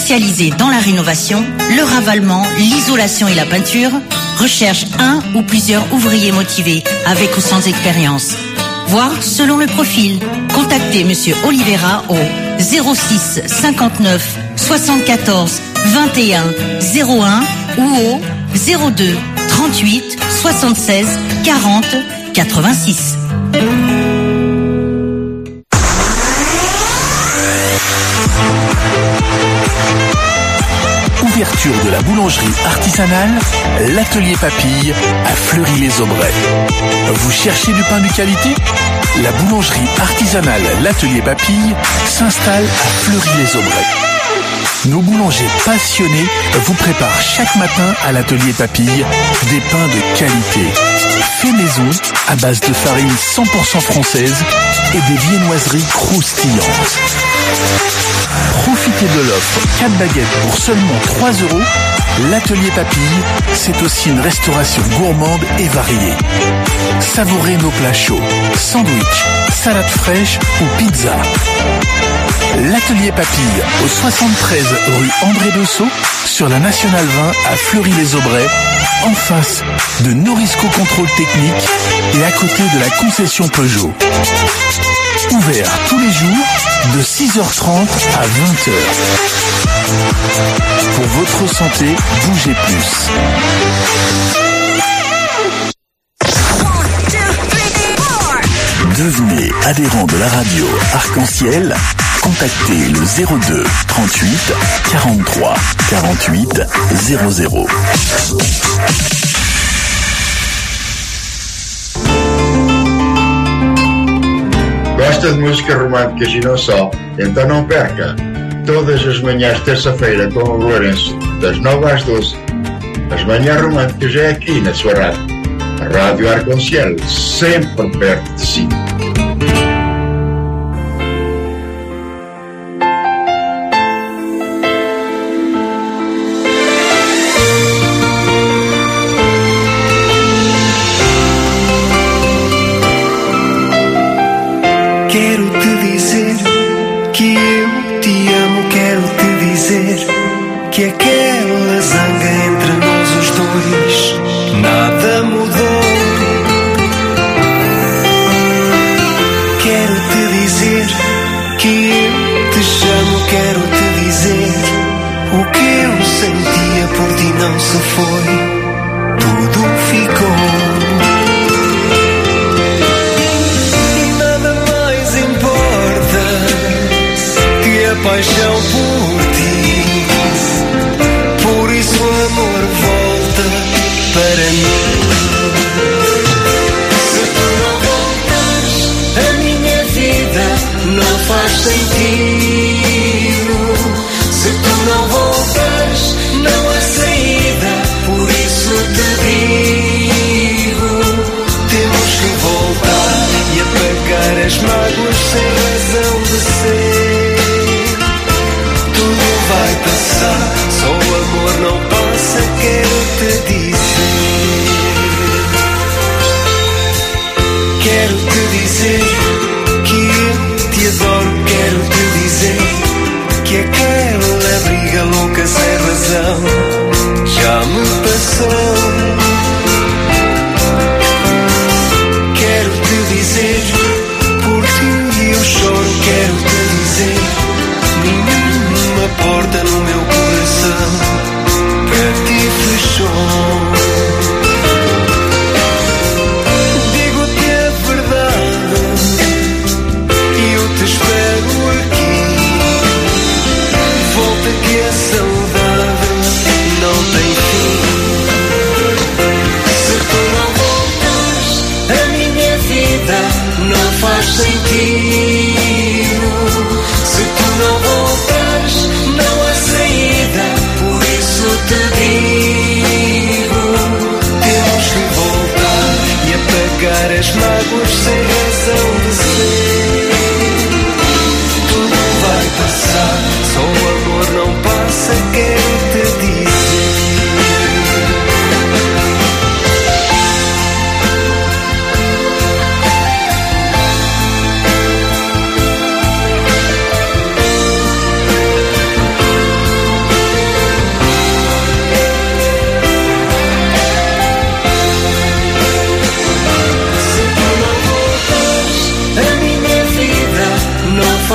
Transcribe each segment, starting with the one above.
spécialisée dans la rénovation, le ravalement, l'isolation et la peinture, recherche un ou plusieurs ouvriers motivés avec ou sans expérience. Voire selon le profil. Contactez Monsieur Oliveira au 06 59 74 21 01 ou au 02 38 76 40 86. Ouverture de la boulangerie artisanale, l'atelier Papille à Fleury-les-Aubrais. Vous cherchez du pain de qualité ? La boulangerie artisanale, l'atelier Papille s'installe à Fleury-les-Aubrais. Nos boulangers passionnés vous préparent chaque matin à l'atelier Papille des pains de qualité, fait maison à base de farine 100% française et des viennoiseries croustillantes. Profitez de l'offre 4 baguettes pour seulement 3 €. L'atelier Papille, c'est aussi une restauration gourmande et variée. Savourez nos plats chauds, sandwich, salade fraîche ou pizza. L'atelier Papille au 73 rue André Dessau sur la Nationale 20 à Fleury-les-Aubrais, en face de Norisco Contrôle Technique et à côté de la concession Peugeot. Ouvert tous les jours de 6h30 à 20h. Pour votre santé, bougez plus. Devenez adhérent de la radio Arc-en-Ciel. Contactez le 02 38 43 48 00. Gosta de músicas românticas e não só? Então não perca! Todas as manhãs, terça-feira, com o Lourenço, das 9 às 12. As manhãs românticas é aqui na sua rádio. A Rádio Arc-en-Ciel, sempre perto de si. Quero te dizer que eu te amo, quero te dizer que aquela zanga entre nós os dois nada mudou. Quero te dizer que eu te chamo, quero te dizer o que eu sentia por ti não se foi, tudo ficou. Paixão por ti, por isso o amor volta para mim. Se tu não voltares, a minha vida não faz sentido. Se tu não voltares, não há saída, por isso te digo. Temos que voltar e apagar as mágoas sem razão de ser. Vai passar, só o amor não passa, quero te dizer. Quero te dizer que eu te adoro, quero te dizer que aquela briga louca sem razão já me passou. Quero te dizer, por ti eu choro, quero te dizer, nenhuma porta no meu coração para ti fechou. Digo-te a verdade, eu te espero aqui. Volta que a saudade não tem fim. Se tu não voltares, a minha vida não faz sentido. Se tu não voltares, não há saída, por isso te digo. Temos que voltar e apagar as mágoas sem razão de ser. Tudo vai passar, só o amor não passa, quero te dizer.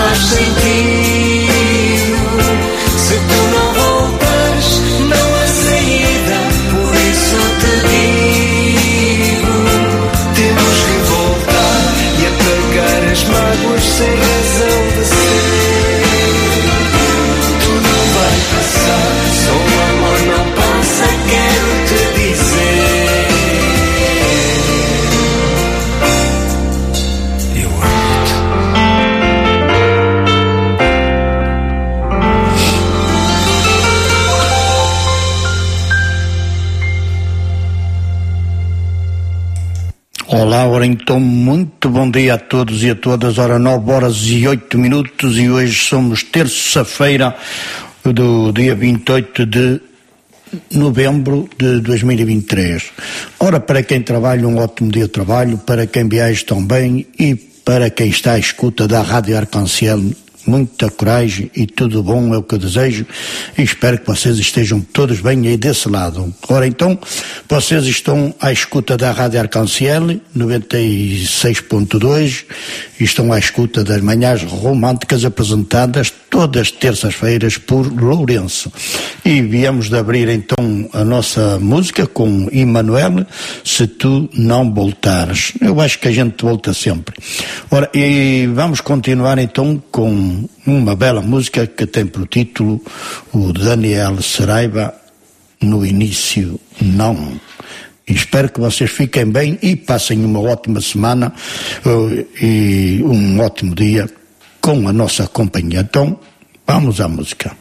faz sentido. Se tu não voltas, não há saída. Por isso te digo, temos que voltar e apagar as mágoas sem razão de ser. Tudo vai passar, só o amor não passa, quero te dizer. Eu amo-te. Olá, ora então, muito bom dia a todos e a todas. Ora, 9h08 e hoje somos terça-feira do dia 28 de novembro de 2023. Ora, para quem trabalha, um ótimo dia de trabalho, para quem viaja também e para quem está à escuta da Rádio Arconciel, muita coragem e tudo bom é o que eu desejo e espero que vocês estejam todos bem aí desse lado. Ora então, vocês estão à escuta da Rádio Arconciel 96.2 e estão à escuta das manhãs românticas apresentadas todas terças-feiras por Lourenço. E viemos de abrir então a nossa música com Emanuel, Se Tu Não Voltares. Eu acho que a gente volta sempre. Ora, e vamos continuar então com uma bela música que tem por título o Daniel Saraiva, No Início Não. E espero que vocês fiquem bem e passem uma ótima semana e um ótimo dia com a nossa companhia. Então, vamos à música.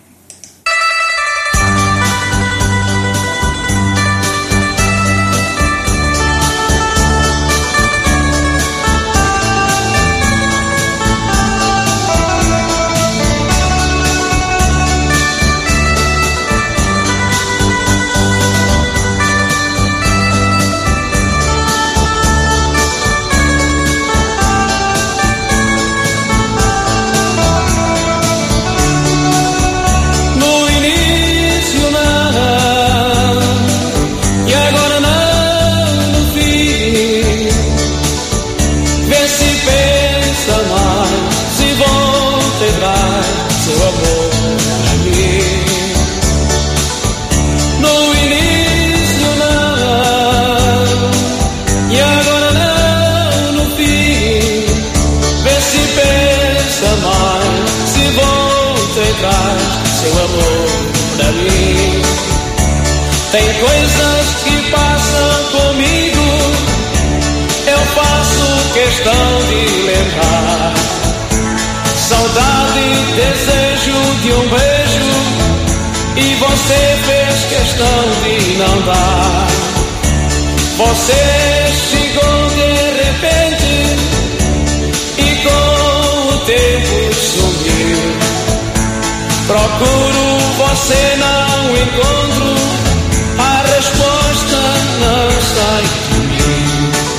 Tem coisas que passam comigo, eu faço questão de lembrar. Saudade, desejo de um beijo, e você fez questão de não dar. Você chegou de repente e com o tempo sumiu. Procuro, você não encontro, a resposta não sai de mim.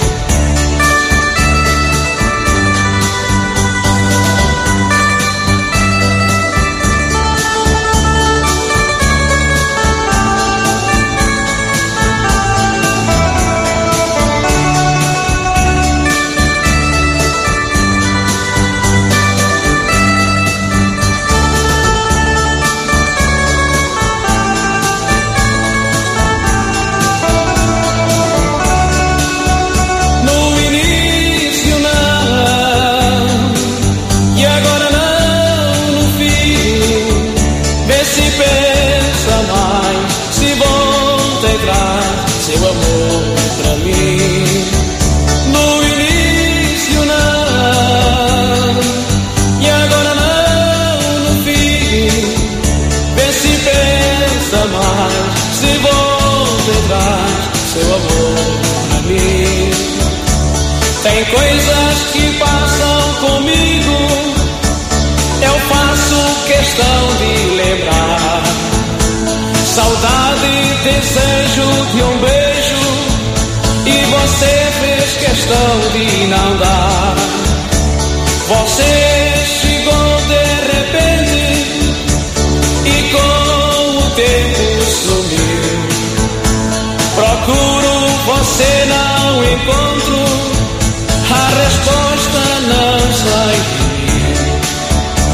Tem coisas que passam comigo, eu faço questão de lembrar. Saudade, desejo de um beijo, e você fez questão de não dar. Você chegou de repente e com o tempo sumiu. Procuro, você não encontro, a resposta não sai de mim.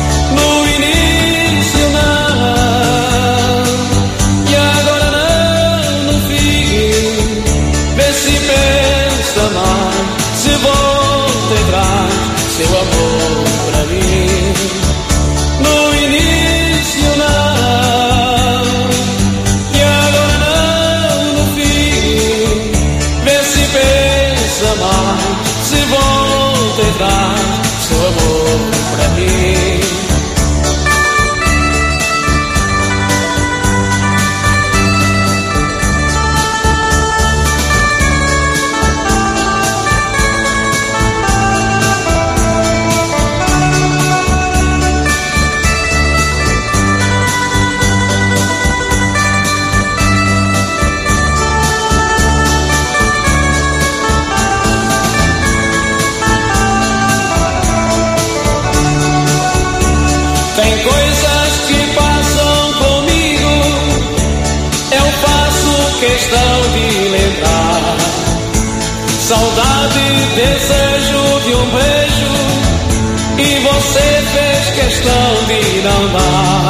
Tem coisas que passam comigo, eu faço questão de lembrar. Saudade, desejo de um beijo, e você fez questão de não dar.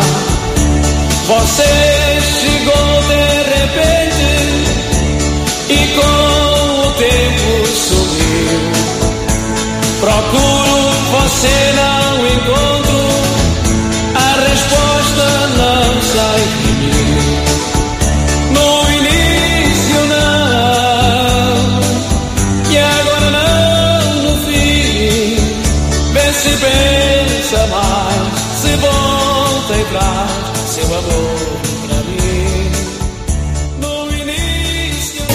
Você chegou de repente e com o tempo sumiu. Procuro, você não encontro, a resposta não sai de mim. No início não, e agora não no fim. Vê se pensa mais, se volta e traz seu amor pra mim. No início.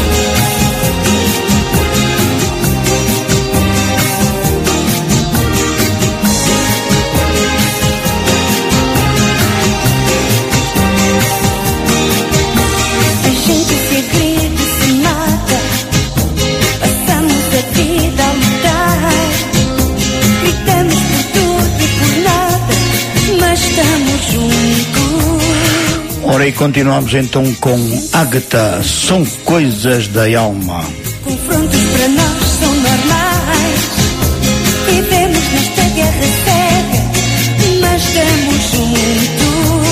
A gente se agride, se mata, passamos a vida a lutar, gritamos por tudo e por nada, mas estamos juntos. Ora, e continuamos então com Ágata, São Coisas da Alma. Confrontos para nós são normais, vivemos nesta guerra cega, mas estamos juntos.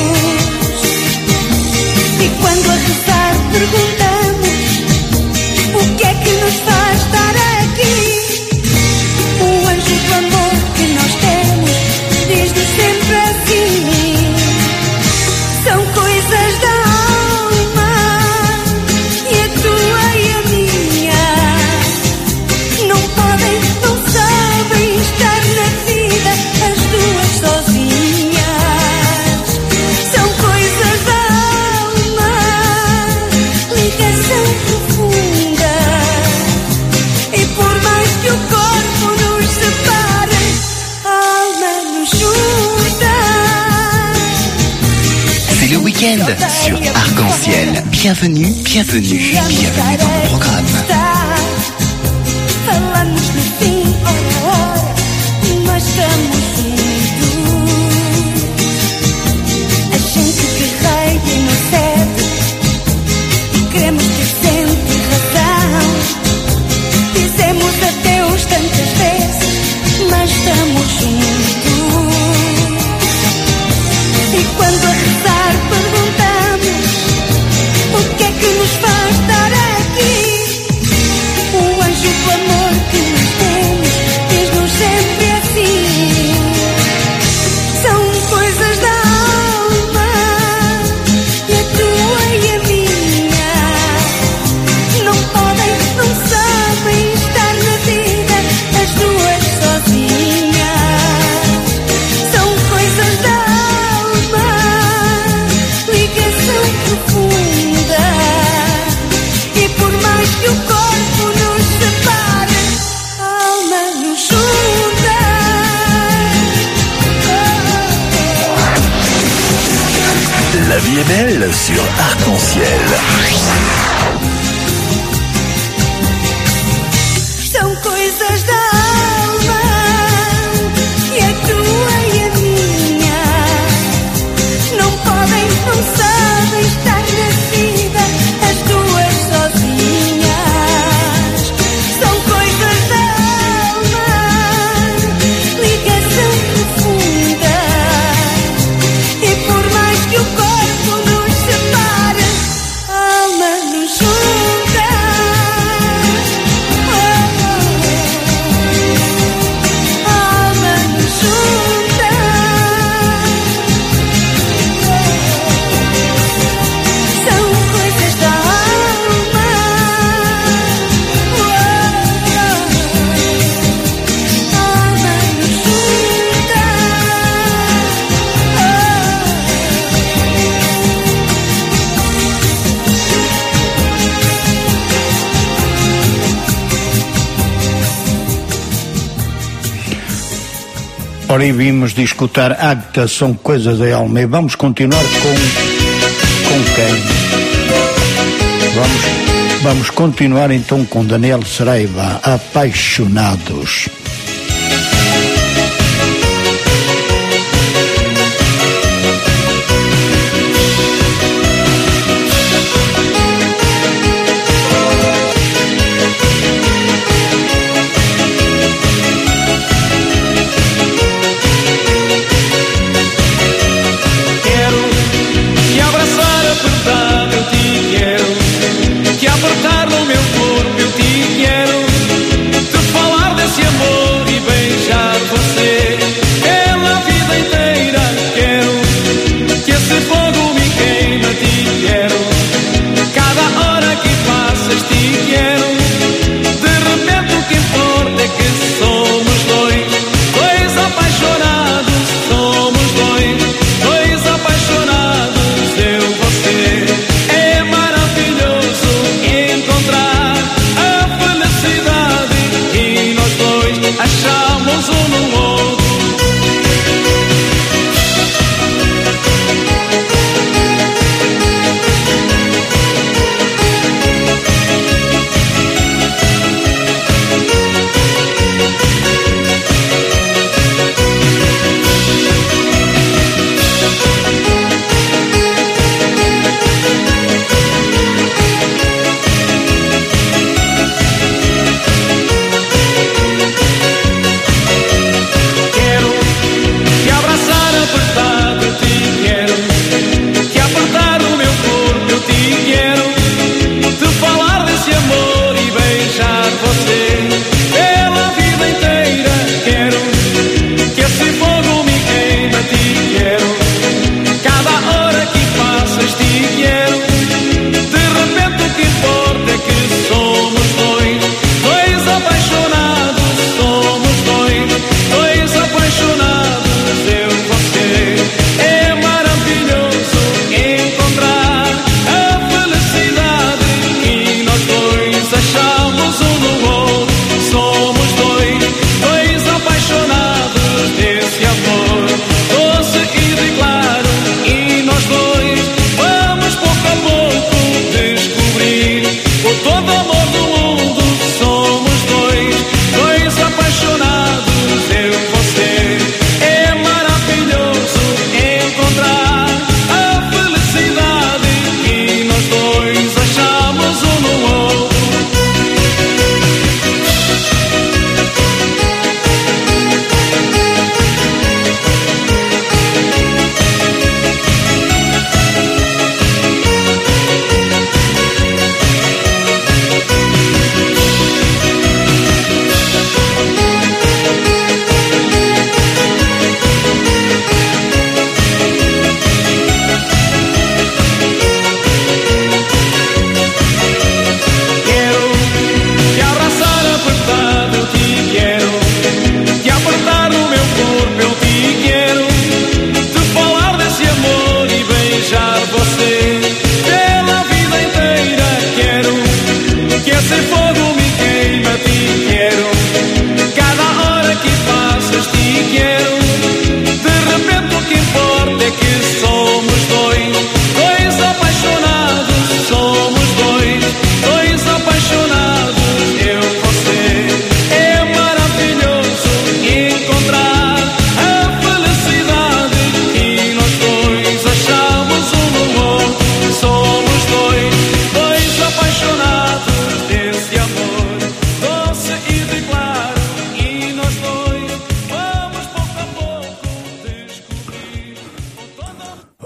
E quando a rezar perguntamos o que é que nos faz estar aqui, o anjo do amor que nós temos diz-nos sempre assim: são coisas da alma, e a tua e a minha não podem, não sabem estar na vida as duas sozinhas. São coisas da alma, ligação profunda, e por mais que o corpo nos separe, a alma nos junta. C'est le week-end sur Arc-en-Ciel. Bienvenue, bienvenue, bienvenue dans le programme. Falamos no fim, hora a hora, mas estamos juntos. A gente guerreia e não cede, e queremos ter sempre razão. Dizemos adeus tantas vezes, mas estamos juntos. E quando a rezar perguntamos o que é que nos faz estar aqui, o anjo do amor que nós temos diz-nos sempre assim: são coisas da alma, e a tua e a minha não podem, não sabem estar na vida as duas sozinhas. São coisas da alma, ligação profunda, e por mais que o corpo nos separe, a alma nos junta. La vie est belle sur Arc-en-Ciel. São coisas da alma, e a tua e a minha não podem, não sabem estar na vida as duas sozinhas. São coisas da alma, ligação profunda, e por mais que o corpo nos separe, a alma nos junta. A alma nos junta. São coisas da alma. A alma nos junta. Ora, e vimos de escutar Ágata, São Coisas da Alma. E vamos continuar com quem? Vamos continuar então com Daniel Saraiva, Apaixonados.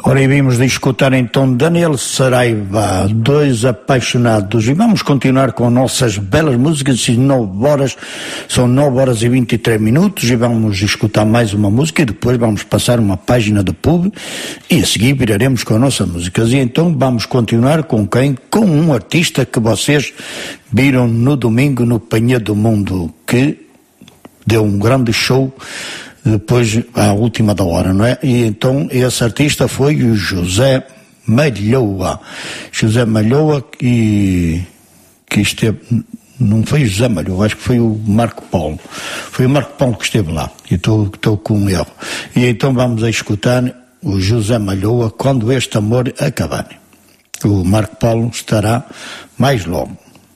Ora, e vimos de escutar então Daniel Saraiva, Dois Apaixonados, e vamos continuar com nossas belas músicas. São 9 horas e 23 minutos, e vamos escutar mais uma música, e depois vamos passar uma página de pub, e a seguir viraremos com nossas músicas. E então vamos continuar com quem? Com um artista que vocês viram no domingo no Panha do Mundo, que deu um grande show depois à última da hora, não é? E então esse artista foi o José Malhoa. José Malhoa que esteve, não foi o José Malhoa, acho que foi o Marco Paulo. Foi o Marco Paulo que esteve lá, e estou com um erro. E então vamos a escutar o José Malhoa, Quando Este Amor Acabar. O Marco Paulo estará mais logo.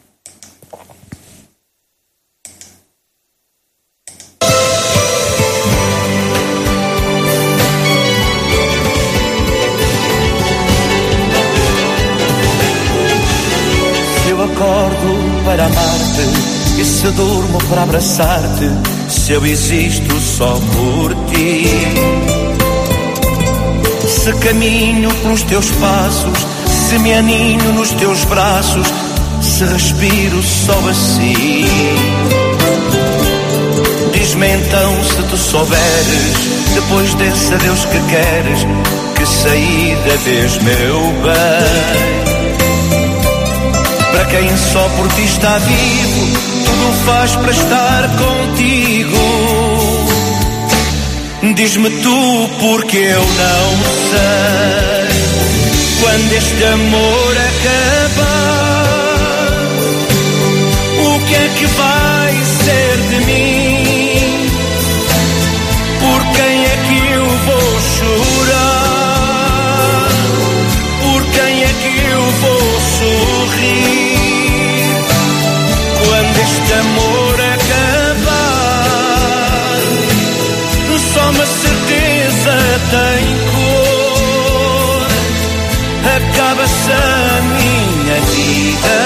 Acordo para amar-te e se durmo para abraçar-te, se eu existo só por ti. Se caminho pelos teus passos, se me aninho nos teus braços, se respiro só assim. Diz-me então se tu souberes, depois desse adeus que queres, que saída vês, meu bem. Para quem só por ti está vivo, tudo faz para estar contigo. Diz-me tu porque eu não sei. Quando este amor acabar, o que é que vai ser de mim? Por quem é que eu vou chorar? Por quem é que eu vou sorrir? Quando este amor acabar, só uma certeza tem cor. Acaba-se a minha vida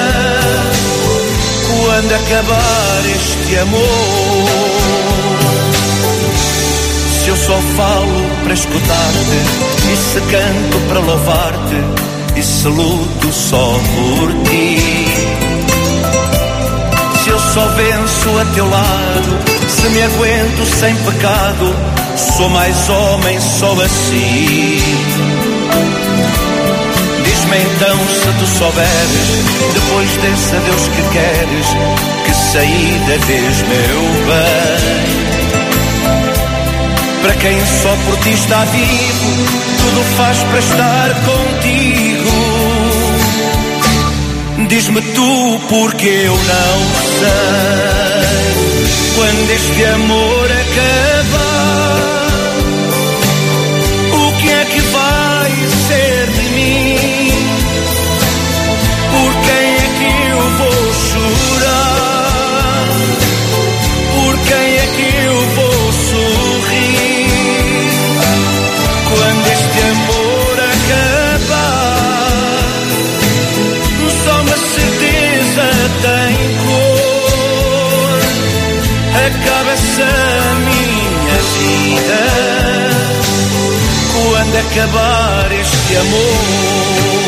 quando acabar este amor. Se eu só falo para escutar-te, e se canto para louvar-te, e se luto só por ti, se eu só venço a teu lado, se me aguento sem pecado, sou mais homem só assim. Diz-me então se tu souberes, depois desse adeus que queres, que saída vês, meu bem. Para quem só por ti está vivo, tudo faz para estar contigo. Diz-me tu porque eu não sei. Quando este amor acabar, o que é que vai ser de mim? Por quem é que eu vou chorar? Por quem é que eu vou sorrir? Quando este amor acabar, só uma certeza tem cor. Acaba-se a minha vida quando acabar este amor.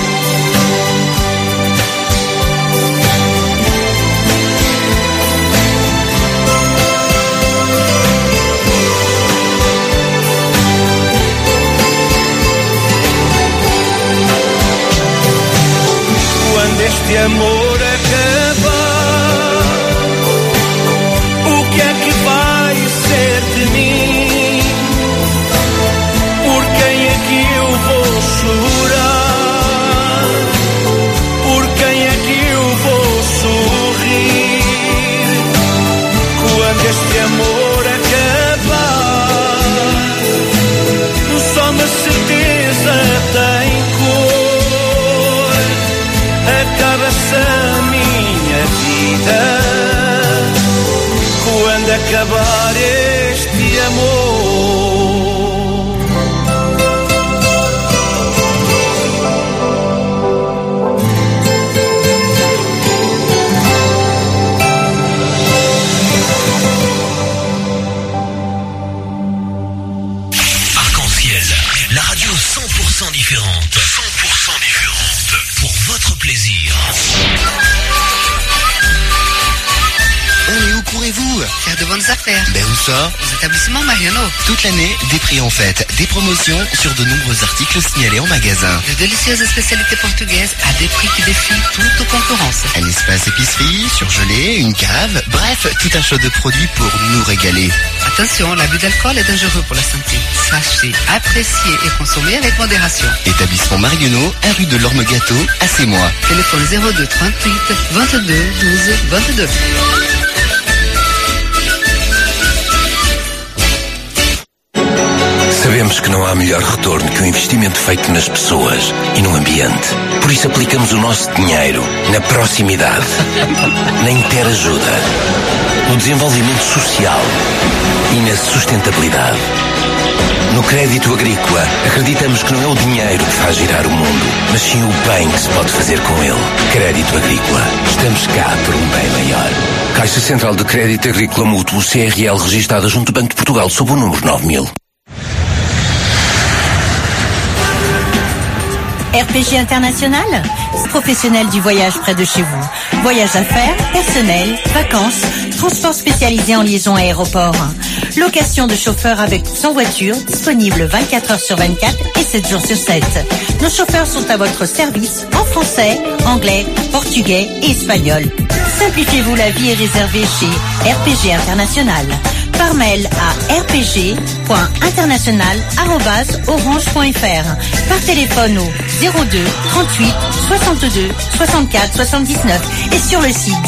Este amor acabar, o que é que vai ser de mim? Por quem é que eu vou chorar? Por quem é que eu vou sorrir? Quando este amor acabar, só uma certeza tem cor. Acaba-se a minha vida quando acabar este amor. Arc-en-ciel, la radio radio 100% différente. 100% différente. Pour votre plaisir. On est où courez-vous? Faire de bonnes affaires. Ben où ça? Aux établissements Mariano. Toute l'année, des prix en fête, des promotions sur de nombreux articles signalés en magasin. De délicieuses spécialités portugaises à des prix qui défient toute concurrence. Un espace épicerie, surgelé, une cave, bref, tout un choix de produits pour nous régaler. Attention, l'abus d'alcool est dangereux pour la santé. Sachez apprécier et consommer avec modération. Établissement Mariano, à rue de l'Orme Gâteau, à Sémois. Téléphone 02 38 22 12 22. Sabemos que não há melhor retorno que o investimento feito nas pessoas e no ambiente. Por isso aplicamos o nosso dinheiro na proximidade, na interajuda, no desenvolvimento social e na sustentabilidade. No crédito agrícola, acreditamos que não é o dinheiro que faz girar o mundo, mas sim o bem que se pode fazer com ele. Crédito agrícola. Estamos cá por um bem maior. Caixa Central de Crédito Agrícola Mútuo, CRL, registada junto do Banco de Portugal, sob o número 9000. RPG International, professionnel du voyage près de chez vous. Voyage d'affaires, personnel, vacances, transport spécialisé en liaison aéroport. Location de chauffeurs avec ou sans voiture, disponible 24 heures sur 24 et 7 jours sur 7. Nos chauffeurs sont à votre service en français, anglais, portugais et espagnol. Simplifiez-vous la vie et réservez chez RPG International. Par mail à rpg.international@orange.fr. Par téléphone au 02 38 62 64 79 et sur le site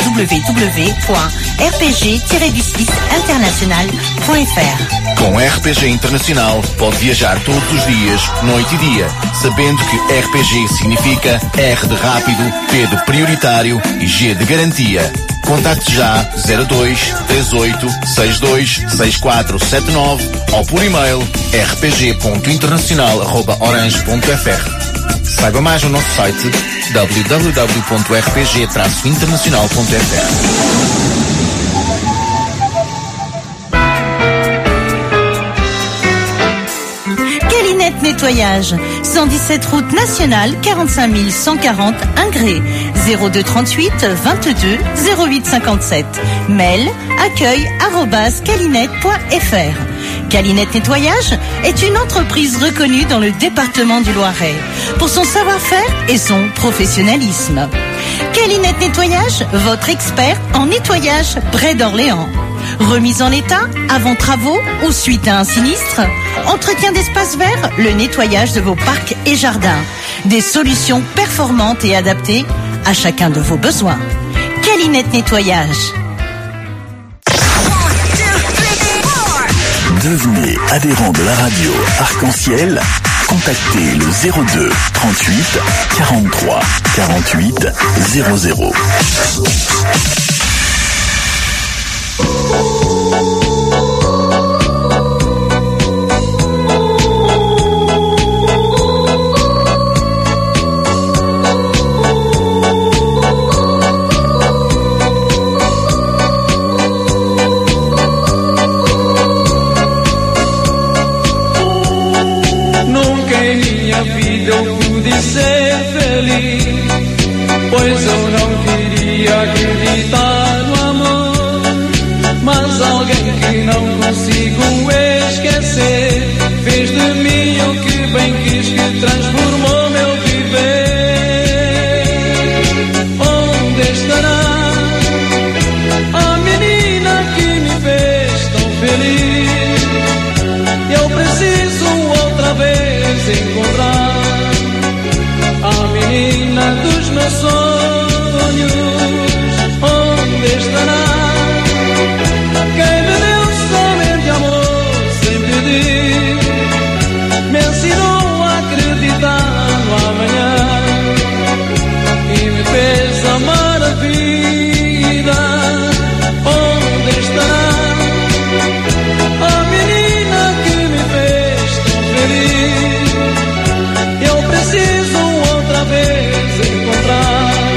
www.rpg-international.fr. Com RPG Internacional pode viajar todos os dias, noite e dia, sabendo que RPG significa R de rápido, P de prioritário e G de garantia. Contacte já 02 38 62 6479 ou por e-mail rpg.internacional@orange.fr. Saiba mais no nosso site www.rpg-internacional.fr. Calinette Nettoyage, 117 route nationale, 45 140 Ingré, 02 38 22 08 57. Mail accueil@calinette.fr. Calinette Nettoyage est une entreprise reconnue dans le département du Loiret pour son savoir-faire et son professionnalisme. Calinette Nettoyage, votre expert en nettoyage près d'Orléans. Remise en état, avant travaux ou suite à un sinistre, entretien d'espaces verts, le nettoyage de vos parcs et jardins. Des solutions performantes et adaptées à chacun de vos besoins. Calinette Nettoyage. Devenez adhérent de la radio Arc-en-Ciel. Contactez le 02 38 43 48 00. Eu pude ser feliz, pois eu não queria acreditar no amor. Mas alguém que não consigo esquecer fez de mim o que bem quis, que transformou meu viver. Onde estará a menina que me fez tão feliz? Eu preciso outra vez encontrar a menina dos meus sonhos. Onde estará quem me deu somente amor sem pedir? Me ensinou a acreditar no amanhã e me fez amar a vida. Onde estará a menina que me fez tão feliz? Eu preciso outra vez encontrar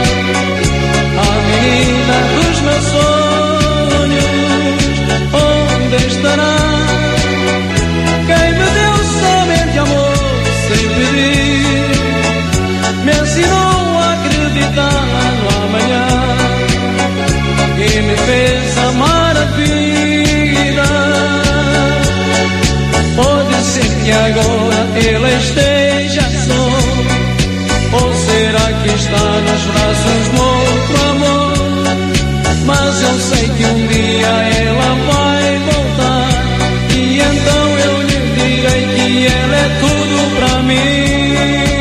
que agora ele esteja só? Ou será que está nos braços de outro amor? Mas eu sei que um dia ela vai voltar, e então eu lhe direi que ela é tudo para mim.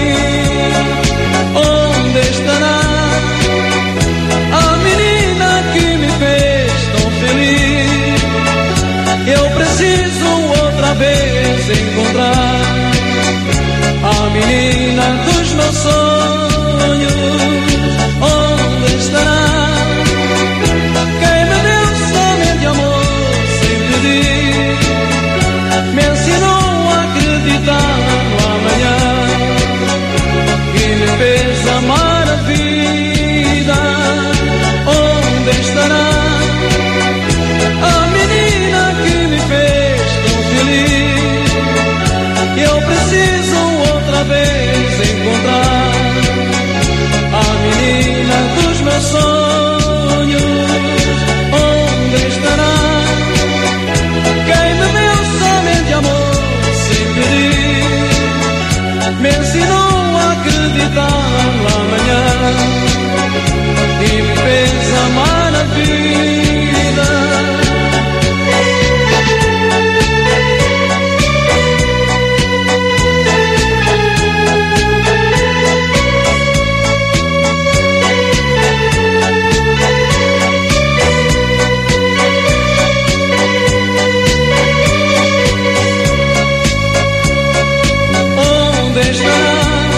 Onde estará a menina que me fez tão feliz? Eu preciso outra vez encontrar a menina dos meus sonhos. Onde estará quem me deu somente amor sem pedir? Me ensinou a acreditar no amanhã e me fez amar a vida. Onde estará a menina que me fez tão feliz? Eu preciso outra vez encontrar a menina dos meus sonhos. Onde estará quem me deu somente amor sem pedir? Me ensinou a acreditar no amanhã e me fez amar a vida. Onde estará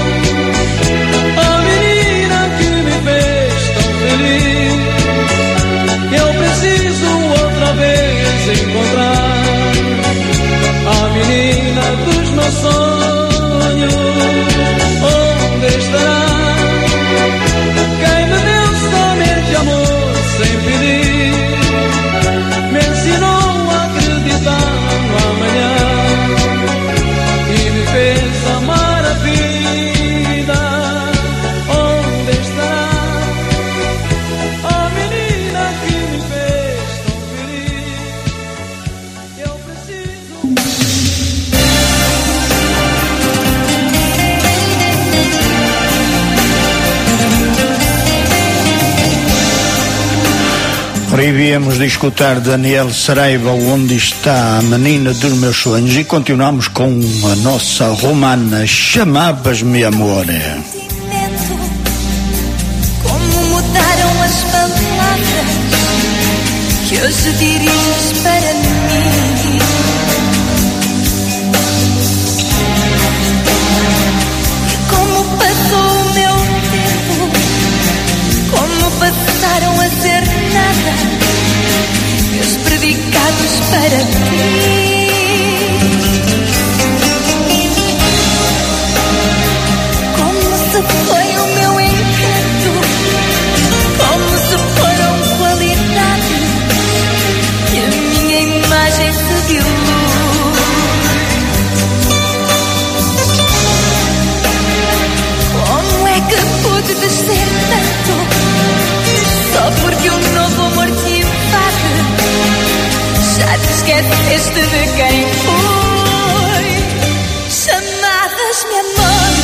a menina que me fez tão feliz? Eu preciso outra vez encontrar a menina dos meus sonhos. Onde estará quem me deu somente amor sem pedir? Me ensinou a acreditar no amanhã e me fez amar a vida. Onde estará a menina que me fez tão feliz? Eu preciso. Ora, e viemos de escutar Daniel Saraiva, Onde Está a Menina dos Meus Sonhos, e continuamos com a nossa romana Chamavas-me Amor. Como mudaram as palavras que hoje diriges para mim. E como passou o meu tempo, como passaram a ser nada meus predicados para ti. Como se foi o meu encanto, como se foram qualidades que a minha imagem se dilui. Como é que pude descer tanto só porque um novo amor te invade? Já te esqueceste de quem foi. Chamavas-me amor,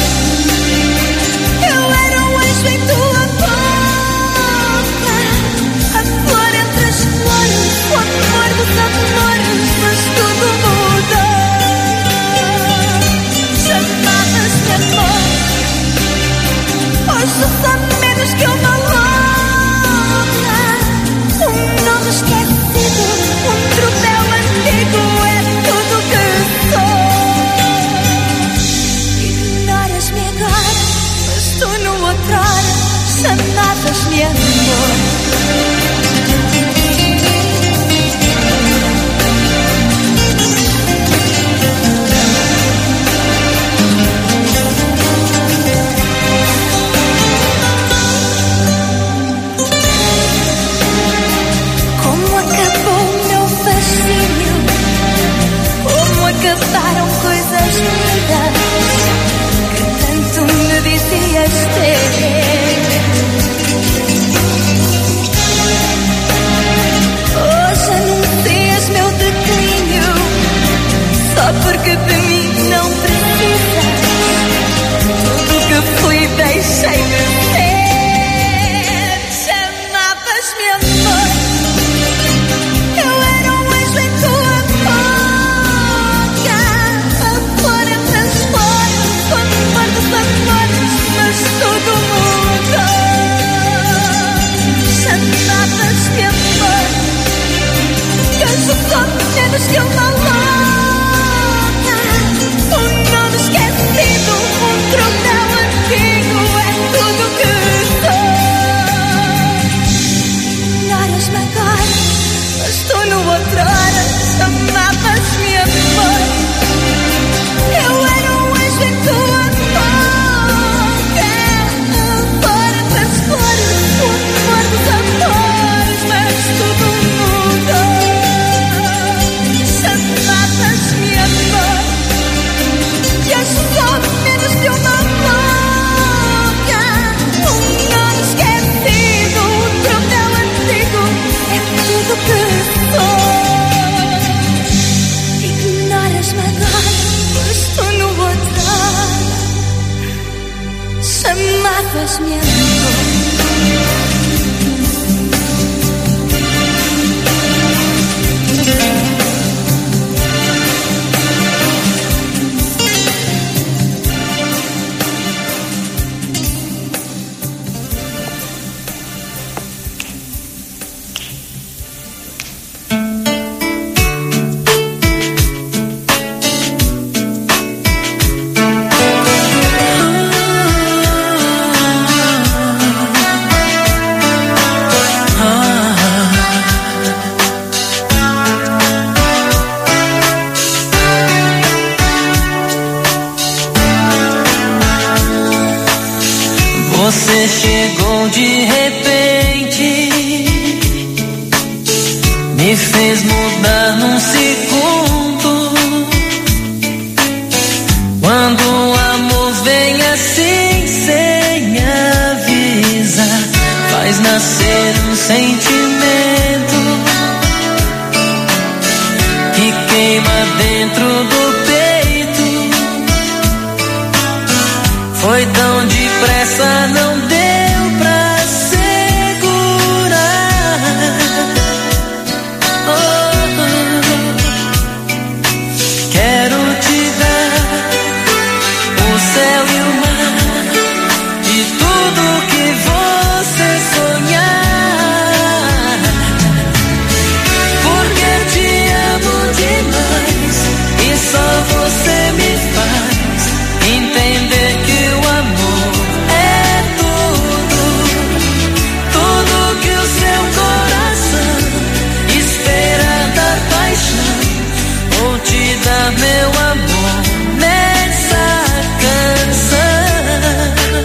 eu era um anjo em tua boca, a flor entre as flores, o amor dos amores, mas tudo mudou. Chamavas-me amor, hoje só menos que uma louca, um nome esquecido, um troféu antigo, é tudo que sou. Ignoras-me agora, mas tu no outrora chamavas-me amor. Como acabou o meu fascínio, como acabaram coisas lindas que tanto me dizias ter. Hoje anuncias meu declínio só porque de mim não chamavas-me amor. Você chegou de repente, me fez mudar num segundo. Quando o amor vem assim sem avisar, faz nascer um sentimento que queima dentro do peito. Foi tão depressa, não deu pra segurar. Quero te dar o céu e o mar e tudo que você sonhar, porque te amo demais e só você me faz entender que o amor é tudo, tudo que o seu coração espera da paixão. Vou te dar meu amor nessa canção.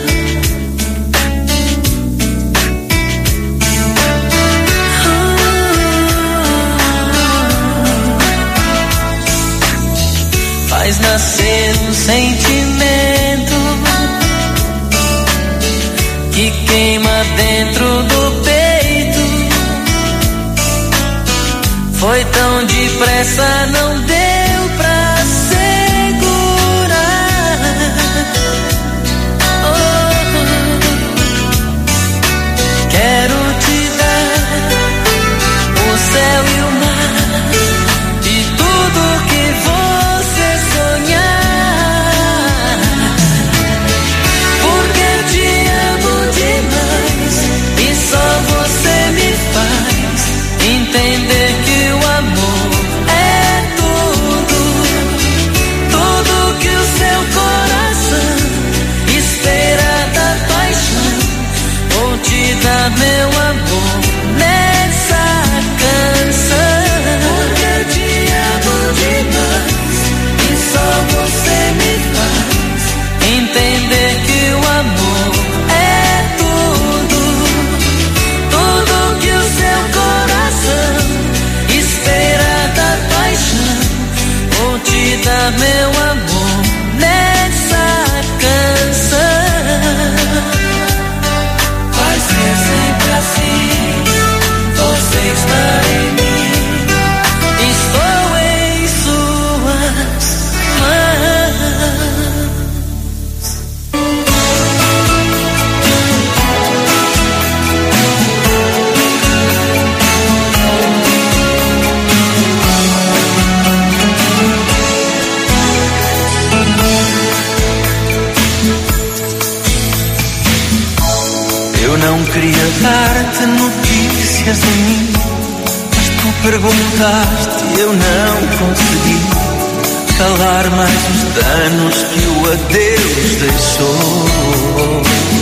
Faz nascer um sentimento que queima dentro do peito. Foi tão depressa, não deu pra segurar. Quero te dar o céu e o mar e tudo que você sonhar, porque te amo demais e só você me faz entender que o amor é tudo, tudo que o seu coração espera da paixão. Vou te dar meu amor nessa canção, porque te amo demais e só você me faz entender que o amor é tudo, tudo que o seu coração espera da paixão. Vou te dar meu amor nessa canção. Vai ser sempre assim, você está em mim, estou em suas mãos. Eu não queria dar-te notícias de mim, mas tu perguntaste e eu não consegui calar mais os danos que o adeus deixou.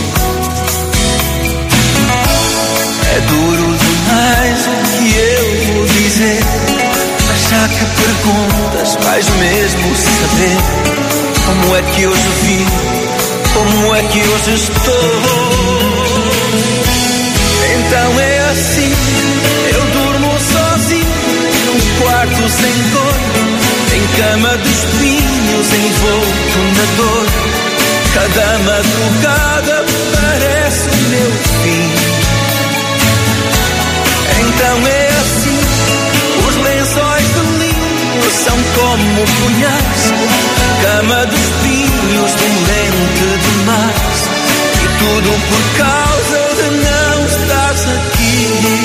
É duro demais o que eu vou dizer, mas já que perguntas vais mesmo saber como é que hoje vivo, como é que hoje estou. Então é assim, eu durmo sozinho num quarto sem cor, em cama de espinhos envolto na dor. Cada madrugada parece o meu fim. Então é assim, os lençóis de linho são como punhais, cama de espinhos doente demais. por causa de não estares aqui.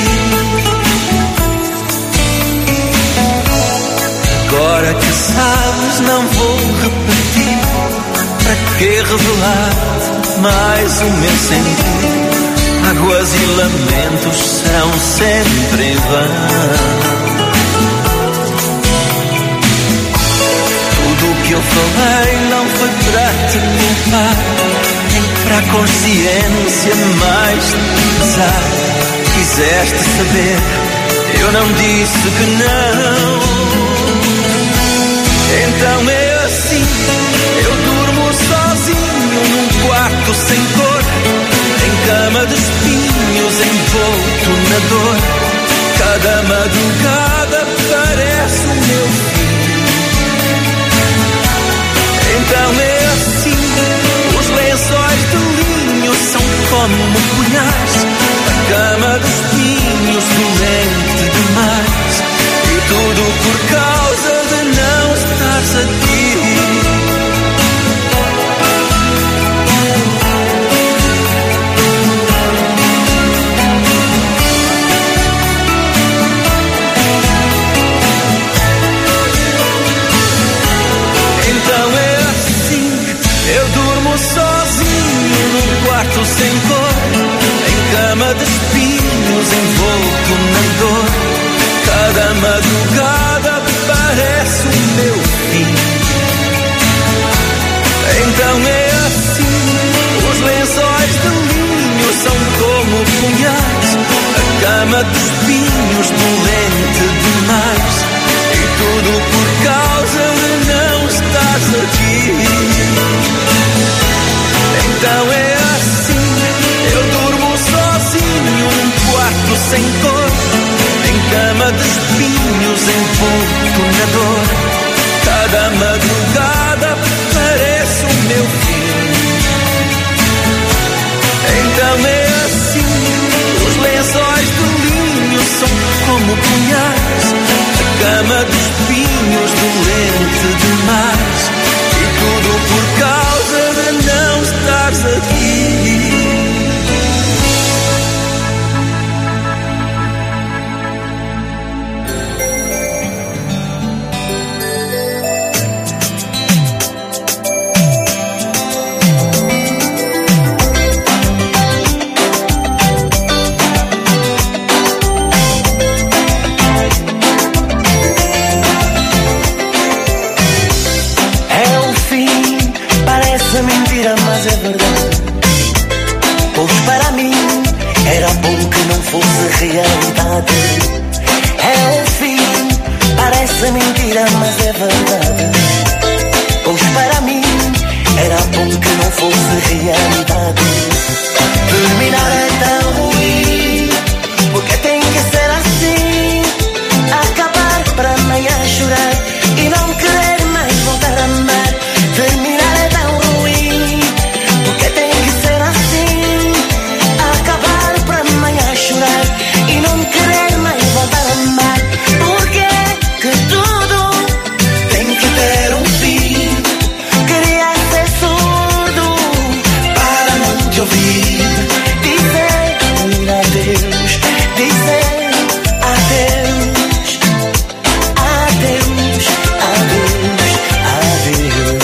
Agora que sabes, não vou repetir. Para que revelar mais o meu sentir? Mágoas e lamentos serão sempre em vão. Tudo o que eu falei não foi para te culpar, nem para a consciência mais te pesar. Quiseste saber, eu não disse que não. Então é assim, eu durmo sozinho num quarto sem cor, em cama de espinhos envolto na dor. Cada madrugada parece o meu fim. Então é assim, os lençóis de linho são como punhais, a cama de espinhos doente demais. E tudo por causa de não estares aqui. Sem cor, em cama de espinhos envolto na dor. Cada madrugada parece o meu fim. Então é assim, os lençóis de linho são como punhais, a cama de espinhos doente demais. E tudo por causa de não estares aqui. Então é assim, eu durmo sozinho num quarto sem cor, em cama de espinhos envolto na dor. Cada madrugada parece o meu fim. Então é assim, os lençóis de linho são como punhais, a cama de espinhos doente demais. E tudo por causa de não estares aqui. Mentira, mas é verdade. Pois para mim era bom que não fosse realidade. É o fim, parece mentira, mas é verdade. Pois para mim era bom que não fosse realidade. Terminar é tão ruim, porque tem que ser assim. Acabar para amanhã chorar e não querer mais voltar a amar. Terminar é tão ruim, porque tem que ser assim. Acabar para amanhã chorar e não querer mais voltar a amar. Porque que tudo tem que ter um fim. Queria ser surdo para não te ouvir dizer adeus, dizer adeus, adeus, adeus, adeus.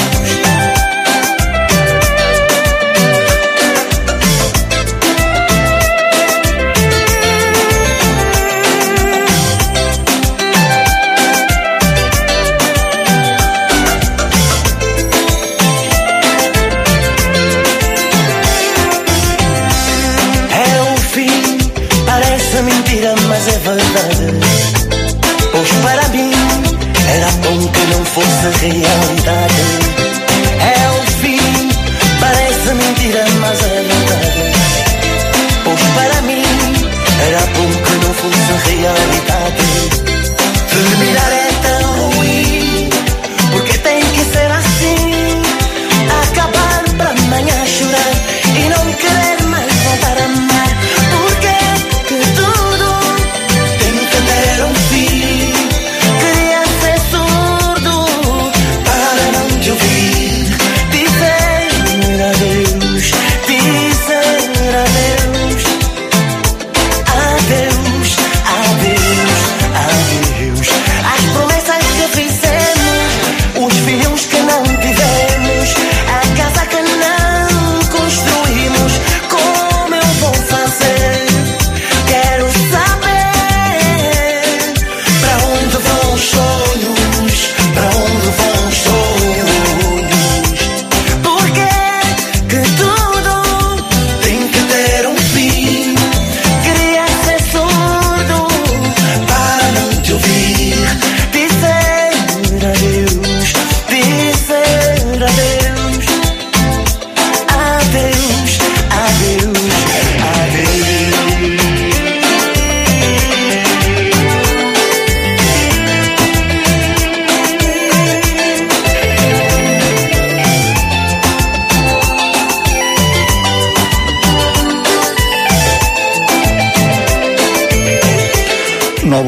Mentira, mas é verdade. Pois para mim era bom que não fosse realidade. É o fim, parece mentira, mas é verdade. Pois para mim era bom que não fosse realidade. Terminar é tão ruim, porque tem que ser assim. Acabar para amanhã chorar e não querer mais voltar a amar. Queria ser surdo para não te ouvir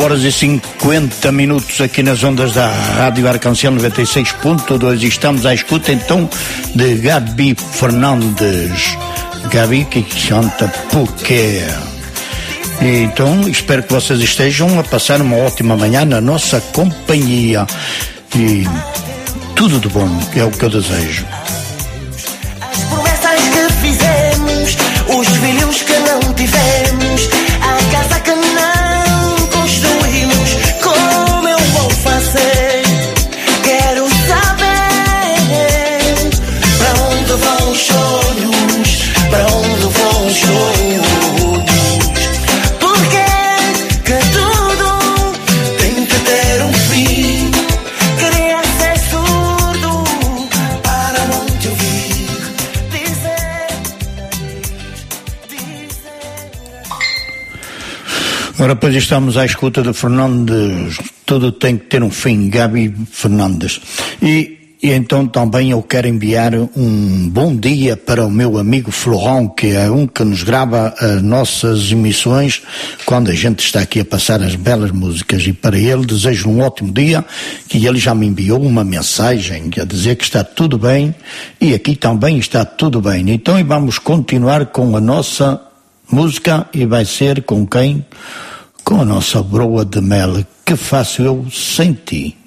9h50 aqui nas ondas da Rádio Arconciel 96.2. Estamos à escuta então de Gabi Fernandes. Gabi que canta Porque. Então espero que vocês estejam a passar uma ótima manhã na nossa companhia. E tudo de bom é o que eu desejo. As promessas que fizemos, os filhos que não tivemos, a casa que não construímos, como eu vou fazer? Quero saber para onde vão os sonhos, para onde vão os sonhos. Porque que tudo tem que ter um fim. Queria ser surdo para não te ouvir dizer. Ora, pois estamos à escuta de Fernandes. Tudo tem que ter um fim, Gabi Fernandes. E então também eu quero enviar um bom dia para o meu amigo Florão, que é um que nos grava as nossas emissões quando a gente está aqui a passar as belas músicas. E para ele desejo um ótimo dia, que ele já me enviou uma mensagem a dizer que está tudo bem e aqui também está tudo bem. Então vamos continuar com a nossa música e vai ser com quem? Com a nossa broa de mel. Que faço eu sem ti?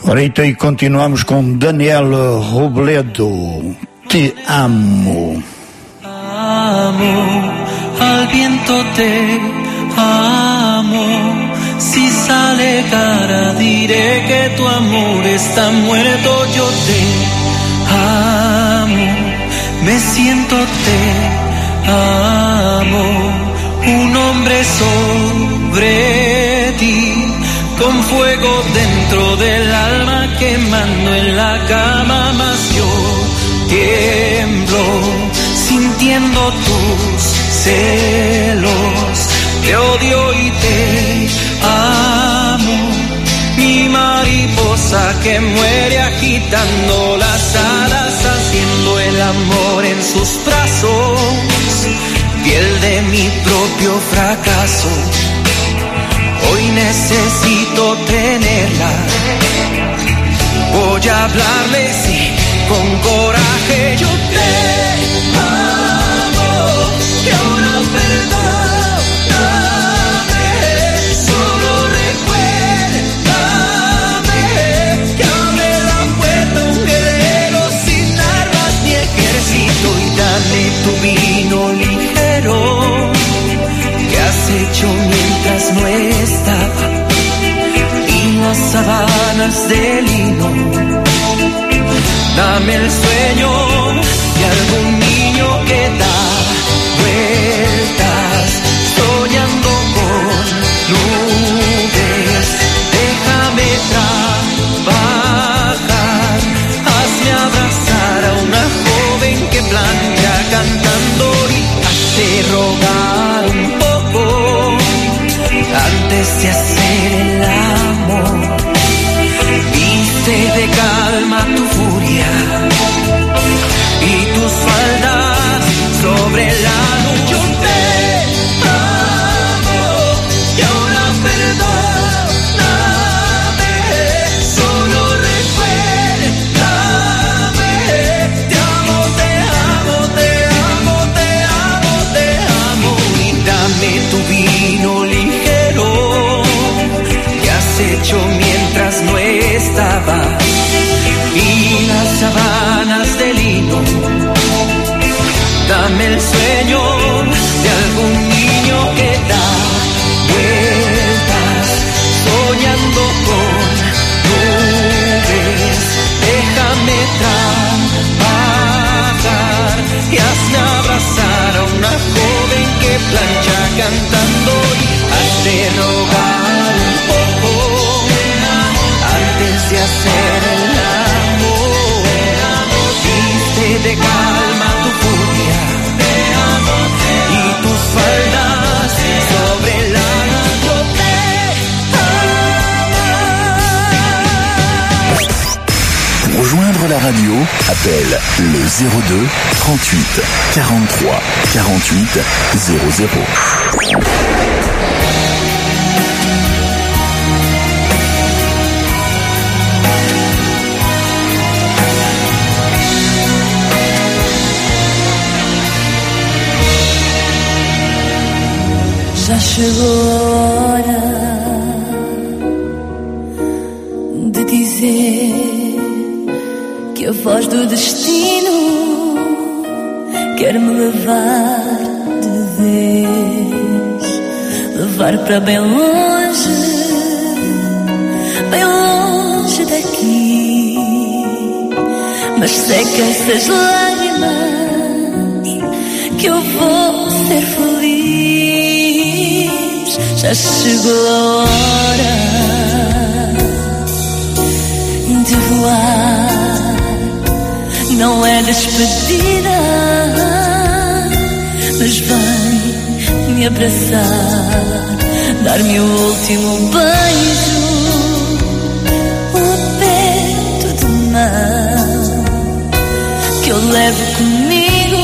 Ora, então, e continuamos com Daniel Robledo. Te amo. Amo, al viento te amo. Si sale cara diré que tu amor está muerto. Yo te amo, me siento te amo. Un hombre sobre ti, con fuego dentro del alma, quemando en la cama, mas yo tiemblo, sintiendo tus celos. Te odio y te amo, mi mariposa que muere agitando las alas, haciendo el amor en sus brazos, piel de mi propio fracaso. Hoy necesito tenerla, voy a hablarle, sí, con coraje. Yo te amo, que ahora perdóname, solo recuérdame que abre la puerta un guerrero sin armas ni ejército, y dame tu vino ligero que has hecho mientras no estaba, y las sábanas de lino. Dame el sueño de algún niño que da vueltas, soñando con nubes. Déjame trabajar, hazme abrazar a una joven que plancha cantando, y hazte rogar un poco antes de hacer el amor. Viste de calma tu furia y tus faldas sobre la luz. Yo te amo y ahora perdóname, solo recuérdame. Te amo, te amo, te amo, te amo, te amo, y dame tu vino ligero que has hecho mientras no estaba, y las sábanas de lino. Dame el sueño de algún niño que da vueltas, soñando con nubes. Déjame trabajar y hazme abrazar a una joven que plancha cantando, y hazte rogar un poco antes de hacer el amor. Viste de calma tu furia y tus faldas sobre la luz. Yo te amo. Pour rejoindre la radio, appelle le 02 38 43 48 00. Já chegou a hora de dizer que a voz do destino quer me levar de vez, levar para bem longe daqui. Mas seca essas lágrimas que eu vou ser feliz. Já chegou a hora de voar, não é despedida, mas vem me abraçar, dar-me o último beijo, um aperto de mão que eu levo comigo,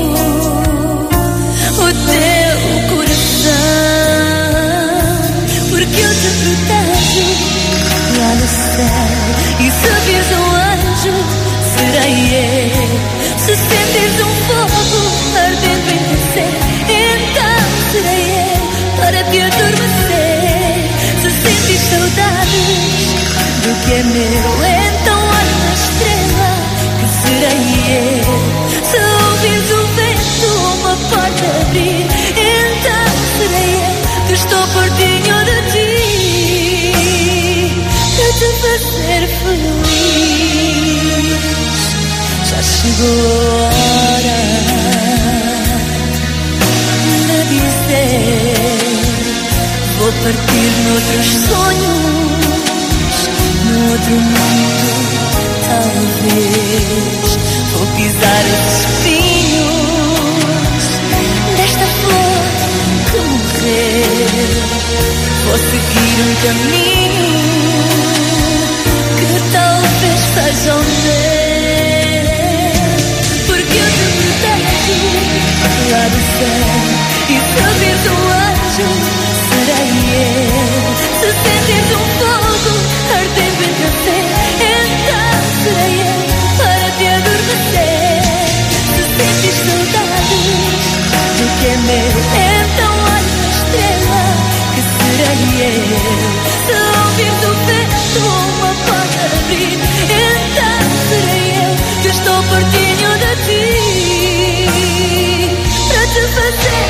o teu coração, porque eu te protejo lá no céu. E se vires um anjo, serei eu. Se sentires um fogo ardendo em você, então serei eu para te adormecer. Se sentires saudades do que que é meu. Então olha na estrela que serei eu. Se ouvires o vento uma porta abrir, então serei eu que estou pertinho de ti, para te fazer feliz. Já chegou a hora de dizer: vou partir noutros sonhos, no outro mundo, talvez. Vou pisar os espinhos desta flor que morreu. Vou seguir um caminho que talvez seja o meu, porque eu te protejo lá do céu. E se ouvires um anjo, serei eu. Se sentires um fogo ardendo em você, então serei eu para te adormecer. Se sentes saudades do que é meu, então olha na estrela que serei eu. Se ouvires o vento uma porta abrir, então serei eu que estou pertinho de ti, para te fazer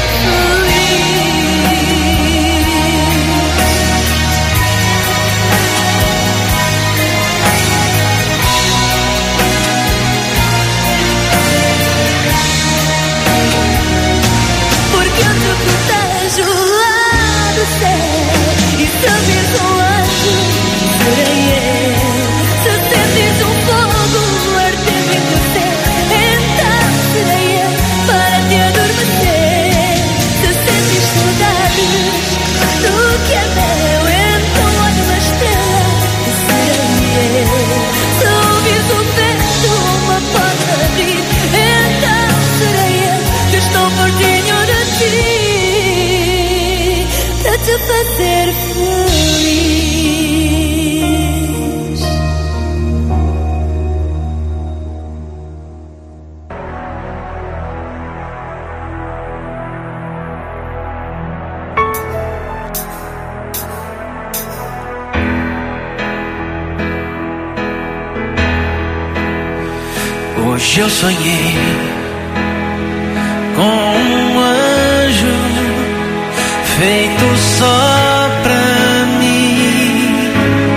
te fazer feliz. Hoje eu sonhei com um anjo feito só pra mim.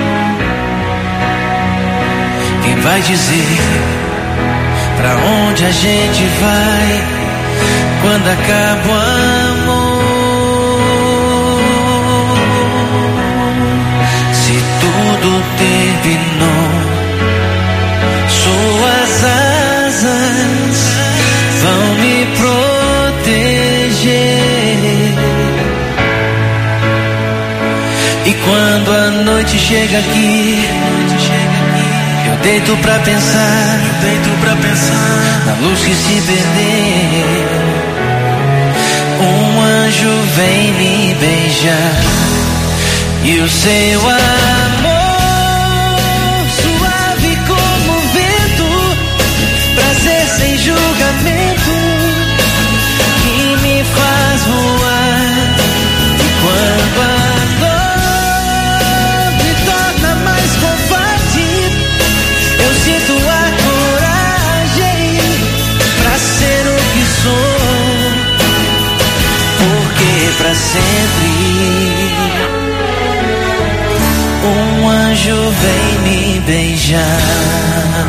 Quem vai dizer pra onde a gente vai quando acaba o amor? Se tudo terminou, suas asas vão me proteger. E quando a noite chega aqui, eu deito pra pensar na luz que se perdeu. Um anjo vem me beijar e o seu amor, suave como vento, prazer sem julgamento, que me faz voar. E quando a sinto a coragem pra ser o que sou, porque pra sempre um anjo vem me beijar.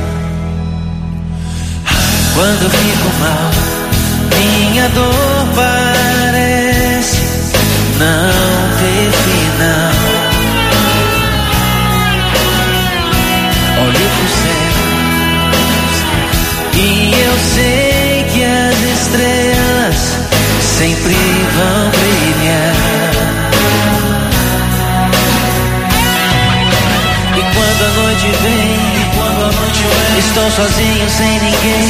Quando fico mal, minha dor parece não ter final. Olho pro céu e eu sei que as estrelas sempre vão brilhar. E quando a noite vem, estou sozinho sem ninguém.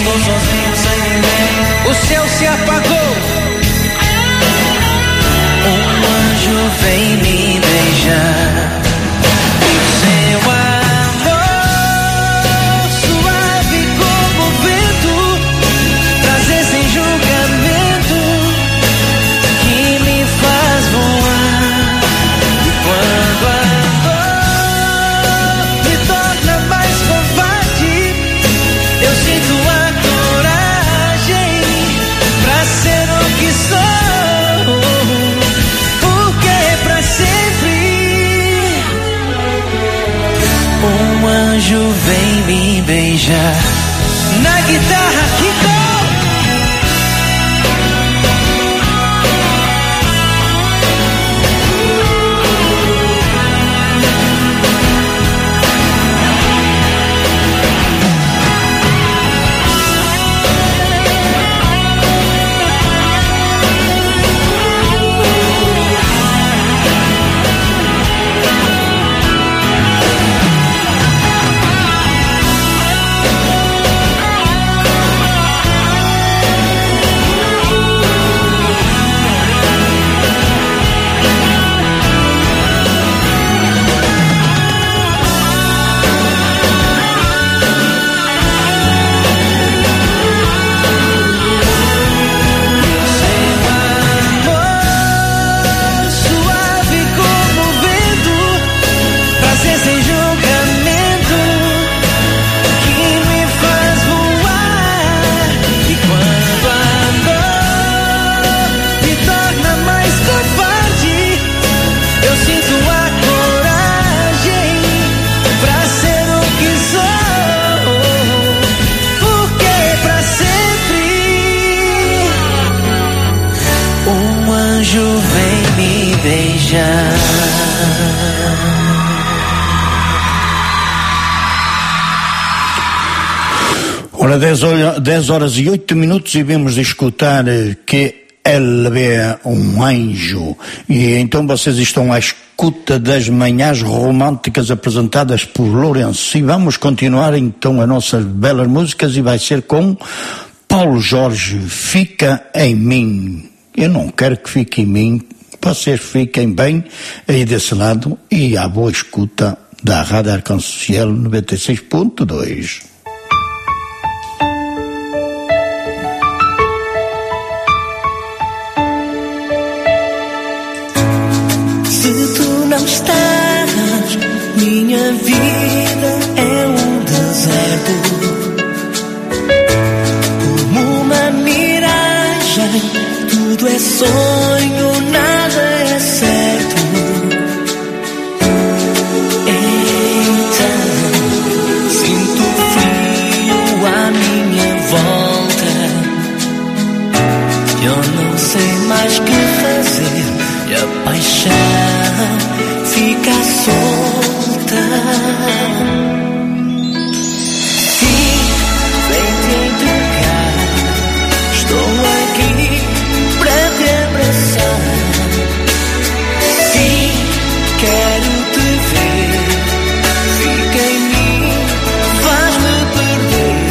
O céu se apagou, um anjo vem me beijar. E o seu anjo vem me beijar. Na guitarra que Ora, 10 horas e 8 minutos e vamos de escutar que ele vê um anjo. E então vocês estão à escuta das manhãs românticas apresentadas por Lourenço. E vamos continuar então as nossas belas músicas e vai ser com Paulo Jorge, Fica em Mim. Eu não quero que fique em mim, vocês fiquem bem aí desse lado e à boa escuta da Rádio Arconciel 96.2. Não estás, minha vida é um deserto, como uma miragem, tudo é sonho, nada é certo. Então, sinto frio à minha volta, eu não sei mais que fazer e a paixão fica solta. Sim, vem te entregar. Estou aqui para te abraçar. Sim, quero te ver. Fica em mim, faz-me perder.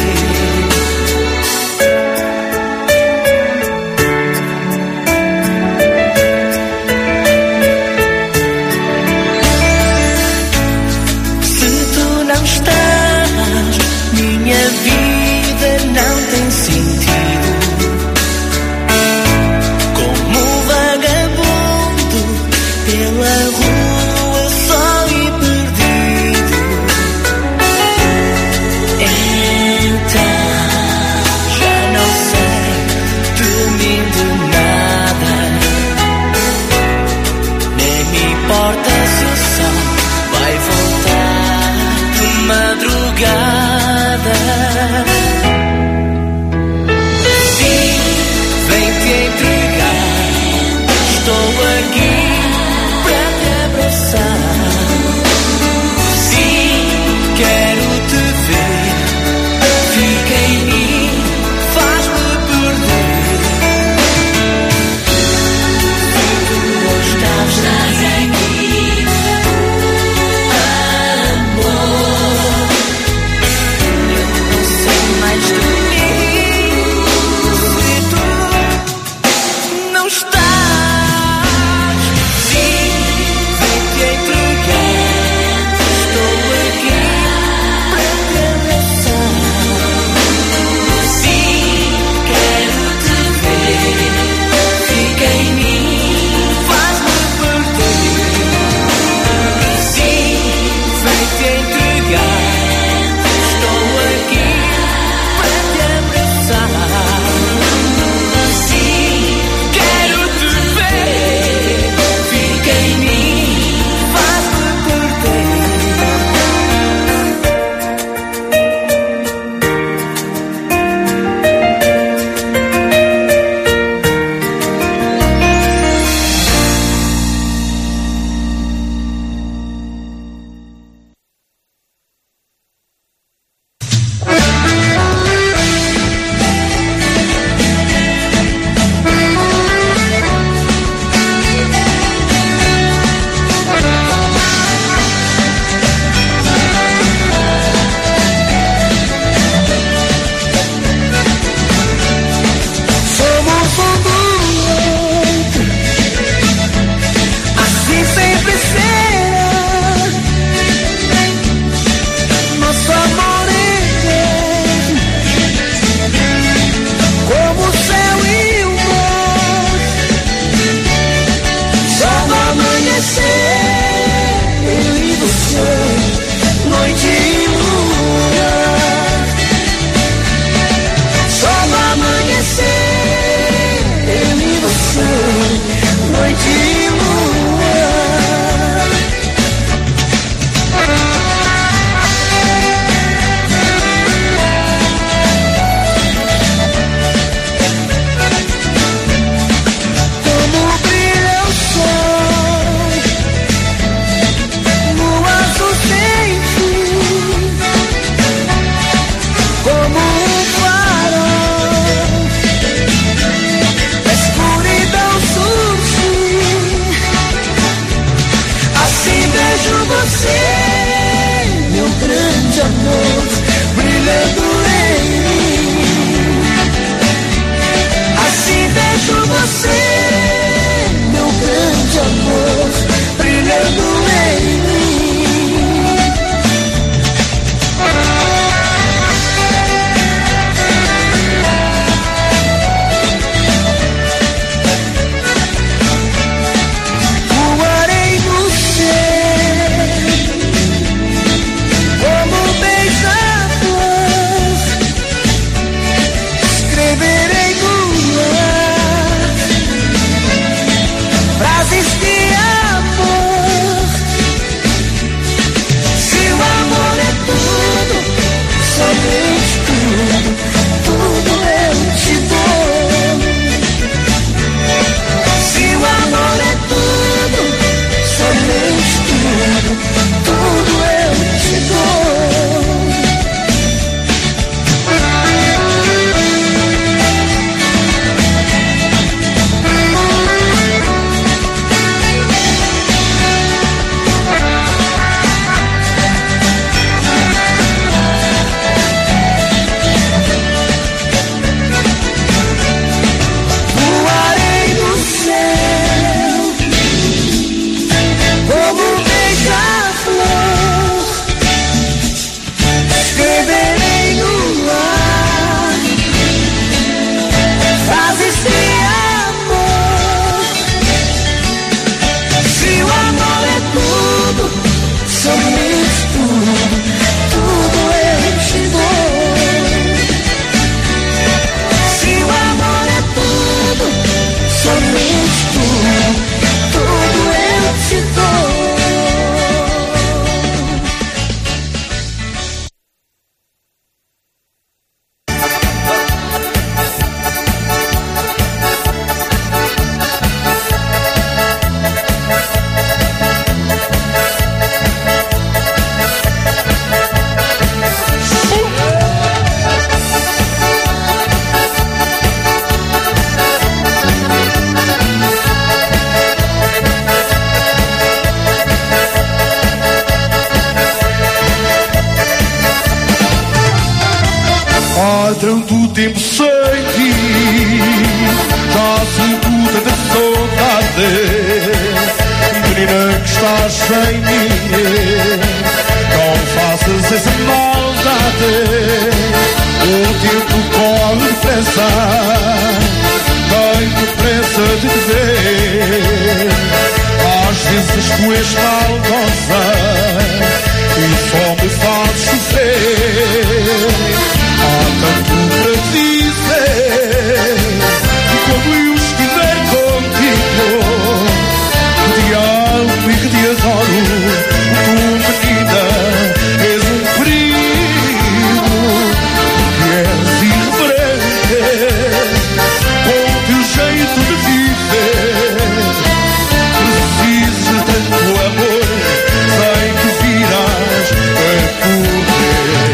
tempo sem ti, já sinto tanta saudade. Menina que estás sem mim, não faças essa maldade. O tempo corre depressa, tenho pressa de te ver. Às vezes tu és maldosa e só me fazes sofrer. Há tanto para dizer, e quando eu estiver contigo, que te amo e que te adoro. Tu, menina, és um perigo, porque és irreverente, com o teu jeito de viver. Preciso de tanto amor, sei que virás a correr.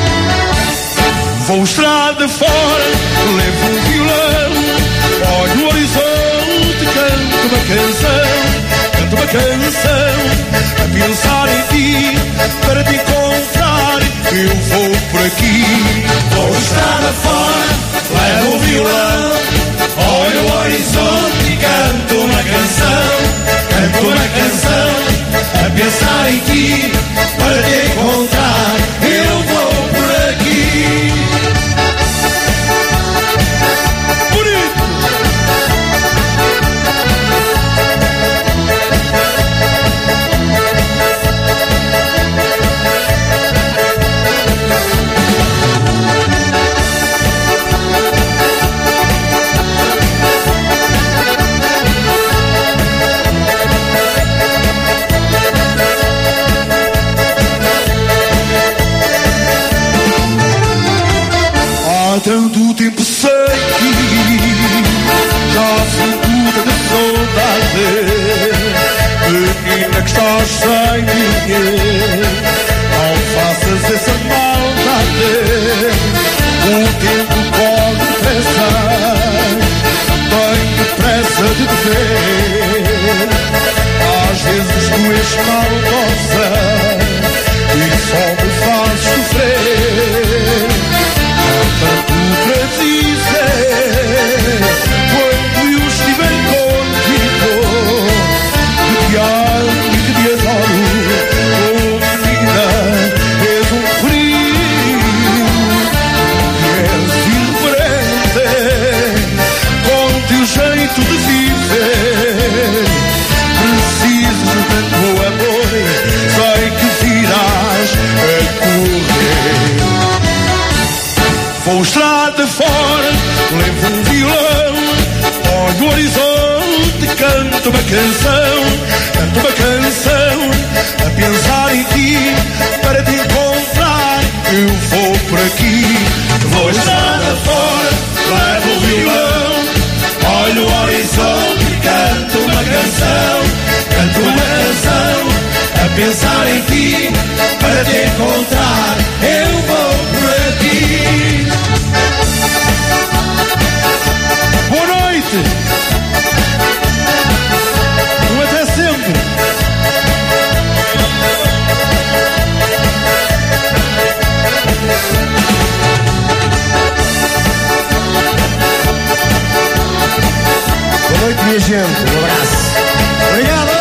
Vou estrada fora, levo um violão, olho o horizonte, canto uma canção, a pensar em ti, para te encontrar, eu vou por aqui. Vou estrada fora, levo um violão, olho o horizonte e canto uma canção, a pensar em ti, para te encontrar, eu vou por aqui. Há tanto tempo sem ti, já sinto tanta saudade. Menina que estás sem mim, não faças essa maldade. O tempo corre depressa, tenho pressa de te ver. Às vezes tu és maldosa e só me fazes sofrer. Tanto para dizer, quando eu estiver contigo, que te amo e que te adoro. Oh, menina, és um perigo, que és irreverente, com o teu jeito de viver. Preciso de tanto amor, sei que virás a correr. Vou estrada fora, levo um violão, olho o horizonte, canto uma canção, a pensar em ti, para te encontrar, eu vou por aqui. Vou estrada fora, levo o violão, olho o horizonte, canto uma canção, a pensar em ti, para te encontrar, eu vou por aqui. Boa noite! Até sempre! Boa noite, minha gente. Um abraço. Obrigado!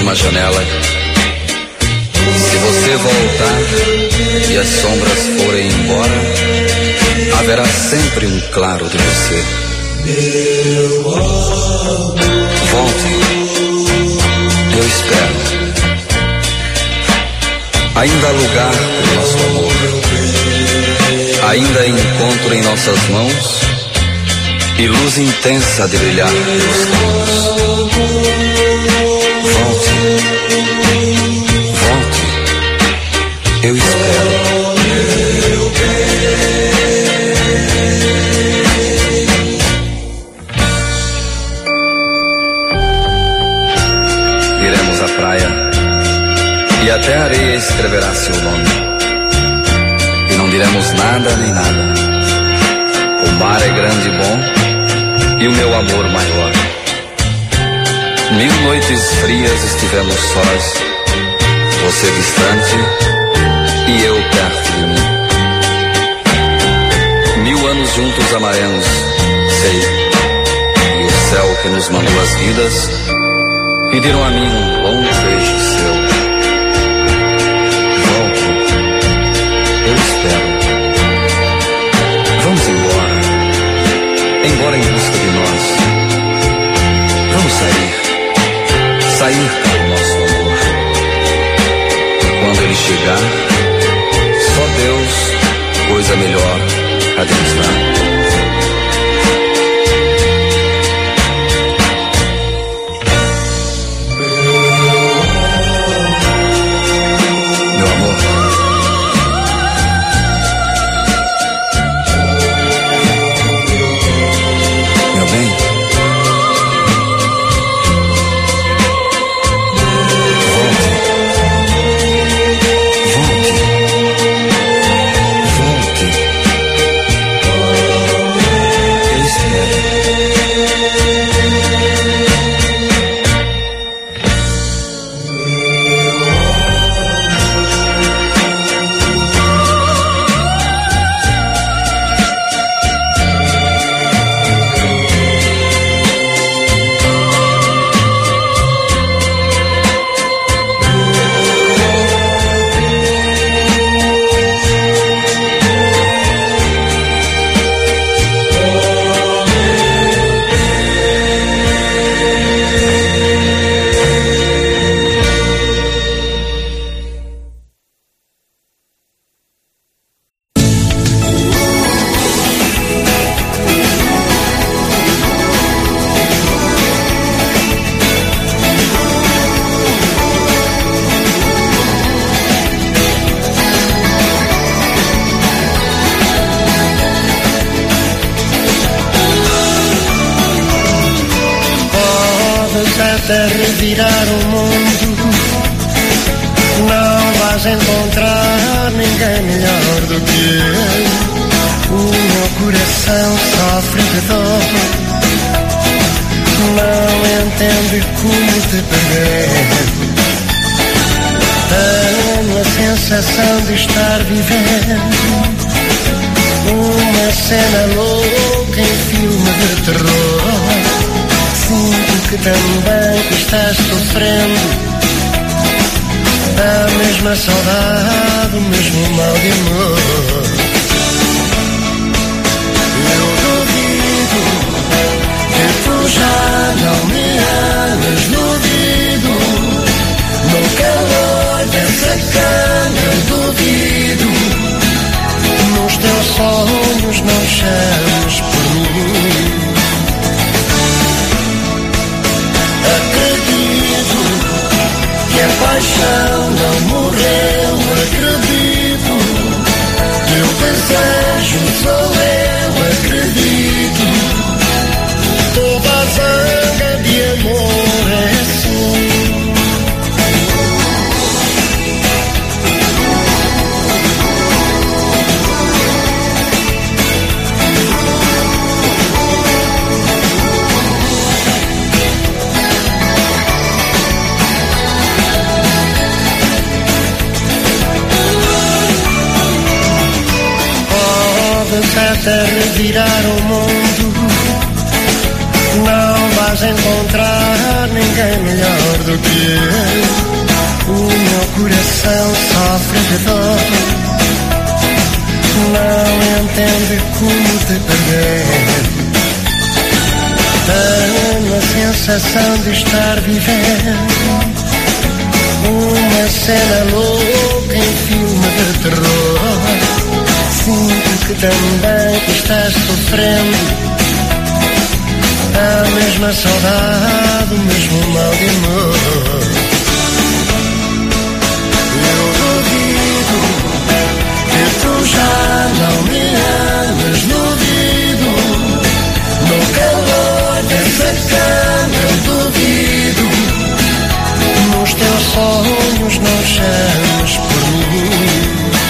uma janela. Se você voltar e as sombras forem embora, haverá sempre um claro de você. Volte, eu espero. Ainda há lugar para o nosso amor. Ainda encontro em nossas mãos e luz intensa de brilhar pelos campos. Volte, volte, eu espero. Iremos à praia e até a areia escreverá seu nome. E não diremos nada nem nada. O mar é grande e bom e o meu amor maior. 1000 noites frias estivemos sós, você distante e eu perto de mim. 1000 anos juntos amaremos, sei. E o céu que nos mandou as vidas pediram a mim um bom beijo seu. Volte, eu espero. Vamos embora, embora em busca de nós. Vamos sair para o nosso amor. E quando ele chegar, só Deus, coisa melhor, a Deus dar. até revirar o mundo, não vais encontrar ninguém melhor do que eu. O meu coração sofre de dor, não entende como te perder. Tenho a sensação de estar vivendo uma cena louca em filme de terror. Sinto que também estás sofrendo a mesma saudade, o mesmo mal de amor. Eu duvido que tu já não me ames, duvido. No calor dessa cama, duvido. Nos teus sonhos não chames por mim. Acredito que a paixão não morreu, acredito. Teu desejo sou eu, acredito. Toda a zanga de amor é assim. Até revirar o mundo, não vais encontrar ninguém melhor do do que o meu coração sofre de dor. Não entende como te perder. Tenho a sensação de estar vivendo uma cena louca em filme de terror. Sinto que também estás sofrendo a mesma saudade, o mesmo mal de amor. Eu duvido que tu já não me ames, duvido. No calor dessa cama eu duvido. Nos teus sonhos não chames por mim.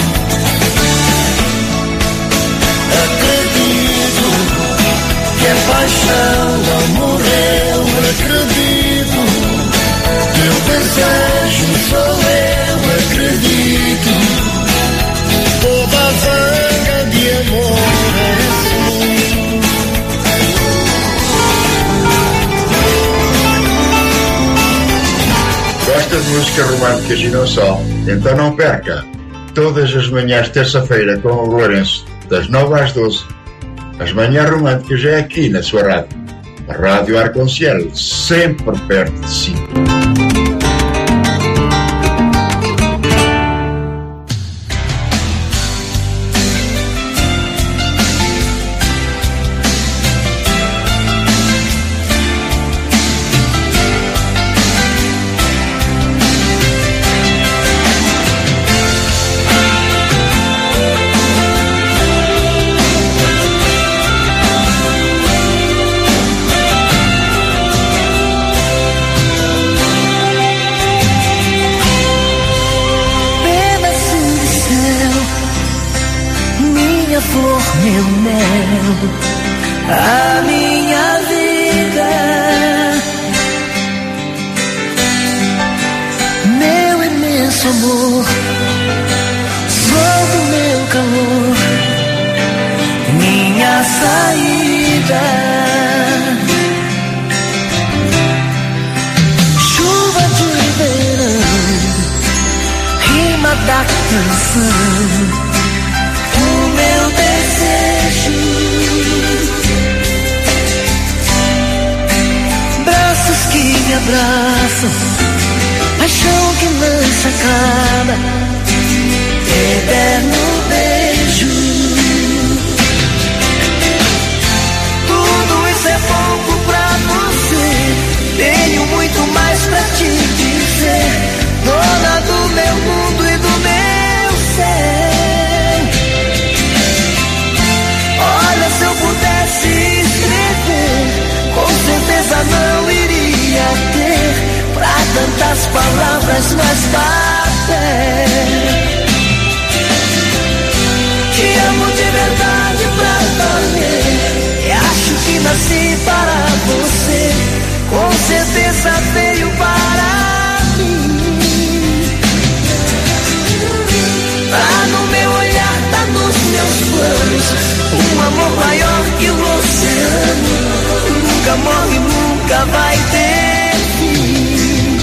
Acredito que a paixão não morreu. Acredito que o desejo sou eu. Acredito toda a vaga de amor é assim. Gosta de músicas românticas e não só? Então não perca! Todas as manhãs de terça-feira com o Lourenço, das 9 às 12. As manhãs românticas é aqui na sua rádio. A Rádio Arconciel, sempre perto de si. Meu mel, a minha vida, meu imenso amor, sol do meu calor, minha saída, chuva de verão, rima da canção. Meu desejo, braços que me abraçam, paixão que não se acaba, eterno beijo. Tudo isso é pouco pra você, tenho muito mais pra te dizer, dona do meu mundo e do meu ser. Se eu pudesse escrever, com certeza não iria ter pra tantas palavras mais papel. Te amo de verdade pra valer, e acho que nasci para você, com certeza veio para mim. Tá no meu olhar, tá nos meus planos, um amor maior que o oceano, nunca morre, nunca vai ter fim.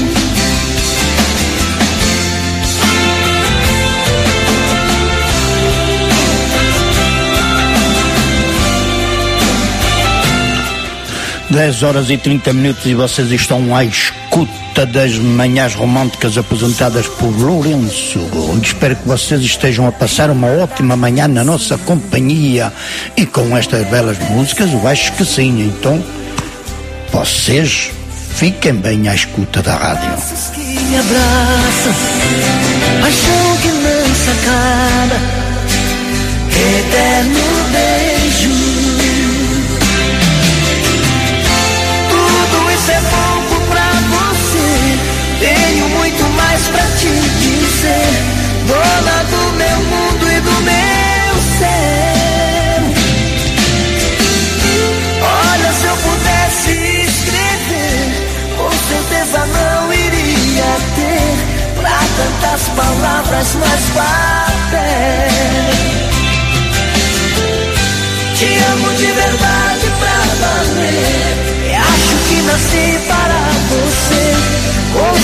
Dez horas e 30 minutos e vocês estão à escuta das manhãs românticas apresentadas por Lourenço. Espero que vocês estejam a passar uma ótima manhã na nossa companhia e com estas belas músicas, eu acho que sim. Então, vocês fiquem bem à escuta da rádio. Que me abraçam, paixão que não se acaba, eterno beijo. É pouco pra você, tenho muito mais pra te dizer, dona do meu mundo e do meu ser. Olha, se eu pudesse escrever, com certeza não iria ter pra tantas palavras mais papel. Te amo de verdade pra valer, acho que nasci para você, com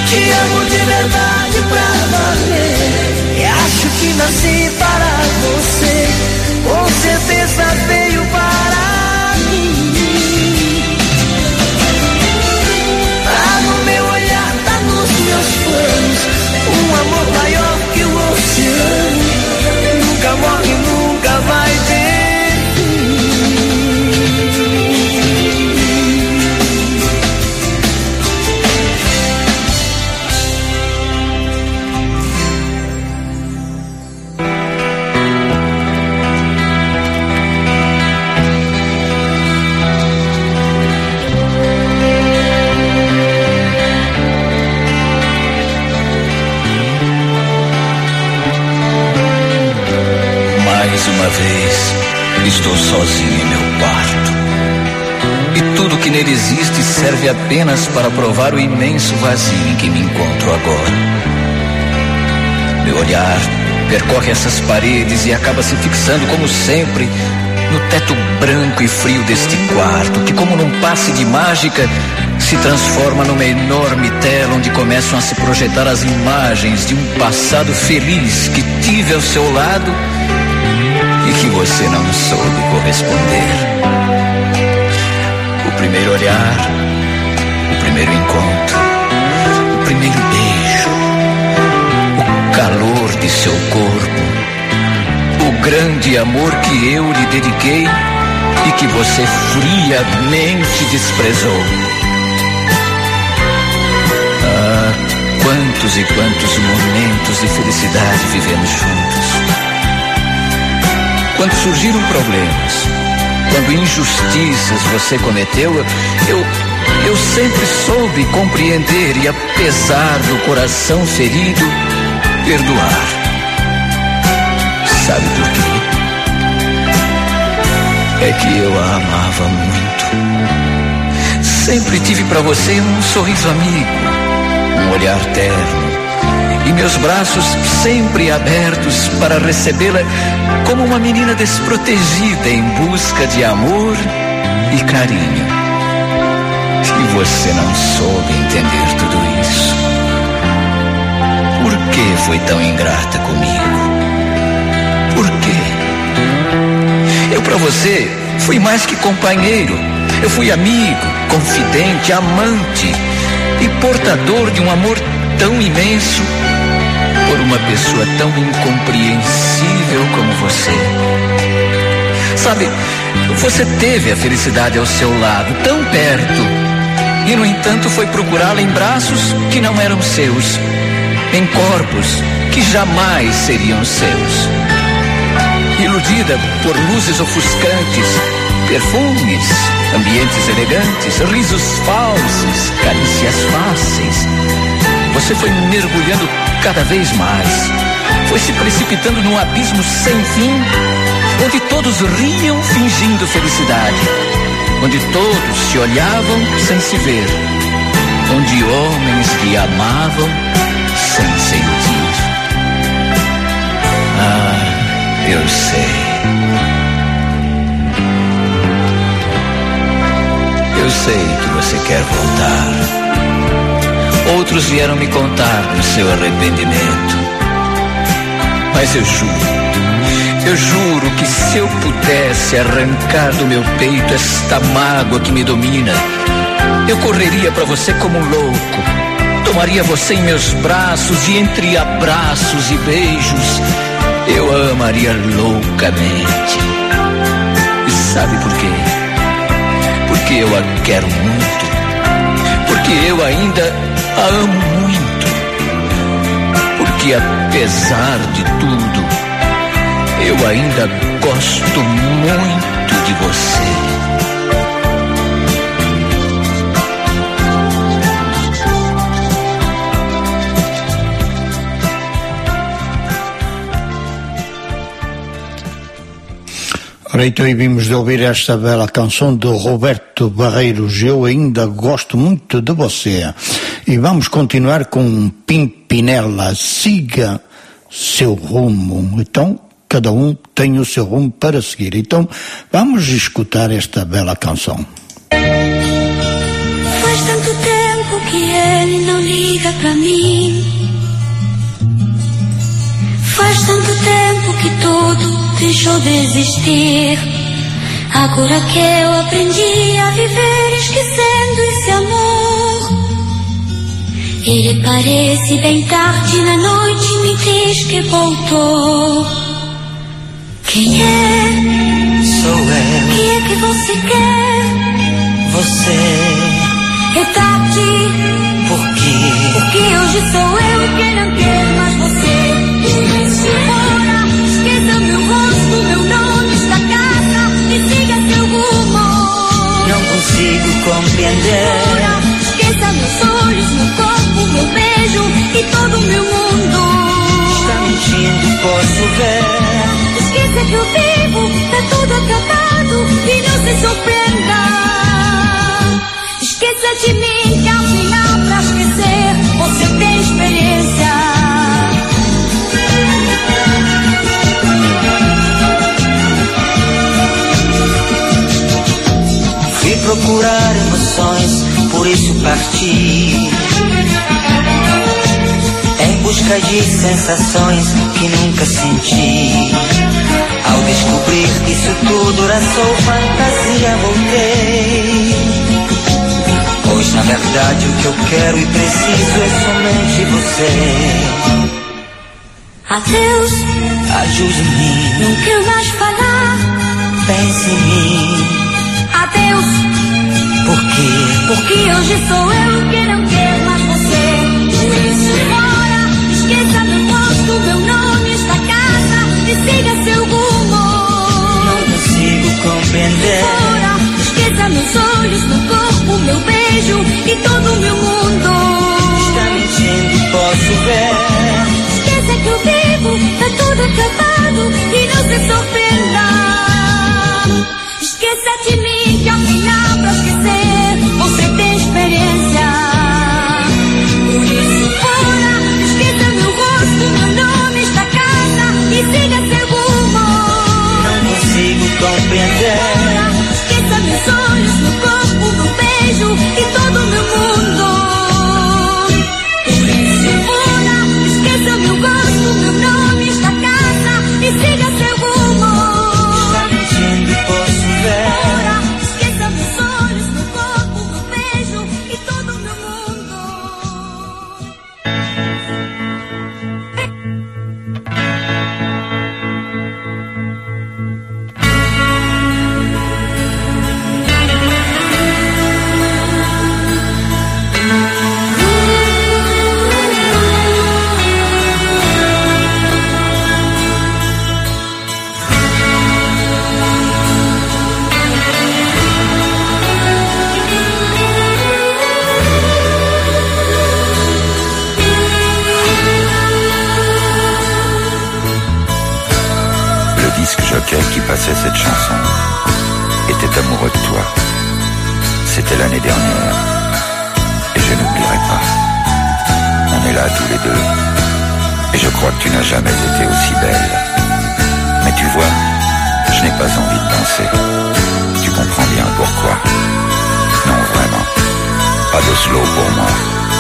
Te amo de verdade pra valer. E acho que nasci para você. Com certeza veio para mim. Tá no meu olhar, tá nos meus planos. Um amor maior que o oceano. Nunca morre, nunca vai ter. Uma vez estou sozinho em meu quarto e tudo que nele existe serve apenas para provar o imenso vazio em que me encontro agora. Meu olhar percorre essas paredes e acaba se fixando, como sempre, no teto branco e frio deste quarto, que, como num passe de mágica, se transforma numa enorme tela onde começam a se projetar as imagens de um passado feliz que tive ao seu lado e que você não soube corresponder. O primeiro olhar, o primeiro encontro, o primeiro beijo, o calor de seu corpo, o grande amor que eu lhe dediquei e que você friamente desprezou. Ah, quantos e quantos momentos de felicidade vivemos juntos. Quando surgiram problemas, quando injustiças você cometeu, eu sempre soube compreender e, apesar do coração ferido, perdoar. Sabe por quê? É que eu a amava muito. Sempre tive para você um sorriso amigo, um olhar terno, e meus braços sempre abertos para recebê-la como uma menina desprotegida em busca de amor e carinho. E você não soube entender tudo isso. Por que foi tão ingrata comigo? Por quê? Eu para você fui mais que companheiro. Eu fui amigo, confidente, amante e portador de um amor tão imenso por uma pessoa tão incompreensível como você. Sabe, você teve a felicidade ao seu lado, tão perto, e no entanto foi procurá-la em braços que não eram seus, em corpos que jamais seriam seus. Iludida por luzes ofuscantes, perfumes, ambientes elegantes, risos falsos, carícias fáceis, você foi mergulhando cada vez mais, foi se precipitando num abismo sem fim, onde todos riam fingindo felicidade, onde todos se olhavam sem se ver, onde homens lhe amavam sem sentir. Ah, eu sei. Eu sei que você quer voltar. Outros vieram me contar do seu arrependimento. Mas eu juro que se eu pudesse arrancar do meu peito esta mágoa que me domina, eu correria para você como um louco, tomaria você em meus braços e entre abraços e beijos eu a amaria loucamente. E sabe por quê? Porque eu a quero muito, porque eu ainda a amo muito, porque apesar de tudo, eu ainda gosto muito de você. Então, e vimos de ouvir esta bela canção do Roberto Barreiros, Eu Ainda Gosto Muito de Você. E vamos continuar com Pimpinela, Siga Seu Rumo. Então, cada um tem o seu rumo para seguir. Então, vamos escutar esta bela canção. Faz tanto tempo que ele não liga pra mim. deixou de existir. Agora que eu aprendi a viver esquecendo esse amor. Ele parece bem tarde na noite me diz que voltou. Quem é? Sou eu. O que é que você quer? Você. É tarde. Por quê? Porque hoje sou eu quem não quer mais você. Se fora, esqueça meu rosto, meu nome, esta casa e siga seu rumo. Não consigo compreender. Fora, esqueça meus olhos, meu corpo, meu beijo e todo o meu mundo. Está mentindo, posso ver. Esqueça que eu vivo, tá tudo acabado e não se surpreenda. Esqueça de mim que ao final pra esquecer você tem experiência. Fui procurar emoções, por isso parti em busca de sensações que nunca senti. Ao descobrir que isso tudo era só fantasia, voltei. Pois na verdade o que eu quero e preciso é somente você. Adeus, ajude-me. Não quero mais falar. Pense em mim. Adeus. Por quê? Porque hoje sou eu que não quero mais você. Se fora, esqueça meu rosto, meu nome, esta casa e siga seu rumo. Não consigo compreender. Fora, esqueça meus olhos, meu corpo, meu beijo e todo o meu mundo. Está mentindo, posso ver. Esqueça que eu vivo, tá tudo acabado e não se surpreenda. Esqueça de mim que ao final pra esquecer você tem experiência. Por isso fora, esqueça meu rosto, meu nome, esta casa e siga seu rumo. Não consigo compreender. Fora, esqueça meus olhos, meu corpo, meu beijo e todo o meu mundo. Por isso fora, esqueça meu gosto, meu nome, esta casa e siga seu rumo. Está mentindo, posso ver. Fora, esqueça meus olhos, meu corpo, meu beijo e todo o meu mundo. Le disque jockey qui passait cette chanson était amoureux de toi. C'était l'année dernière et je n'oublierai pas. On est là tous les deux et je crois que tu n'as jamais été aussi belle. Mais tu vois, je n'ai pas envie de danser. Tu comprends bien pourquoi. Non, vraiment. Pas de slow pour moi.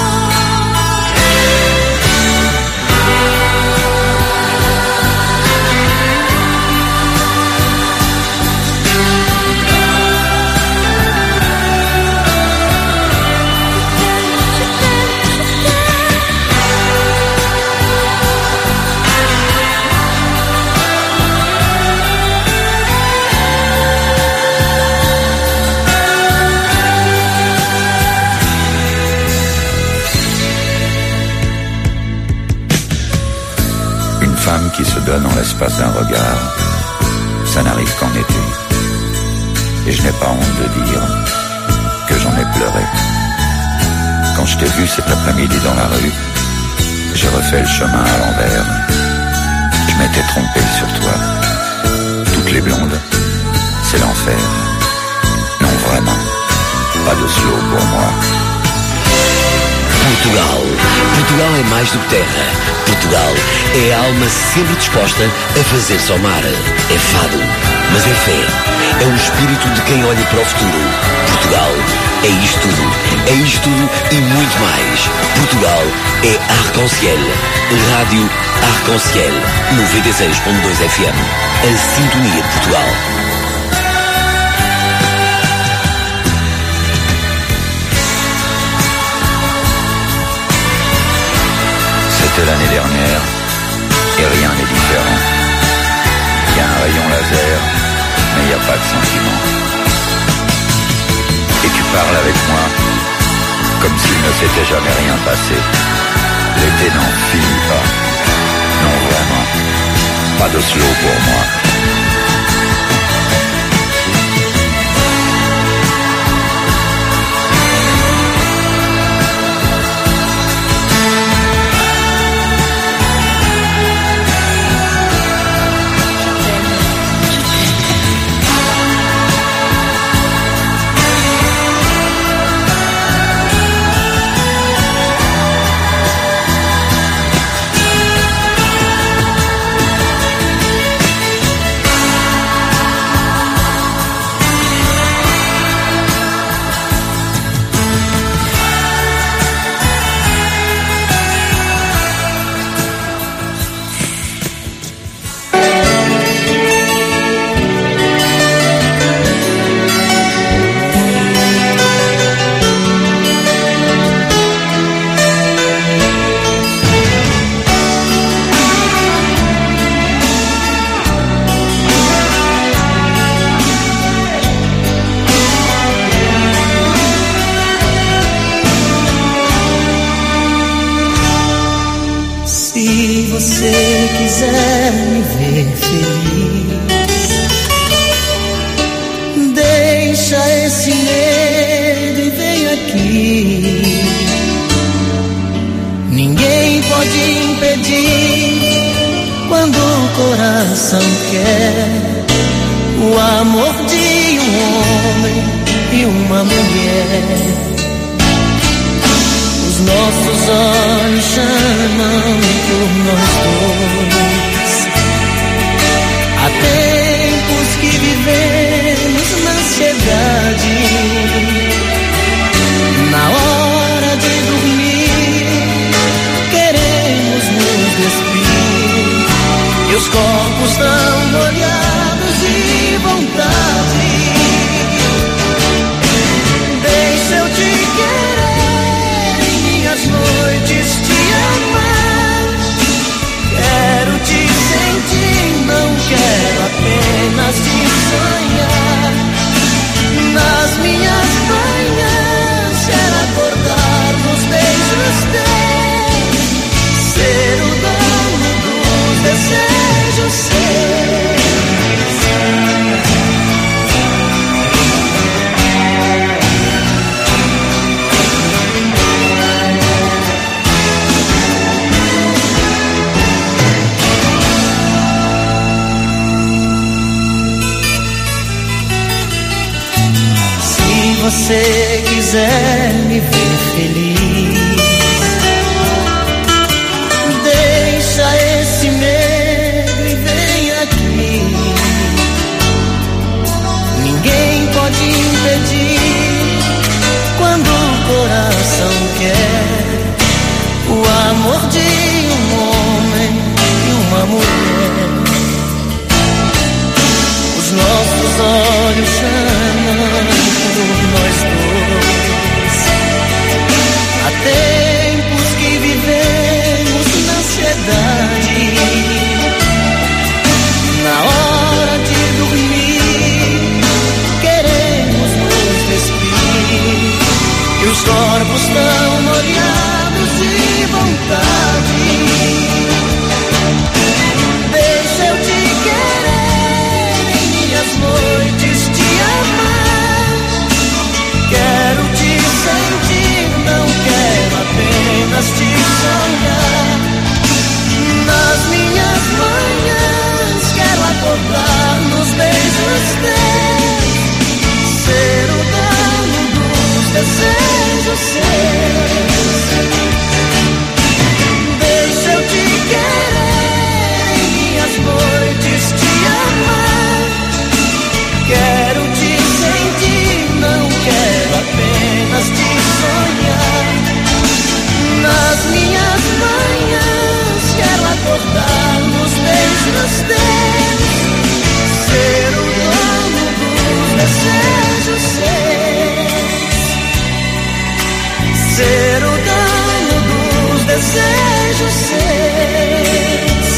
Femme qui se donne en l'espace d'un regard, ça n'arrive qu'en été. Et je n'ai pas honte de dire que j'en ai pleuré. Quand je t'ai vu cet après-midi dans la rue, j'ai refait le chemin à l'envers. Je m'étais trompé sur toi. Toutes les blondes, c'est l'enfer. Non, vraiment, pas de slow pour moi. Portugal. Portugal é mais do que terra. Portugal é a alma sempre disposta a fazer-se ao mar. É fado, mas é fé. É o espírito de quem olha para o futuro. Portugal É isto tudo e muito mais. Portugal é Arc-en-Ciel. Rádio Arc-en-Ciel 96.2 FM. A sintonia de Portugal. C'était l'année dernière et rien n'est différent. Il y a un rayon laser, mais il n'y a pas de sentiment. Et tu parles avec moi comme s'il ne s'était jamais rien passé. L'été n'en finit pas. Non, vraiment. Pas de slow pour moi. você quiser me ver feliz, deixa esse medo e vem aqui. Ninguém pode impedir quando o coração quer o amor de um homem e uma mulher. Os nossos olhos chamam por nós dois. nós temos. Ser o dono dos desejos seus. Ser o dono dos desejos seus.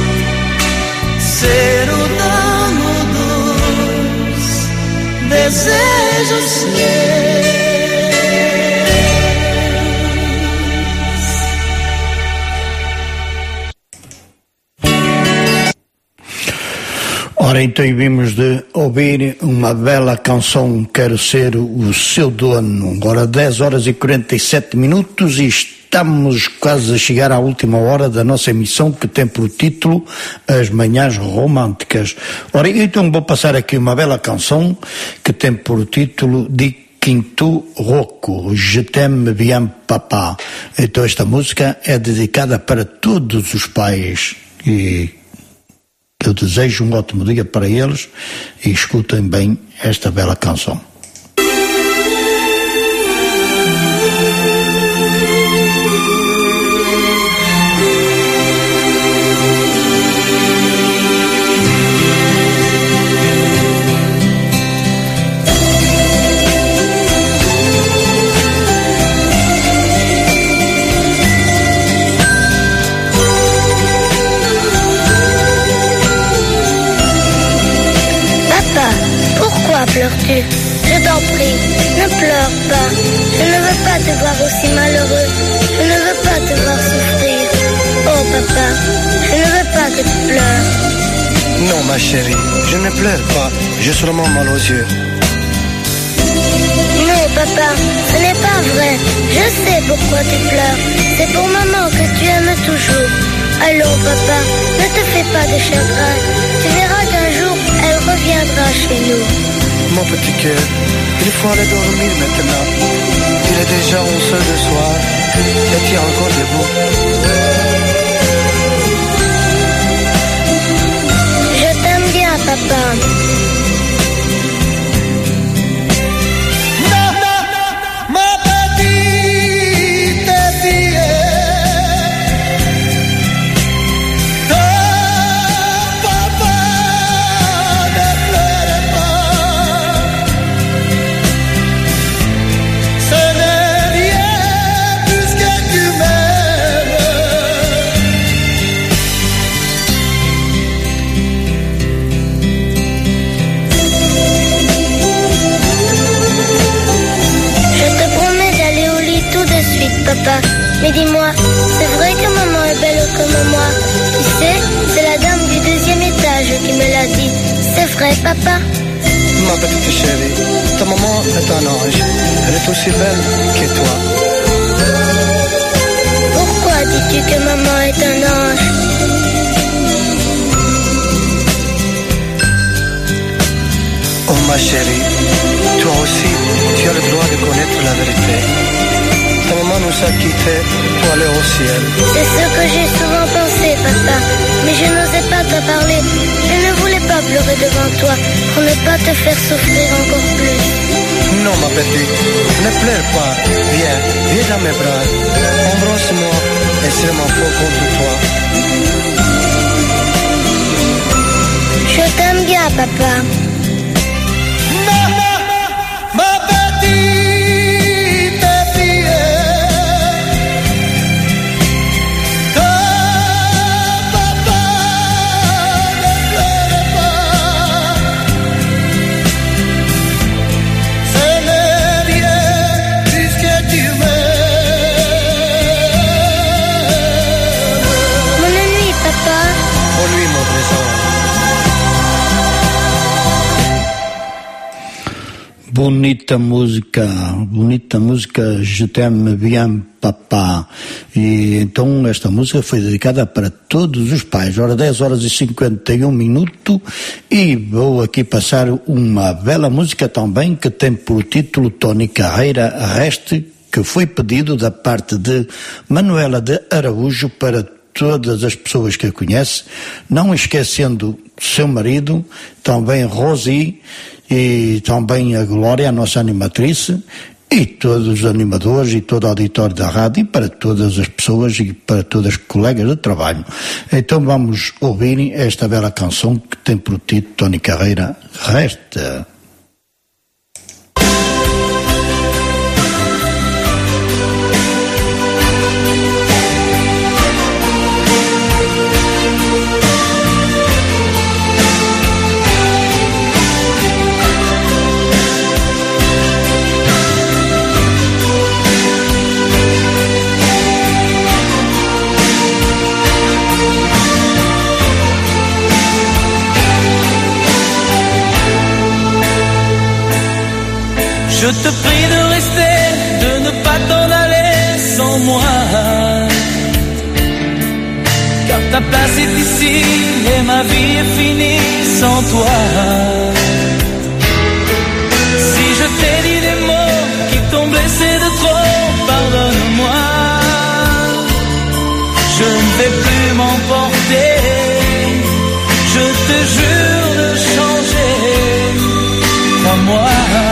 Ser o dono dos desejos seus. Ora, então vimos de ouvir uma bela canção, Quero Ser o Seu Dono. Agora 10 horas e 47 minutos e estamos quase a chegar à última hora da nossa emissão, que tem por título As Manhãs Românticas. Ora, então vou passar aqui uma bela canção que tem por título de Quinto Rocco, Je t'aime bien papa. Então esta música é dedicada para todos os pais e eu desejo um ótimo dia para eles e escutem bem esta bela canção. Pleures-tu? Je t'en prie, ne pleure pas. Je ne veux pas te voir aussi malheureux. Je ne veux pas te voir souffrir. Oh papa, je ne veux pas que tu pleures. Non ma chérie, je ne pleure pas. J'ai seulement mal aux yeux. Non papa, ce n'est pas vrai. Je sais pourquoi tu pleures. C'est pour maman que tu aimes toujours. Allons papa, ne te fais pas de chagrin. Tu verras qu'un jour elle reviendra chez nous. Mon petit cœur, il faut aller dormir maintenant. Il est déjà 11h du soir et tu es encore debout. Je t'aime bien, papa. Papa, mais dis-moi, c'est vrai que maman est belle comme moi? Tu sais, c'est la dame du 2e étage qui me l'a dit. C'est vrai, papa? Ma petite chérie, ta maman est un ange. Elle est aussi belle que toi. Pourquoi dis-tu que maman est un ange? Oh ma chérie, toi aussi, tu as le droit de connaître la vérité. Ta maman nous a quittés pour aller au ciel. C'est ce que j'ai souvent pensé, papa. Mais je n'osais pas t'en parler. Je ne voulais pas pleurer devant toi pour ne pas te faire souffrir encore plus. Non, ma petite, ne pleure pas. Viens, viens dans mes bras. Embrasse-moi et serre-moi fort contre toi. Je t'aime bien, papa. Ma petite. Bonita música, Je t'aime bien papa. E então esta música foi dedicada para todos os pais. Ora, 10 horas e 51 minutos e vou aqui passar uma bela música também que tem por título Tony Carreira Arreste, que foi pedido da parte de Manuela de Araújo para todas as pessoas que a conhece, não esquecendo seu marido, também Rosi, e também a Glória, a nossa animatriz, E todos os animadores e todo o auditório da rádio e para todas as pessoas e para todas as colegas de trabalho. Então vamos ouvir esta bela canção que tem por título Tony Carreira, Resta. Je te prie de rester, de ne pas t'en aller sans moi. Car ta place est ici et ma vie est finie sans toi. Si je t'ai dit des mots qui t'ont blessé de trop, pardonne-moi. Je ne vais plus m'emporter, je te jure de changer, crois-moi.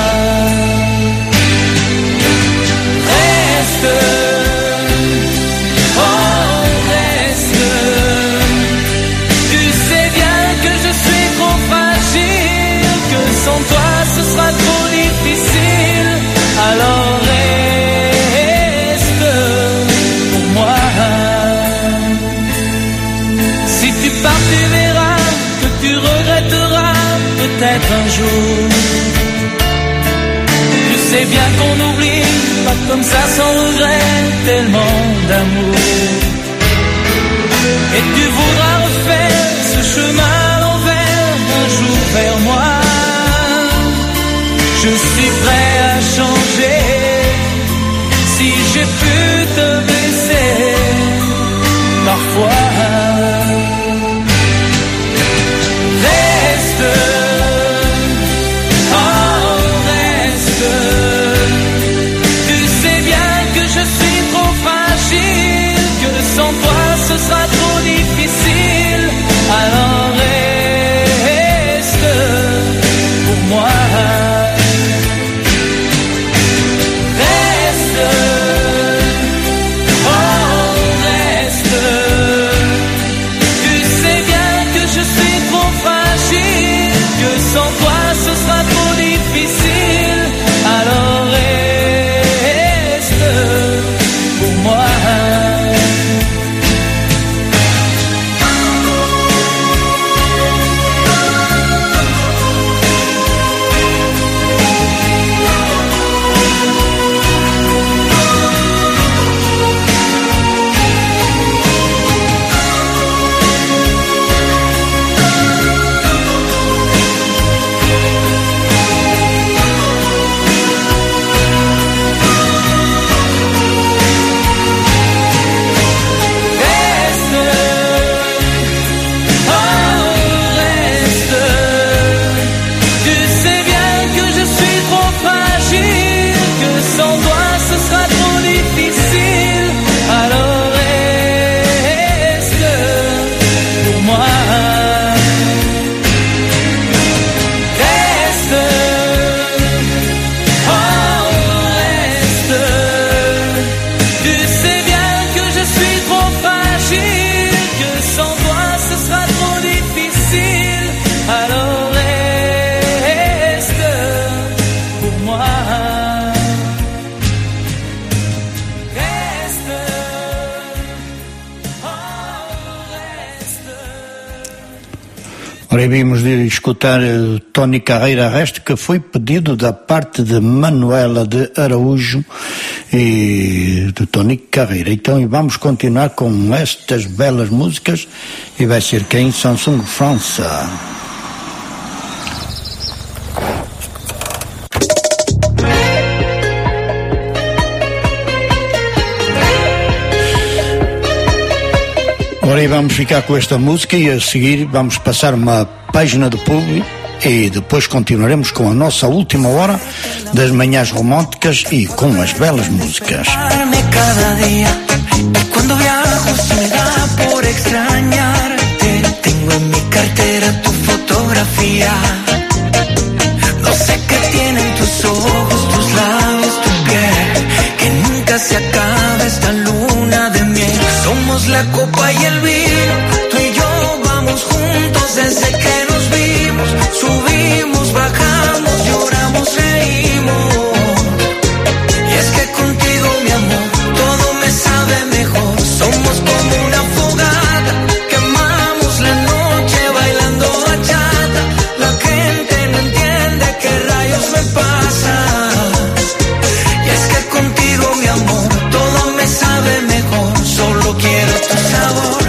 Sans toi ce sera trop difficile, alors reste pour moi. Si tu pars tu verras que tu regretteras peut-être un jour. Tu sais bien qu'on n'oublie pas comme ça sans regret, tellement d'amour. Et tu voudras refaire ce chemin à l'envers un jour vers moi. Je suis prêt à changer si j'ai pu te blesser parfois. Reste, oh reste. Tu sais bien que je suis trop fragile, que sans toi ce sera trop difficile. Alors reste pour moi. Sans toi ce sera trop difficile, alors reste pour moi. Ora, vimos de escutar Tony Carreira Resta, que foi pedido da parte de Manuela de Araújo e de Tony Carreira. Então, vamos continuar com estas belas músicas e vai ser quem? Samsung França. Agora vamos ficar com esta música e a seguir vamos passar uma página do público e depois continuaremos com a nossa última hora das manhãs românticas e com as belas músicas. Cada día, y cuando viajo se me da por extrañarte. Tengo en mi cartera tu fotografía. No sé qué tienen tus ojos, tus labios, tu piel. Somos la copa y el vino, tú y yo vamos juntos desde que nos vimos. Subimos, bajamos, lloramos, reímos. Y es que contigo, mi amor, todo me sabe mejor. Somos como una fogata, quemamos la noche bailando bachata. La gente no entiende qué rayos me pasa. Y es que contigo, mi amor, todo me sabe mejor. Solo quiero tu sabor.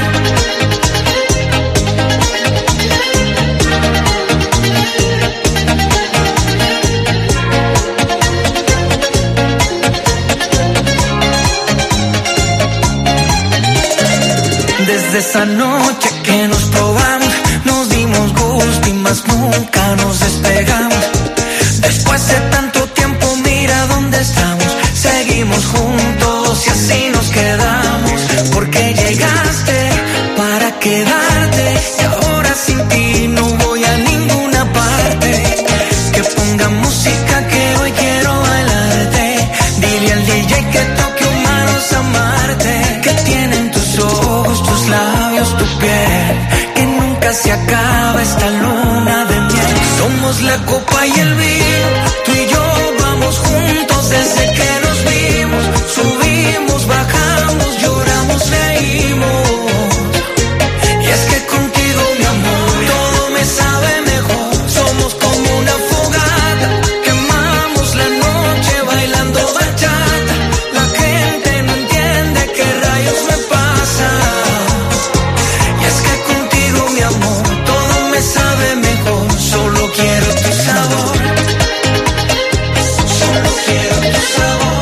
Desde esa noche que nos probamos, nos dimos gusto y más nunca nos despegamos. Después de tanto tiempo, mira dónde estamos. Seguimos juntos y así nos quedamos. Porque llegaste para quedarte y ahora sin ti no voy a ninguna parte. Que ponga música que hoy quiero bailarte. Dile al DJ que toque humanos amarte. Que tienen tus ojos, tus labios, tu piel, que nunca se acaba esta luna de miel. Somos la copa y el vino, tú y yo vamos juntos desde que nos vimos. Subimos, bajamos, lloramos, reímos. Y es que contigo, mi amor, todo me sabe mejor. Somos como una fogata, quemamos la noche bailando bachata. La gente no entiende qué rayos me pasa. Y es que contigo, mi amor, todo me sabe mejor. Solo quiero tu sabor. Solo quiero tu sabor.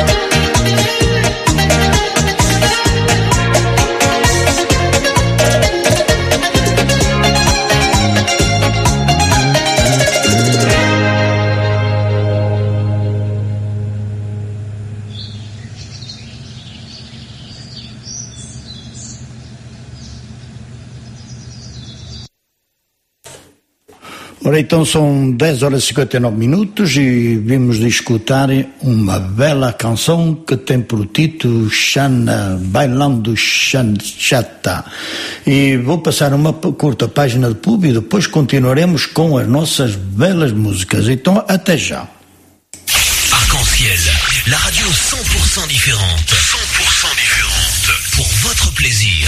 Ora, então são 10 horas e 59 minutos e vimos de escutar uma bela canção que tem por título Xana, Bailando Chata. E vou passar uma curta página de pub e depois continuaremos com as nossas belas músicas. Então, até já. Arc-en-ciel, la radio 100% différente. 100% différente. Pour votre plaisir.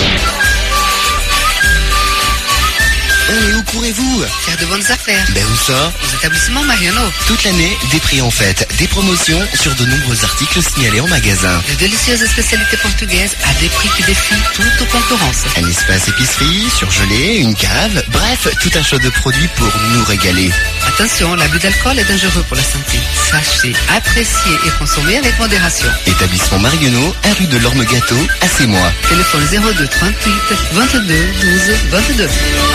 Et où courez-vous? Faire de bonnes affaires. Ben où ça? Aux établissements Mariano. Toute l'année, des prix en fête, des promotions sur de nombreux articles signalés en magasin. De délicieuses spécialités portugaises à des prix qui défient toute concurrence. Un espace épicerie, surgelé, une cave, bref, tout un choix de produits pour nous régaler. Attention, l'abus d'alcool est dangereux pour la santé. Sachez apprécier et consommer avec modération. Établissement Marionneau, à rue de l'Orme Gâteau, à Sémois. Téléphone 02 38 22 12 22.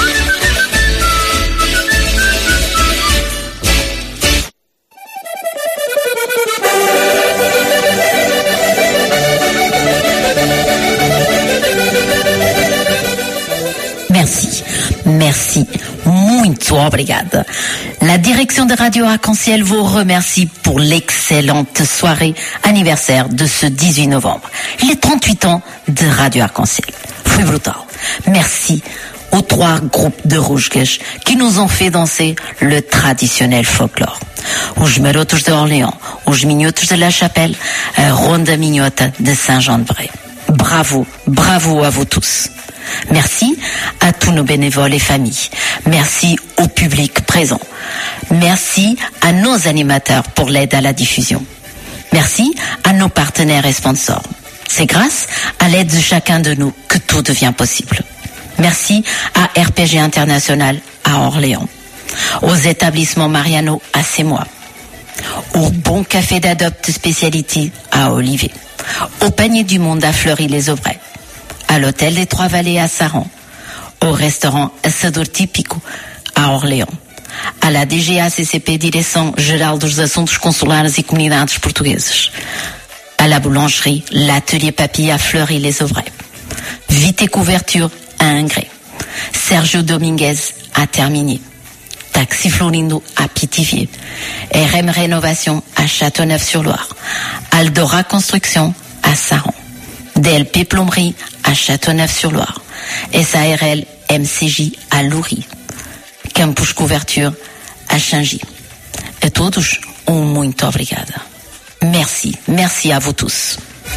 Merci, muito obrigada. La direction de Radio Arc-en-Ciel vous remercie pour l'excellente soirée anniversaire de ce 18 novembre. Les 38 ans de Radio Arc-en-Ciel. Foi brutal. Merci aux 3 groupes de Rusgas qui nous ont fait danser le traditionnel folklore. Os Marotos de Orléans, os Minhotos de La Chapelle, a Ronda Minhota de Saint-Jean-de-Bray. Bravo, bravo à vous tous. Merci à tous nos bénévoles et familles. Merci au public présent. Merci à nos animateurs pour l'aide à la diffusion. Merci à nos partenaires et sponsors. C'est grâce à l'aide de chacun de nous que tout devient possible. Merci à RPG International à Orléans, aux établissements Mariano à Sémois, au Bon Café d'Adopte Spécialité à Olivet, au Panier du Monde à Fleury-les-Aubrais, à l'Hôtel des Trois-Vallées à Saran, au restaurant Assador Típico à Orléans, à la DGA-CCP Direção-Geral dos Assuntos Consulares e Comunidades Portuguesas, à la boulangerie L'Atelier Papy à Fleury-les-Aubrais, Vite et Couverture à Ingré, Sergio Dominguez à Terminier, Taxi Florindo à Pithiviers, RM Rénovation à Châteauneuf-sur-Loire, Aldora Construction à Saran, DLP Plomberie à Châteauneuf-sur-Loire, SARL MCJ à Loury, Campus Couverture à Changy. A todos, muito obrigada. Merci à vous tous.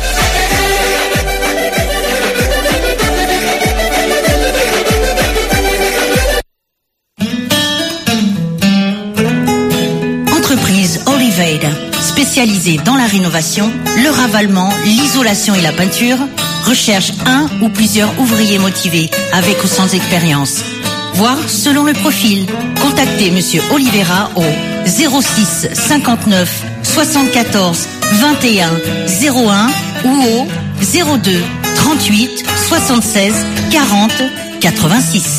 Entreprise Oliveira, spécialisée dans la rénovation, le ravalement, l'isolation et la peinture, recherche un ou plusieurs ouvriers motivés avec ou sans expérience. Voir selon le profil. Contactez Monsieur Oliveira au 06 59 74 21 01 ou au 02 38 76 40 86.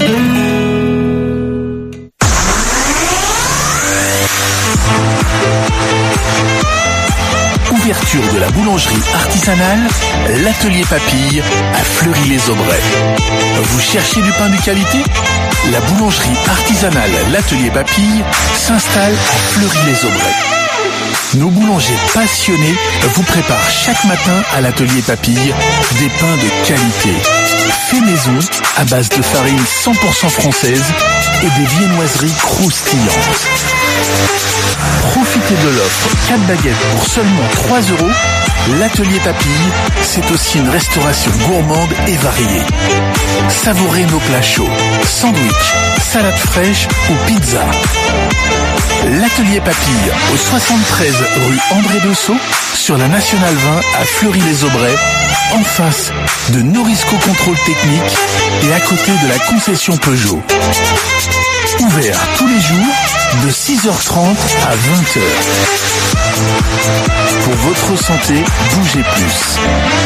Ouverture de la boulangerie artisanale, l'atelier Papille à Fleury-les-Aubrais. Vous cherchez du pain de qualité? La boulangerie artisanale, l'atelier Papille s'installe à Fleury-les-Aubrais. Nos boulangers passionnés vous préparent chaque matin à l'atelier Papille des pains de qualité. Fait maison à base de farine 100% française et des viennoiseries croustillantes. Profitez de l'offre 4 baguettes pour seulement 3 €. L'atelier Papille, c'est aussi une restauration gourmande et variée. Savourez nos plats chauds, sandwich, salade fraîche ou pizza. L'atelier Papille au 73 rue André Dessau sur la Nationale 20 à Fleury-les-Aubrais, en face de Norisco Contrôle Technique et à côté de la concession Peugeot. Ouvert tous les jours de 6h30 à 20h. Pour votre santé, bougez plus.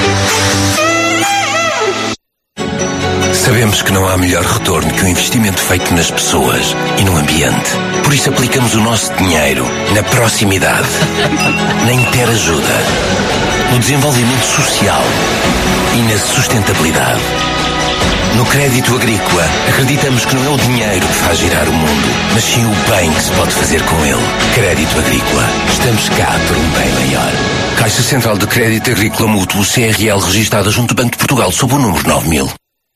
Sabemos que não há melhor retorno que o investimento feito nas pessoas e no ambiente. Por isso aplicamos o nosso dinheiro na proximidade, na interajuda, no desenvolvimento social e na sustentabilidade. No crédito agrícola, acreditamos que não é o dinheiro que faz girar o mundo, mas sim o bem que se pode fazer com ele. Crédito agrícola. Estamos cá por um bem maior. Caixa Central de Crédito Agrícola Mútuo CRL, registada junto ao Banco de Portugal, sob o número 9000.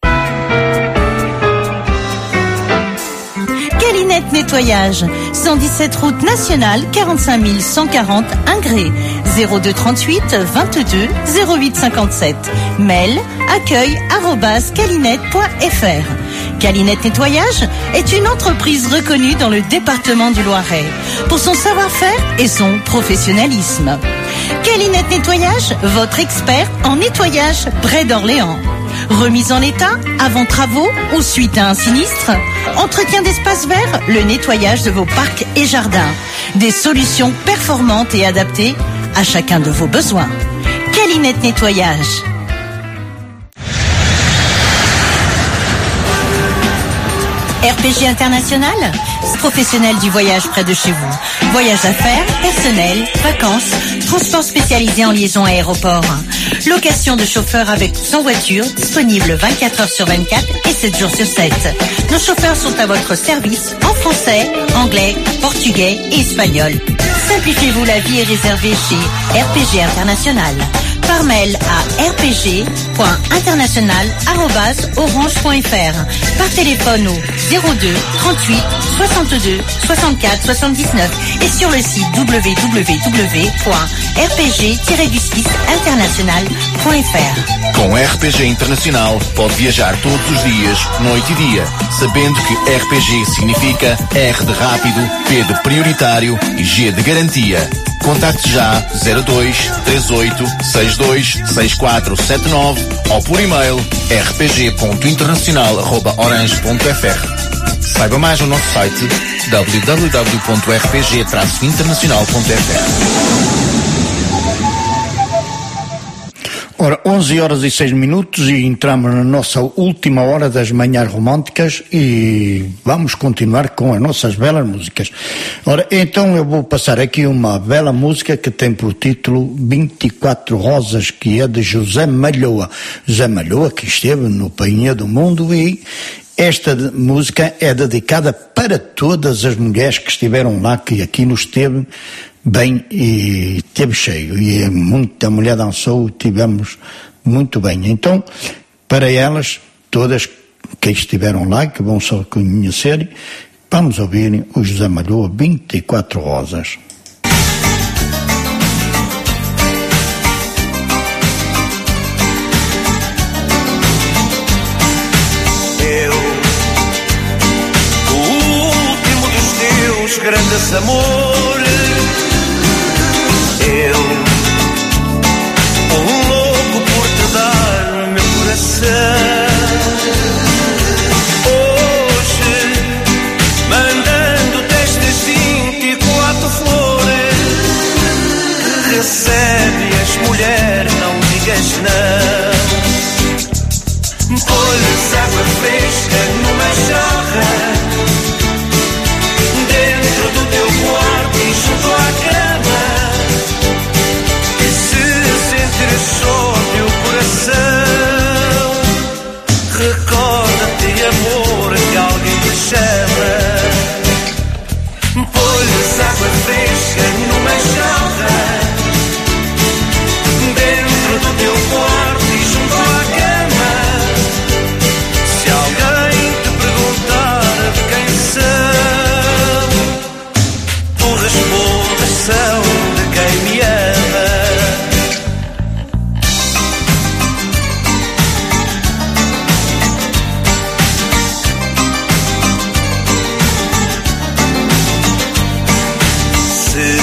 Calinette Nettoyage, 117 route nationale, 45 140 Ingré, 02 38 22 08 57. Mail accueil@calinette.fr. Calinette Nettoyage est une entreprise reconnue dans le département du Loiret pour son savoir-faire et son professionnalisme. Calinette Nettoyage, votre expert en nettoyage près d'Orléans. Remise en état, avant travaux ou suite à un sinistre. Entretien d'espaces verts, le nettoyage de vos parcs et jardins. Des solutions performantes et adaptées à chacun de vos besoins. Calinette Nettoyage. RPG International, professionnel du voyage près de chez vous. Voyage d'affaires, personnel, vacances, transport spécialisé en liaison aéroport. Location de chauffeurs avec ou sans voiture, disponible 24 heures sur 24 et 7 jours sur 7. Nos chauffeurs sont à votre service en français, anglais, portugais et espagnol. Simplifiez-vous la vie et réservez chez RPG International. Par mail à rpg.international@orange.fr. Par téléphone au 02 38 62 64 79 et sur le site www.rpg-international.fr. Com RPG Internacional pode viajar todos os dias, noite e dia, sabendo que RPG significa R de rápido, P de prioritário e G de garantia. Contacte já 02 38 62 6479 ou por e-mail rpg.internacional@orange.fr. Saiba mais no nosso site www.rpg-internacional.fr. Ora, 11h06 e entramos na nossa última hora das manhãs românticas e vamos continuar com as nossas belas músicas. Ora, então eu vou passar aqui uma bela música que tem por título 24 Rosas, que é de José Malhoa. José Malhoa, que esteve no Painha do Mundo, e esta música é dedicada para todas as mulheres que estiveram lá, que aqui nos teve bem e teve cheio, e muita mulher dançou, tivemos Muito bem, então, para elas, todas que estiveram lá, que vão só conhecer, vamos ouvir o José Malhoa, 24 Rosas. Grandes amores, eu, louco por te dar meu coração. Hoje, mandando-te estas 24 flores, recebe-as, mulher, não digas não. Põe-lhes água fresca numa jarra, junto à cama, e se sentir só teu coração, recorda-te, amor, que alguém te chama. Põe-lhes água fresca numa jarra, dentro do teu quarto e junto à cama. Se alguém te perguntar de quem são, responda-são de quem me ama. Se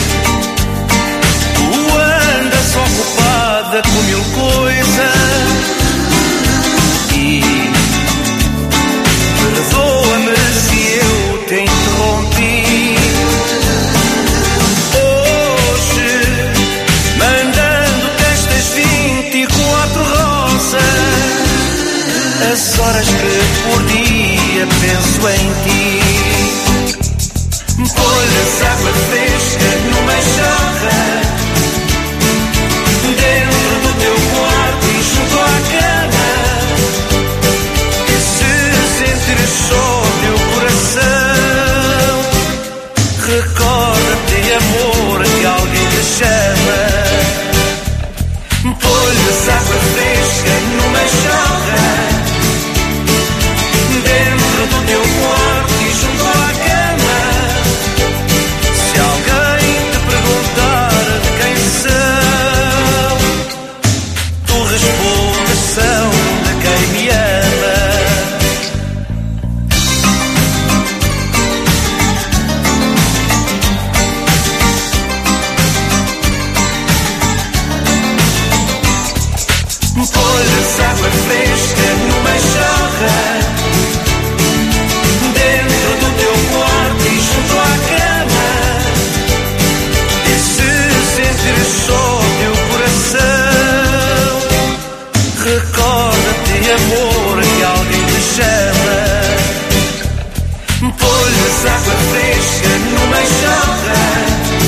tu andas ocupada com mil coisas, e perdoa-me se eu te interrompi, as horas que por dia penso em ti. Põe-lhes água fresca numa jarra, dentro do teu quarto e junto à cama, e se sentir só teu coração, recorda-te, amor, que alguém te chama. Põe-lhes água fresca numa jarra, dentro do teu quarto e junto à cama. Se alguém te perguntar de quem são, tu respondes, são de quem me ama. Põe-lhes água fresca numa jarra, dentro do teu quarto e junto à cama, e se sentir só teu coração, recorda-te, amor, que alguém te chama. Põe-lhes água fresca numa jarra,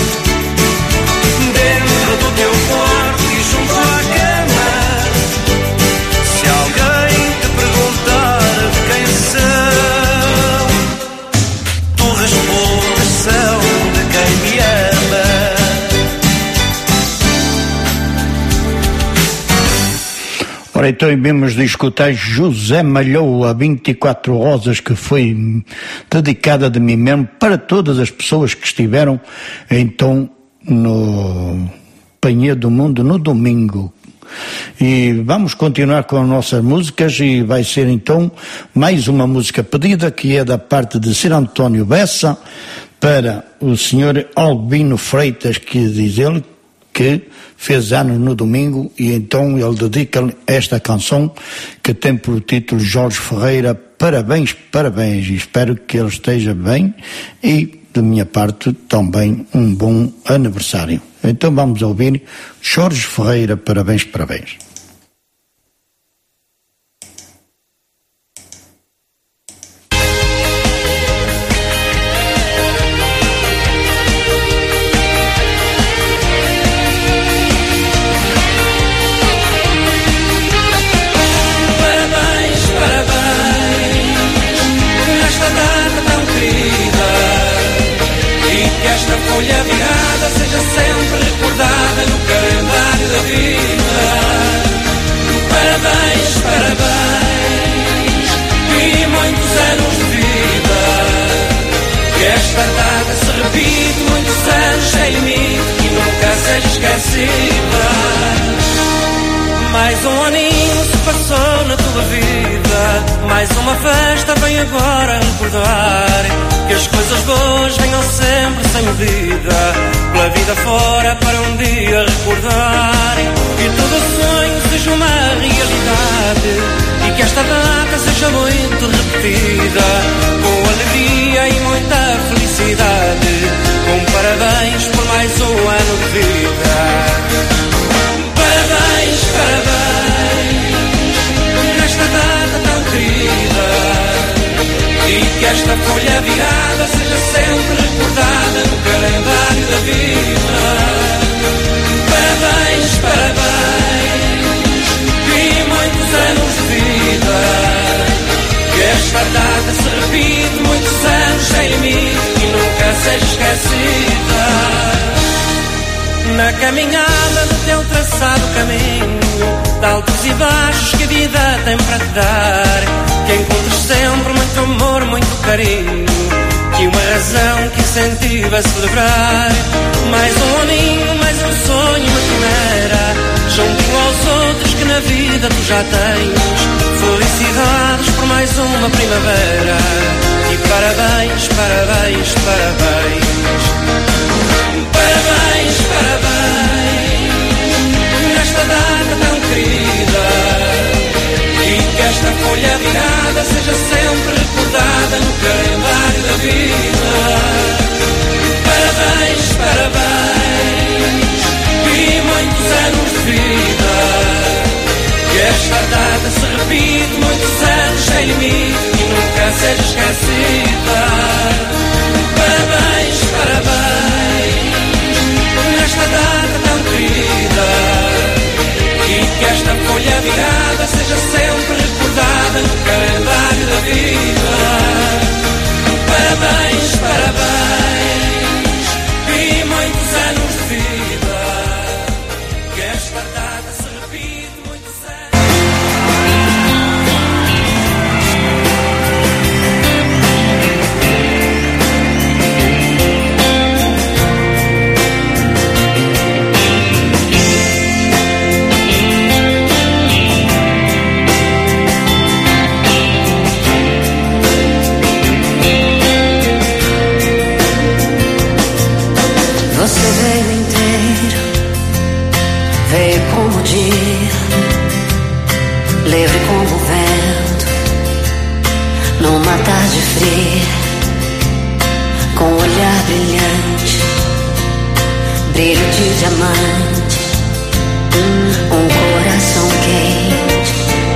dentro do teu quarto e junto à cama. Se alguém te perguntar de quem são, tu respondes, são de quem me ama. Ora, então vimos de escutar José Malhoa, 24 Rosas, que foi dedicada de mim mesmo para todas as pessoas que estiveram então no Panheiro do Mundo no domingo. E vamos continuar com as nossas músicas, e vai ser então mais uma música pedida, que é da parte de Sir António Bessa, para o senhor Albino Freitas, que diz ele que fez anos no domingo, e então ele dedica esta canção que tem por título Jorge Ferreira, parabéns, parabéns, e espero que ele esteja bem, e de minha parte também um bom aniversário. Então vamos ouvir Jorge Ferreira, parabéns, parabéns. Folha virada seja sempre recordada no calendário da vida. esquecida. Mais um aninho se passou na tua vida, mais uma festa vem agora recordar que as coisas boas venham sempre sem medida, pela vida fora para um dia recordar, que todo sonho seja uma realidade e que esta data seja muito repetida, com alegria e muita felicidade, com parabéns por mais um ano de vida. Parabéns, parabéns, nesta data tão querida, e que esta folha virada seja sempre recordada no calendário da vida. Parabéns, parabéns, e muitos anos de vida, que esta data se repite muitos anos sem limite e nunca seja esquecida. Na caminhada do teu traçado caminho, de altos e baixos que a vida tem para te dar, que encontres sempre muito amor, muito carinho, e uma razão que incentiva a celebrar. Mais um aninho, mais um sonho, uma quimera, juntinho aos outros que na vida tu já tens. Felicidades por mais uma primavera, e parabéns, parabéns, parabéns. Parabéns, parabéns, nesta data tão querida, e que esta folha virada seja sempre recordada no calendário da vida. Parabéns, parabéns, e muitos anos de vida, que esta data se repite muitos anos sem limite e nunca seja esquecida. Parabéns, parabéns, nesta data tão querida, e que esta folha virada seja sempre recordada no calendário da vida. Parabéns, parabéns, e muitos anos de vida, que esta data se repite muitos anos. Você veio inteiro, veio como o dia, leve como o vento, numa tarde fria, com um olhar brilhante, brilho de diamante, um coração quente,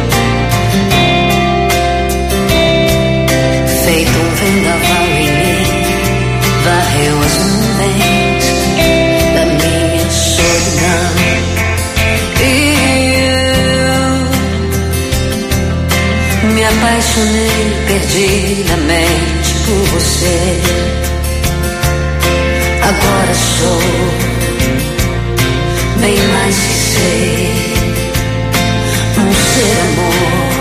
feito um vendaval em mim, varreu as nuvens da minha solidão. E eu me apaixonei perdidamente por você. Agora sou bem mais que sei, um ser amor.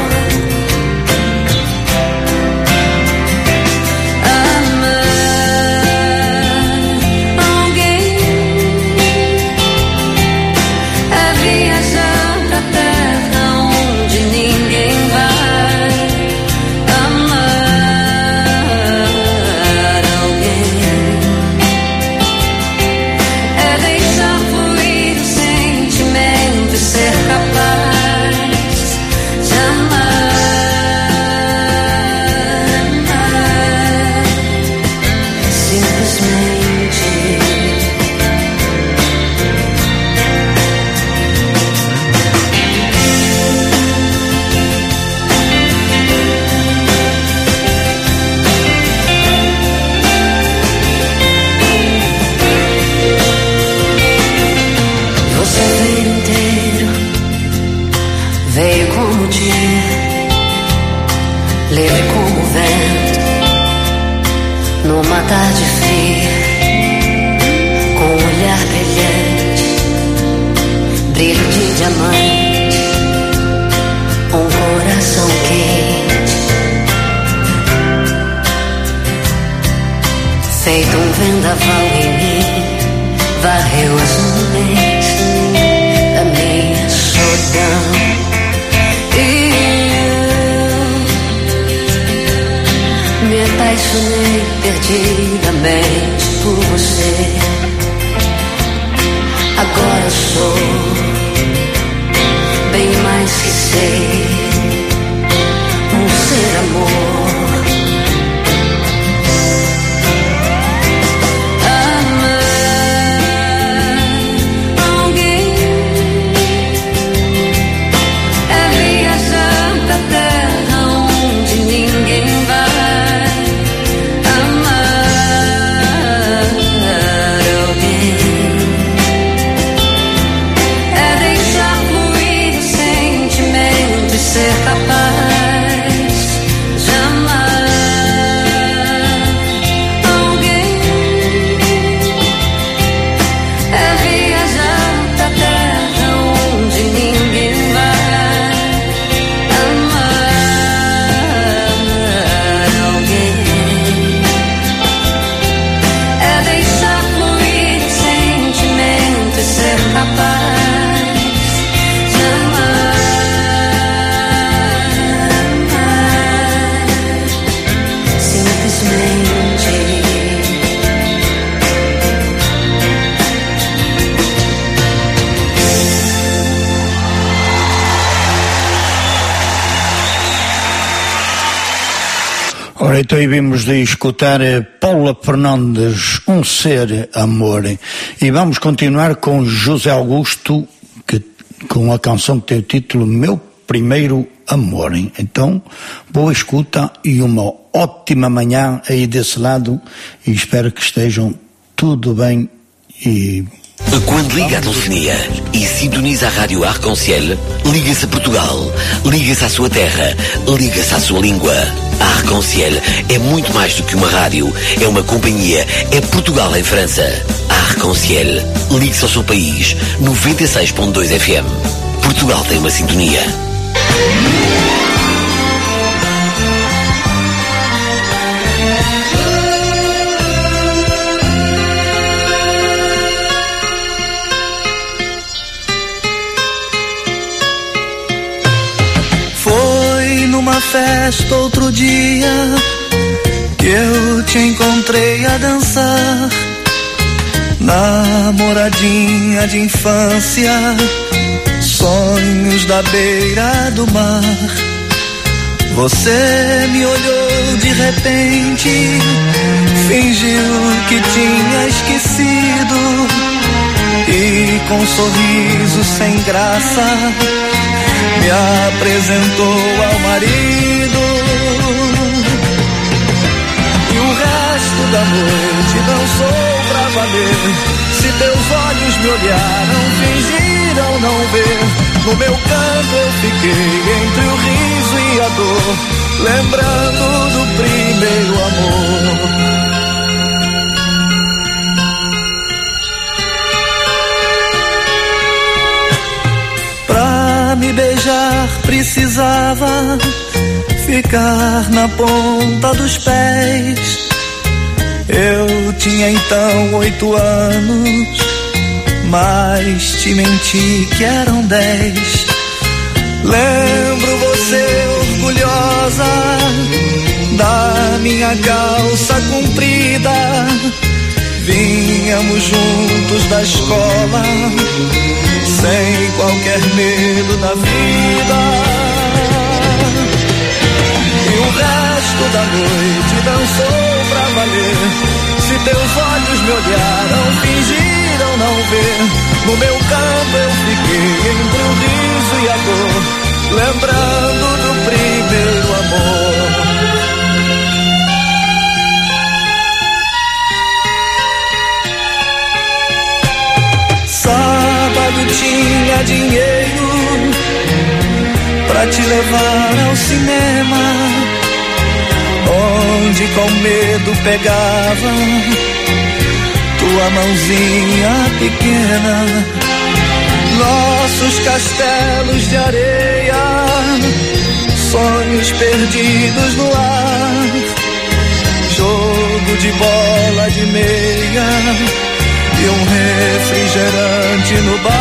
Leve como o vento, numa tarde fria, com um olhar brilhante, brilho de diamante, um coração quente, feito um vendaval em mim, varreu as nuvens apaixonei perdidamente por você. Agora sou bem mais que sei, um ser amor. Ora, então vimos de escutar Paula Fernandes, Um Ser Amor. E vamos continuar com José Augusto, com a canção que tem o título Meu Primeiro Amor. Então, boa escuta e uma ótima manhã aí desse lado, e espero que estejam tudo bem. E quando liga a telefonia e sintoniza a rádio Arconciel, liga-se a Portugal, liga-se à sua terra, liga-se à sua língua. A Arconciel é muito mais do que uma rádio, é uma companhia, é Portugal em França. A Arconciel, ligue-se ao seu país, 96.2 FM. Portugal tem uma sintonia. Numa festa outro dia que eu te encontrei a dançar, namoradinha de infância, sonhos da beira do mar. Você me olhou de repente, fingiu que tinha esquecido e com um sorriso sem graça me apresentou ao marido. E o resto da noite dançou pra valer. Se teus olhos me olharam, fingiram não ver. No meu canto eu fiquei entre o riso e a dor, lembrando do primeiro amor. Pra me beijar precisava ficar na ponta dos pés. Eu tinha então 8 anos, mas te menti que eram 10. Lembro você orgulhosa da minha calça comprida. Vínhamos juntos da escola, sem qualquer medo da vida. E o resto da noite dançou pra valer. Se teus olhos me olharam, fingiram não ver. No meu canto eu fiquei entre o riso e a dor, lembrando do primeiro amor. Sábado tinha dinheiro pra te levar ao cinema, onde com medo pegava tua mãozinha pequena. Nossos castelos de areia, sonhos perdidos no ar, jogo de bola de meia e um refrigerante no bar.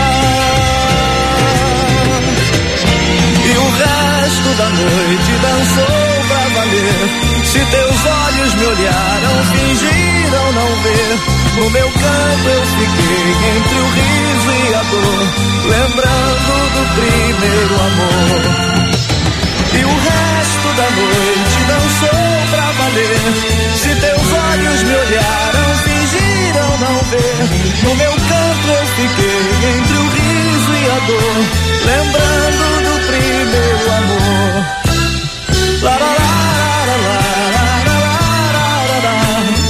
E o resto da noite dançou pra valer. valer. Se teus olhos me olharam, fingiram não ver. No meu canto eu fiquei entre o riso e a dor, lembrando do primeiro amor. E o resto da noite dançou pra valer. Se teus olhos me olharam, fingiram não ver. No meu canto eu fiquei entre o riso e a dor, lembrando do primeiro amor. La la la la la la la la la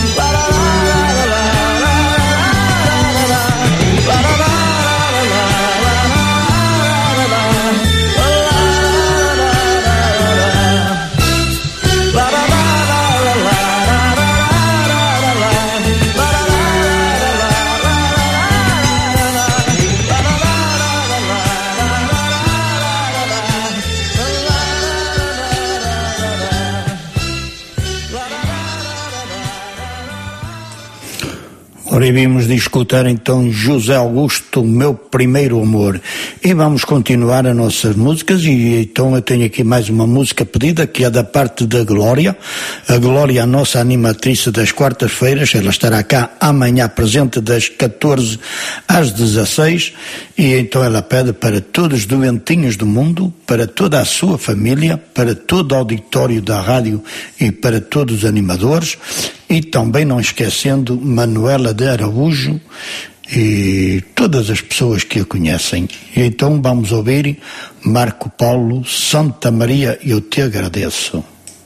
Ora, vimos de escutar então José Augusto, Meu Primeiro Amor. E vamos continuar as nossas músicas, e então eu tenho aqui mais uma música pedida, que é da parte da Glória. A Glória, a nossa animatriz das quartas-feiras, ela estará cá amanhã presente das 14 às 16, e então ela pede para todos os doentinhos do mundo, para toda a sua família, para todo o auditório da rádio e para todos os animadores, e também não esquecendo Manuela de Araújo e todas as pessoas que a conhecem. E então vamos ouvir Marco Paulo, Santa Maria, eu te agradeço.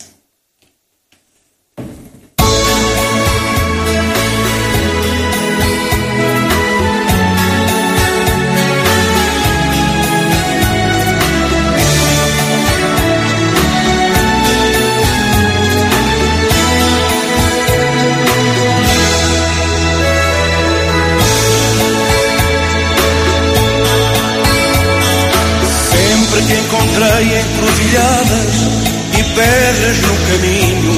Que encontrei encruzilhadas e pedras no caminho.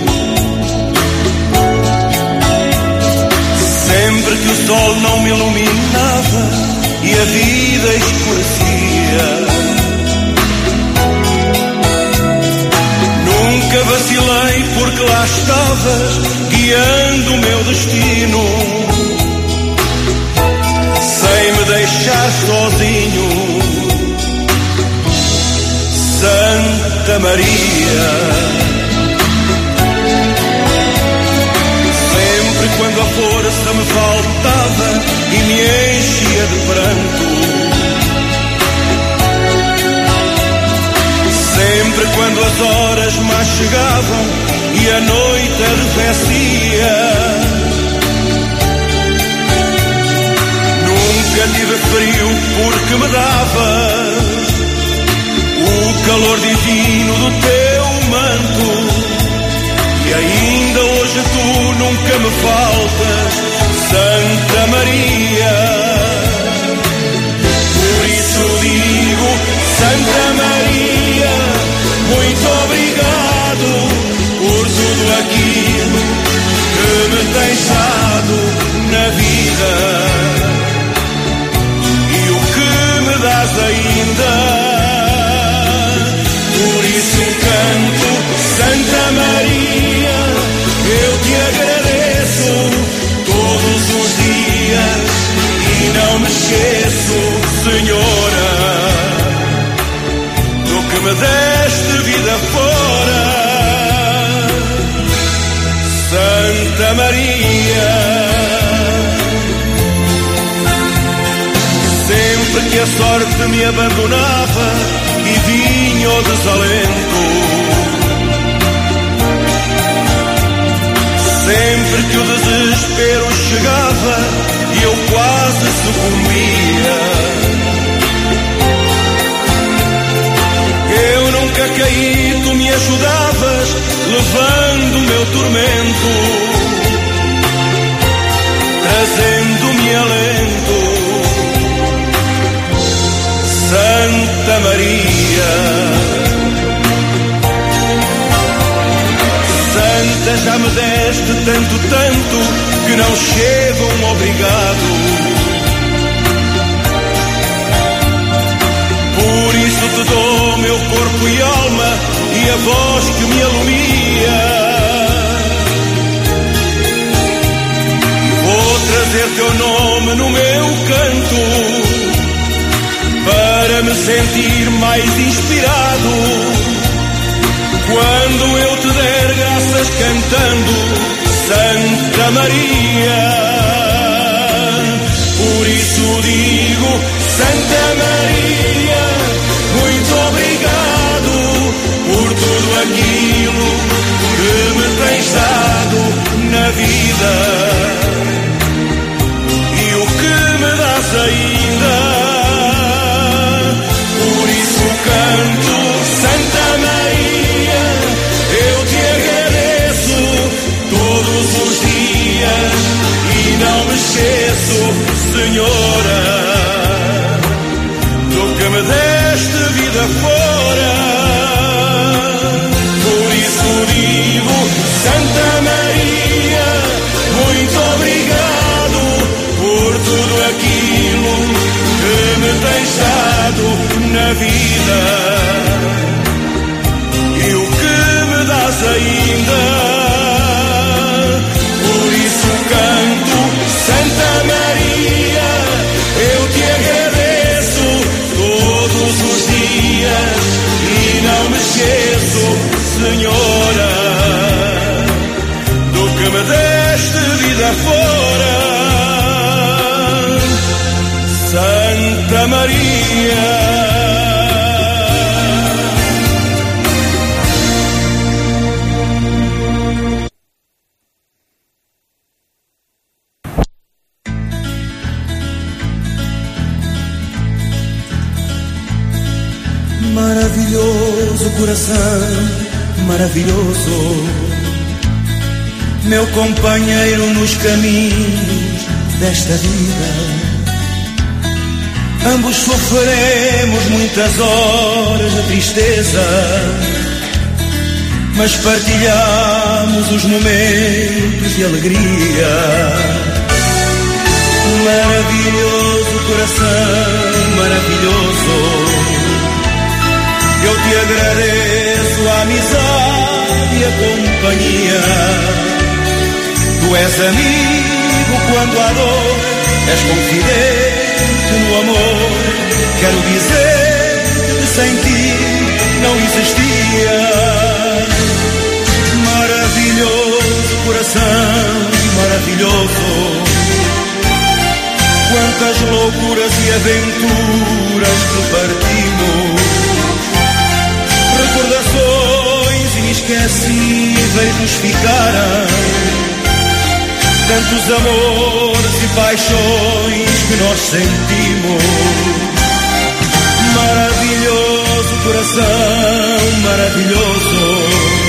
Sempre que o sol não me iluminava e a vida escurecia, nunca vacilei porque lá estavas guiando o meu destino, sem me deixar sozinho. Santa Maria, sempre quando a força me faltava e me enchia de pranto, sempre quando as horas mais chegavam e a noite arrefecia, nunca tive frio porque me davas o calor divino do teu manto, e ainda hoje tu nunca me faltas, Santa Maria. Por isso digo, Santa Maria, muito obrigado por tudo aquilo que me tens dado na vida e o que me dás ainda. Por isso canto, Santa Maria, eu te agradeço todos os dias e não me esqueço, Senhora, do que me deste vida fora. Santa Maria, sempre que a sorte me abandonava e vinha o desalento, sempre que o desespero chegava e eu quase sucumbia, eu nunca caí, tu me ajudavas, levando o meu tormento, trazendo-me alento. Santa Maria, Santa, já me deste tanto, tanto, que não chego um obrigado. Por isso te dou meu corpo e alma e a voz que me ilumina. trazer teu nome no meu canto, para me sentir mais inspirado. Quando eu te der graças cantando Santa Maria, por isso digo Santa Maria, muito obrigado por tudo aquilo que me tens dado na vida e o que me dás ainda. Por isso canto Santa Maria, eu te agradeço todos os dias e não me esqueço, Senhora, do que me deste vida fora. Por isso digo Santa Maria, muito obrigado por tudo aquilo que me tens dado na vida e o que me dás ainda. Por isso canto Santa Maria, eu te agradeço todos os dias e não me esqueço, Senhora, do que me deste vida fora. Santa Maria. Maravilhoso coração, maravilhoso, meu companheiro nos caminhos desta vida. Ambos sofreremos muitas horas de tristeza, mas partilhamos os momentos de alegria. Maravilhoso coração, maravilhoso, eu te agradeço a amizade e a companhia. Tu és amigo quando há dor, és confidente no amor. Quero dizer que sem ti não existia. Maravilhoso coração, maravilhoso, quantas loucuras e aventuras que partimos. Recordações inesquecíveis nos ficaram, tantos amores e paixões que nós sentimos. Maravilhoso coração, maravilhoso,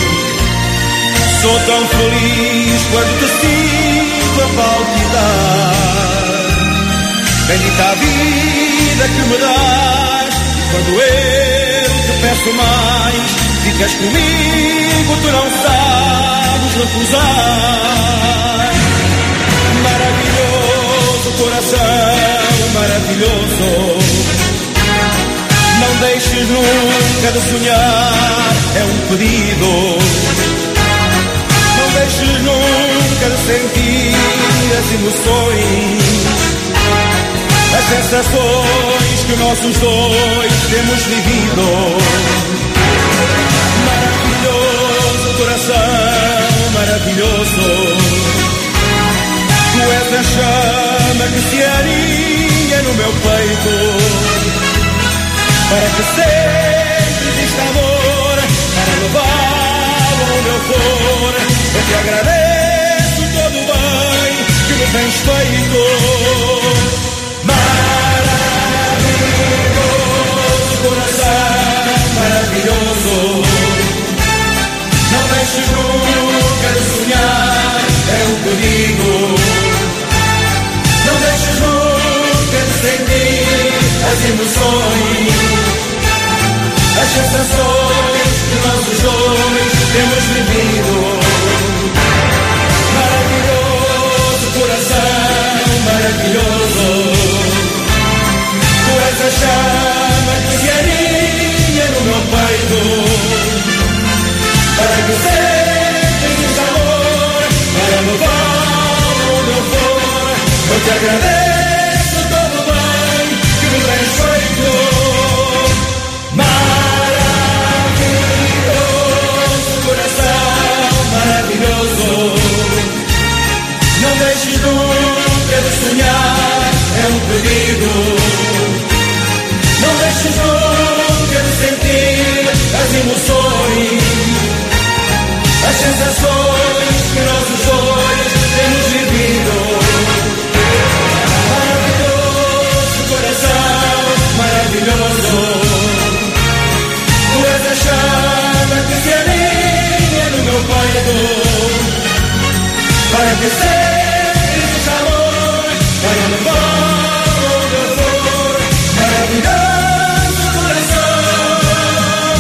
sou tão feliz quando te sinto a palpitar. Bendita a vida que me dás, e quando eu te peço mais, ficas comigo, tu não sabes recusar. Maravilhoso coração, maravilhoso, não deixes nunca de sonhar, é um pedido. Não deixes nunca de sentir as emoções, as sensações que nossos dois temos vivido. Maravilhoso coração, maravilhoso, tu és a chama que se aninha no meu peito, para que sempre exista amor, para levá-lo onde eu for. Eu te agradeço todo o bem que me tens feito. Maravilhoso coração, maravilhoso, não deixes nunca de sonhar, é um perigo. Não deixes nunca de sentir as emoções, as sensações que nós os dois temos vivido. Maravilhoso coração, maravilhoso, tu és a chama que se aninha no meu peito, para que sempre exista amor, para levar onde eu for. Eu as emoções, as sensações que nossos dois temos vivido. Maravilhoso coração, maravilhoso. Tu és a chama que se alinha no meu peito, para que sempre exista amor, para levar onde eu for. Maravilhoso coração,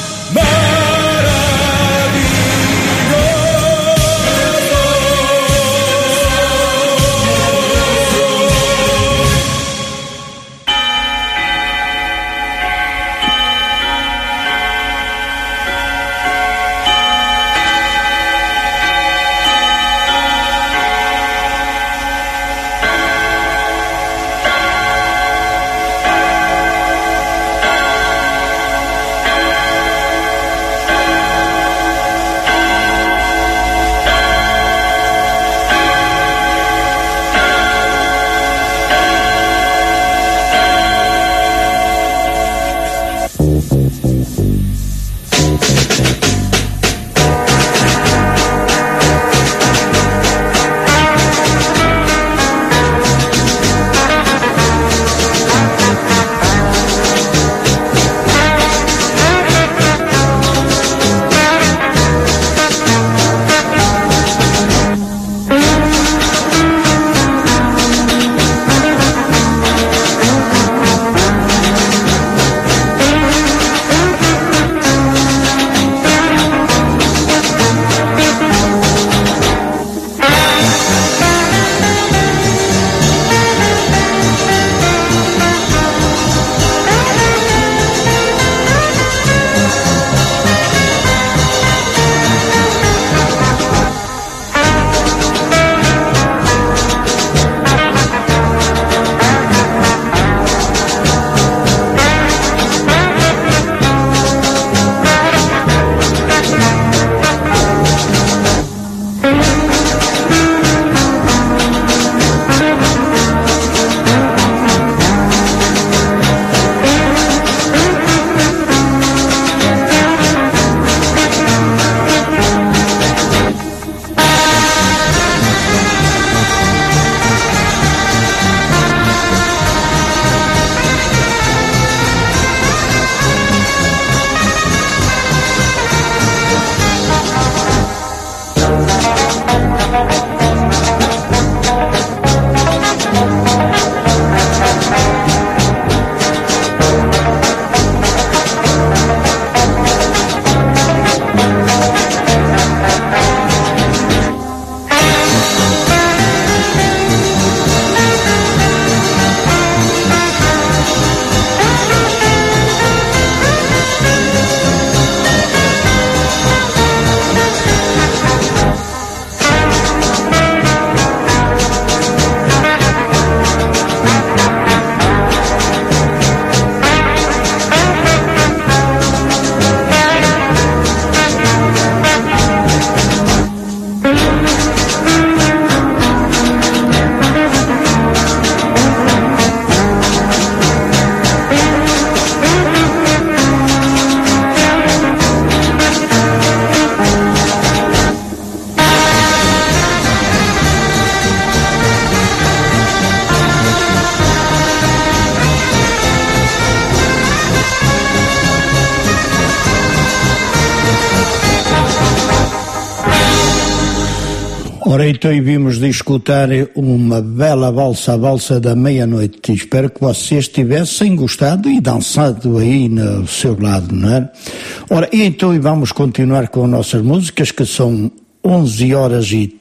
Ora, então vimos de escutar uma bela valsa, a valsa da meia-noite. Espero que vocês tivessem gostado e dançado aí no seu lado, não é? Ora, e então vamos continuar com nossas músicas, que são 11 horas e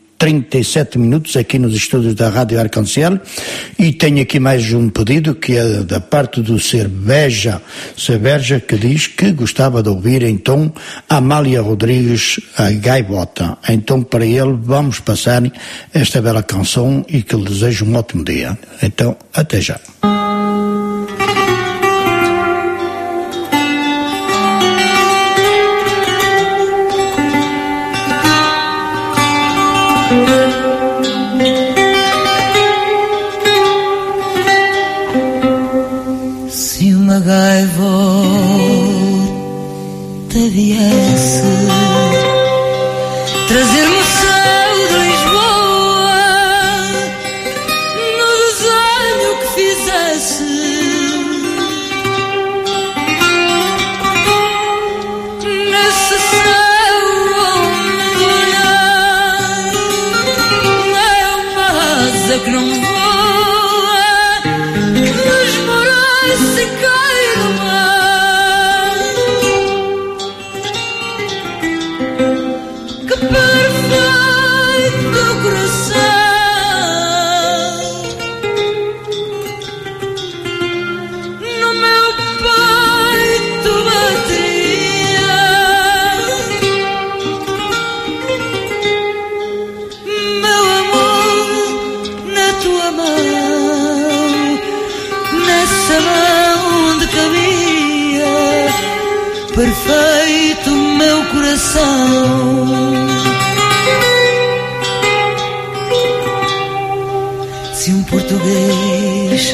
37 minutos aqui nos estúdios da Rádio Arconciel, e tenho aqui mais um pedido que é da parte do Cerveja, que diz que gostava de ouvir então Amália Rodrigues, a Gaivota. Então para ele vamos passar esta bela canção e que lhe desejo um ótimo dia. Então até já. Se uma gaivota te viesse trazer-me o céu de Lisboa no desenho que fizesse. Nesse céu onde olhar é uma asa que não voa, desmorece e cai no mar. Que perfeito coração no meu peito bateria. Meu amor, na tua mão, nessa mão onde cabia perfeito meu coração. Se um português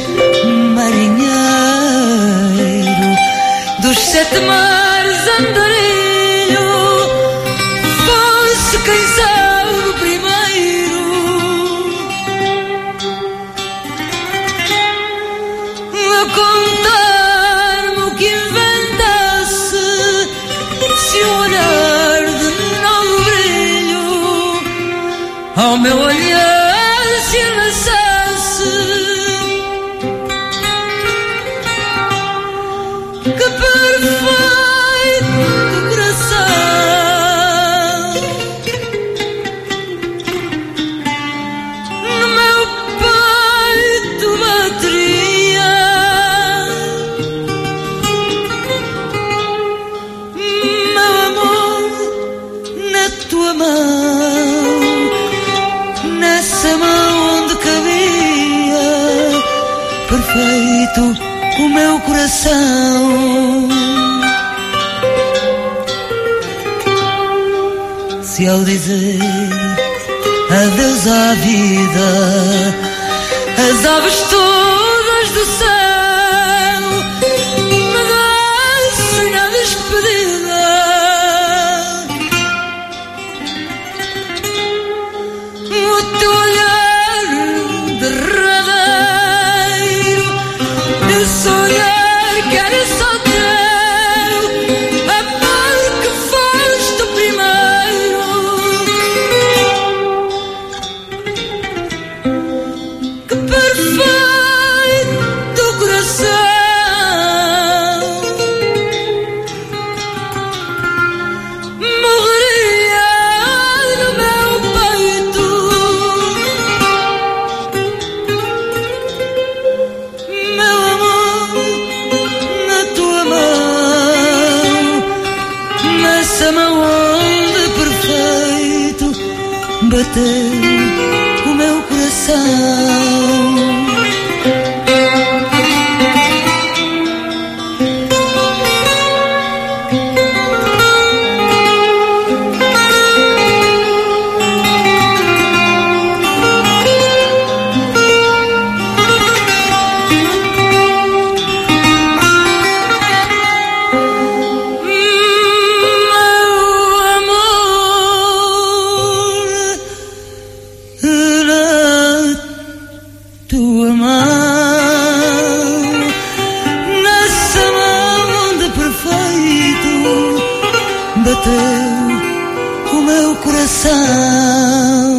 marinheiro dos 7 mares andarilho fosse quem sabe o primeiro a contar-me o que inventasse, se um olhar de novo brilho ao meu olhar se lançasse. Que perfeito coração no meu peito bateria. Meu amor, na tua mão, nessa mão onde cabia perfeito o meu coração. Se ao dizer adeus à vida as aves todas do céu me descem a despedida, o teu olhar derradeiro, esse olhar que era só teu, amor que foste o primeiro. Que perfeito coração morreria no meu peito. Meu amor, na tua mão, nessa mão onde perfeito bateu o meu coração. Tua mão, nessa mão onde perfeito bateu o meu coração.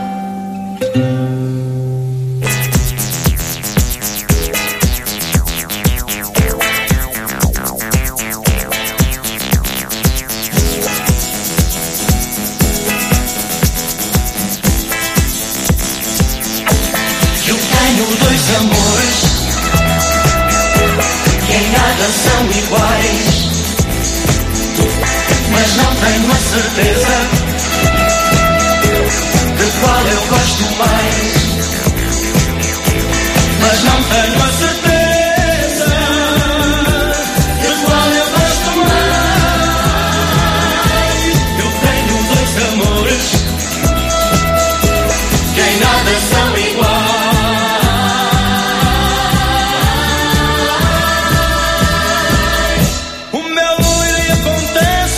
Eu tenho 2 amores que em nada são iguais, mas não tenho a certeza de qual eu gosto mais. Mas não tenho a certeza de qual eu gosto mais. Eu tenho 2 amores que em nada são iguais. O meu e acontece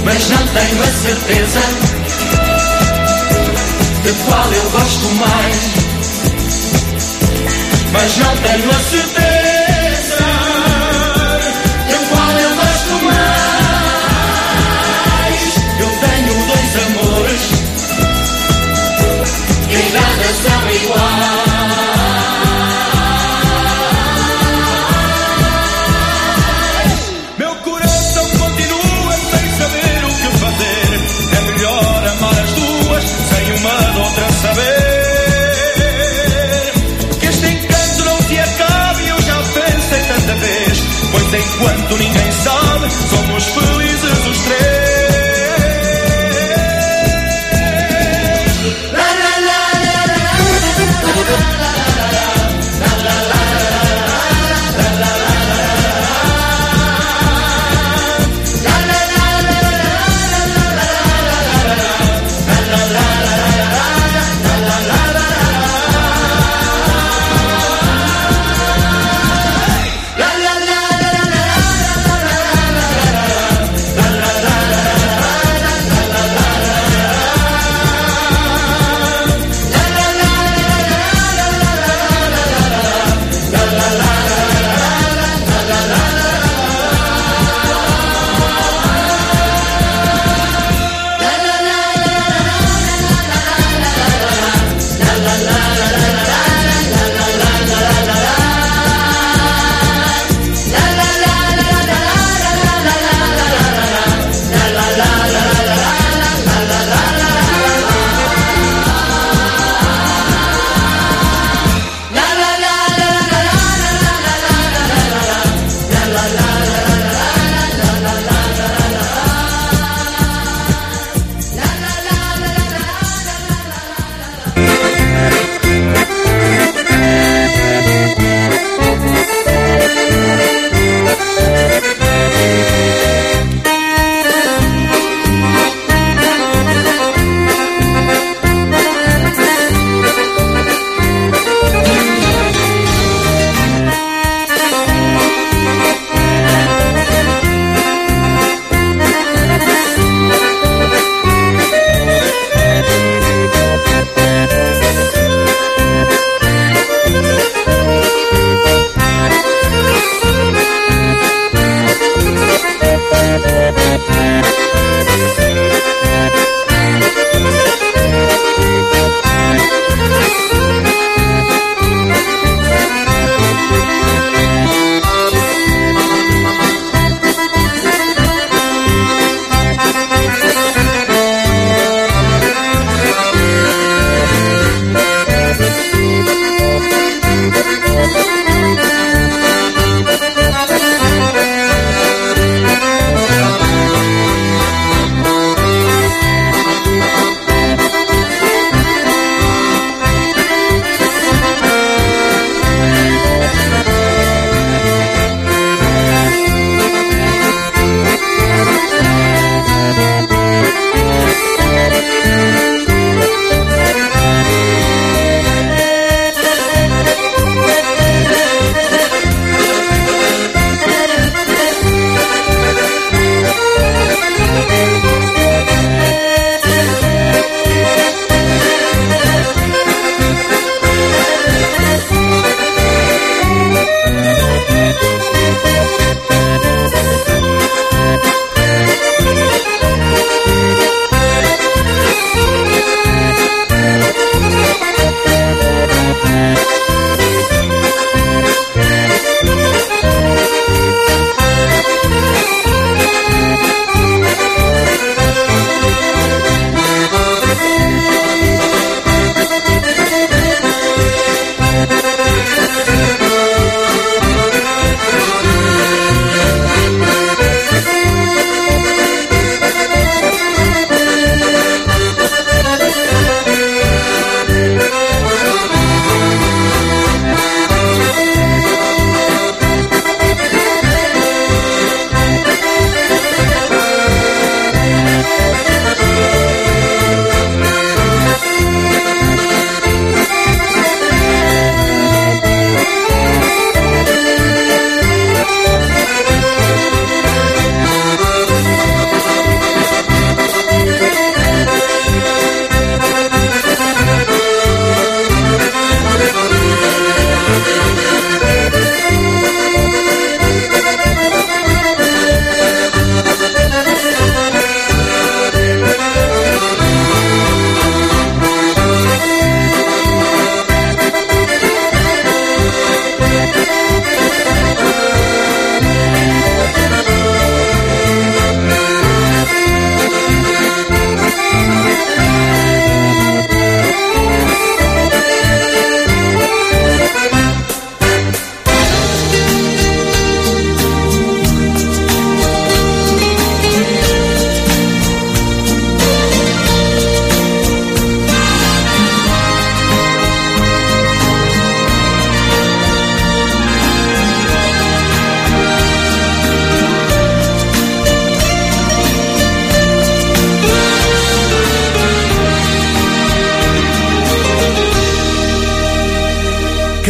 mas não tenho a certeza de qual eu gosto mais. Mas não tenho a certeza de qual eu gosto mais. Eu tenho dois amores e nada são iguais. Meu coração continua sem saber o que fazer. É melhor amar as duas sem uma de outra saber. Que este encanto não se acabe, eu já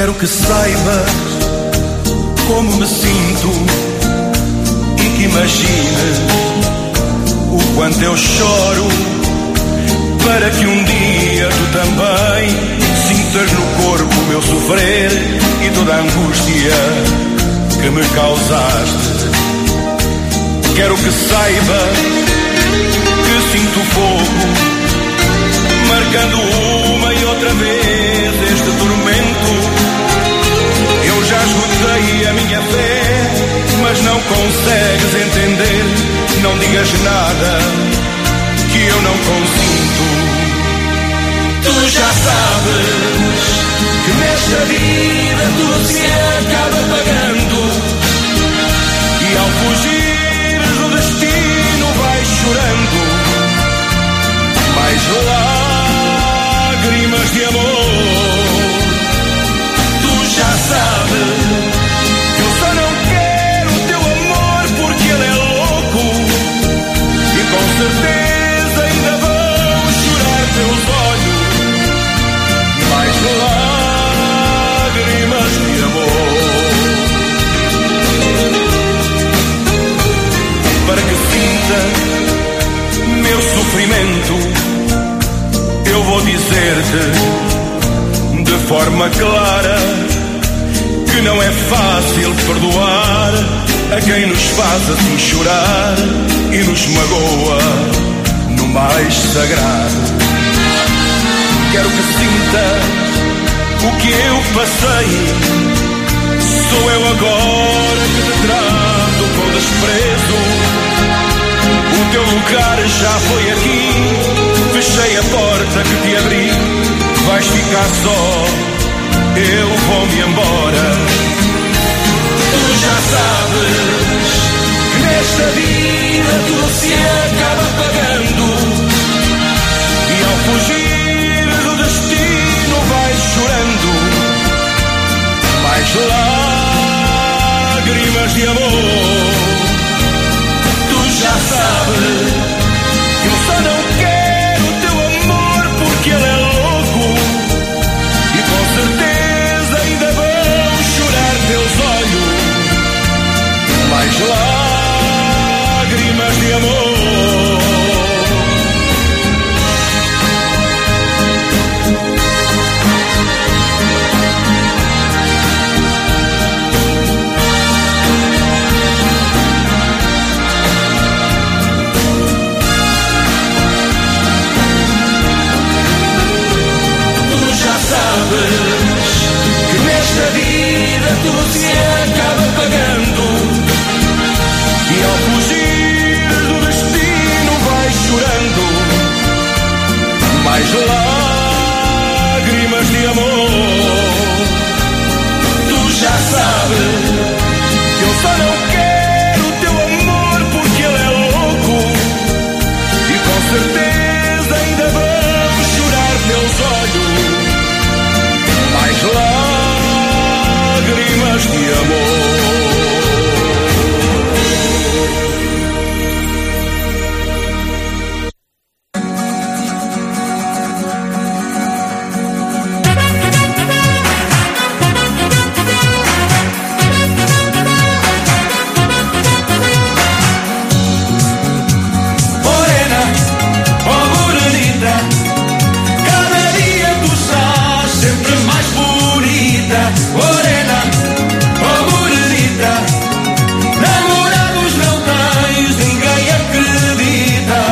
Quero que saibas como me sinto e que imagines o quanto eu choro, para que um dia tu também sintas no corpo o meu sofrer e toda a angústia que me causaste. Quero que saibas que sinto fogo, marcando uma e outra vez este tormento. Eu já esgotei a minha fé, mas não consegues entender. Não digas nada que eu não consinto. Tu já sabes que nesta vida tudo se acaba pagando, e ao fugir do destino vais chorando mais lágrimas de amor. Tu já sabes que eu só não quero o teu amor porque ele é louco, e com certeza ainda vão chorar teus olhos mais lágrimas de amor. Para que sinta meu sofrimento, eu vou dizer-te de forma clara que não é fácil perdoar a quem nos faz assim chorar e nos magoa no mais sagrado. Quero que sinta o que eu passei. Sou eu agora que te trato com desprezo. O teu lugar já foi aqui, fechei a porta que te abri. Vais ficar só, eu vou-me embora. Tu já sabes que nesta vida tudo se acaba pagando, e ao fugir do destino vais chorando mais lágrimas de amor. Tu já sabes que eu só não quero o teu amor porque ele é louco, e com certeza ainda vão chorar teus olhos mais lágrimas de amor. Que nesta vida tudo se acaba pagando, e ao fugir do destino vais chorando mais lágrimas de amor. Tu já sabes que eu só não quero o teu amor porque ele é louco, e com certeza ainda vão chorar teus olhos mais lágrimas de amor. Morena, oh morenita, cada dia tu estás sempre mais bonita. Morena, oh morenita, namorados não tens, ninguém acredita.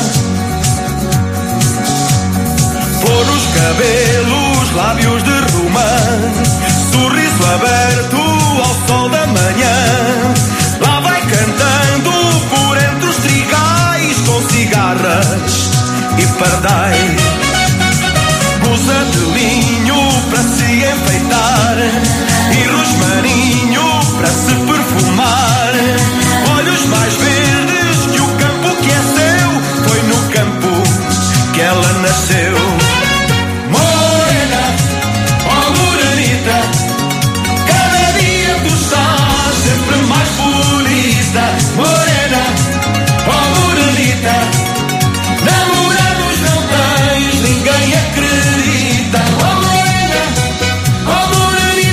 Flor nos cabelos, lábios de romance, sorriso aberto ao sol da manhã. Lá vai cantando por entre os trigais, com cigarras e pardais. Blusa de linho para se enfeitar e rosmaninho para se perfumar. Olhos mais verdes que o campo que é seu, foi no campo que ela nasceu. Morena, oh morenita, cada dia tu estás sempre mais bonita. Morena, oh morenita, namorados não tens, ninguém acredita. Oh morena, oh morenita.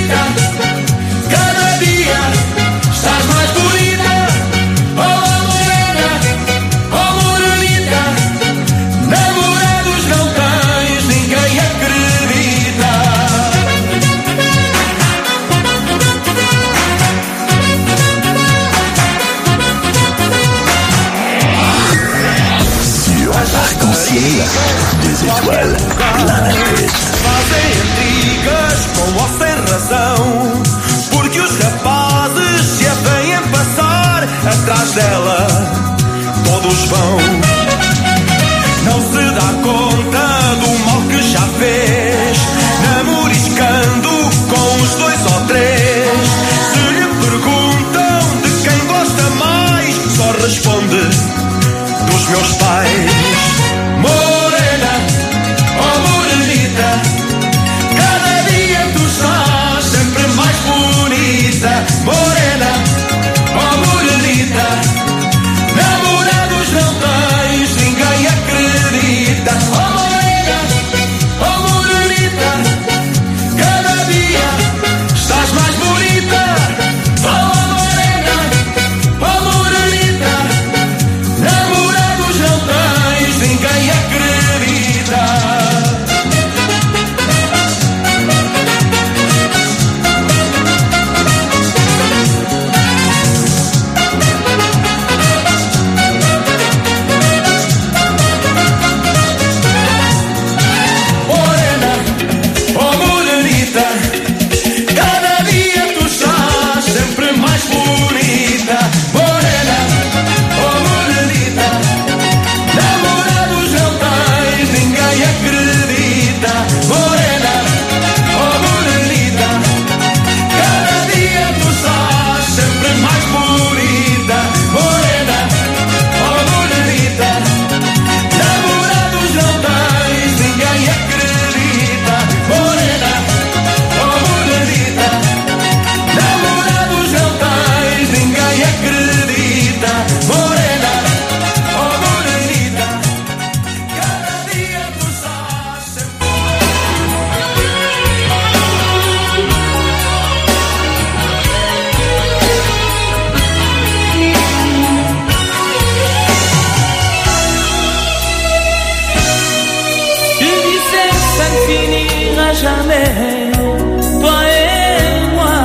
Des étoiles plein la tête. Fazem intrigas com ou sem razão, porque os rapazes se a veem passar atrás dela. Todos vão. Não se dá conta do mal que já fez, namoriscando com os 2 ou 3. Se lhe perguntam de quem gosta mais, só responde dos meus pais. Morena, oh morenita, cada dia tu estás sempre mais bonita. Morena, oh morenita, namorados não tens, ninguém acredita. Oh morena, oh morenita, cada dia estás mais bonita. Oh morena, oh morenita, namorados não tens, ninguém acredita. Morena, oh morenita, cada dia tu estás sempre mais bonita. Morena, oh morenita, namorados não tens, ninguém acredita. Morena, oh morenita, cada dia tu estás sempre mais bonita. Morena, oh morenita, namorados não tens, ninguém acredita. Morena, oh morenita, namorados não tens, ninguém acredita. Morena, oh morenita, cada dia tu estás sempre. Tu disais que ça ne finira jamais, toi et moi.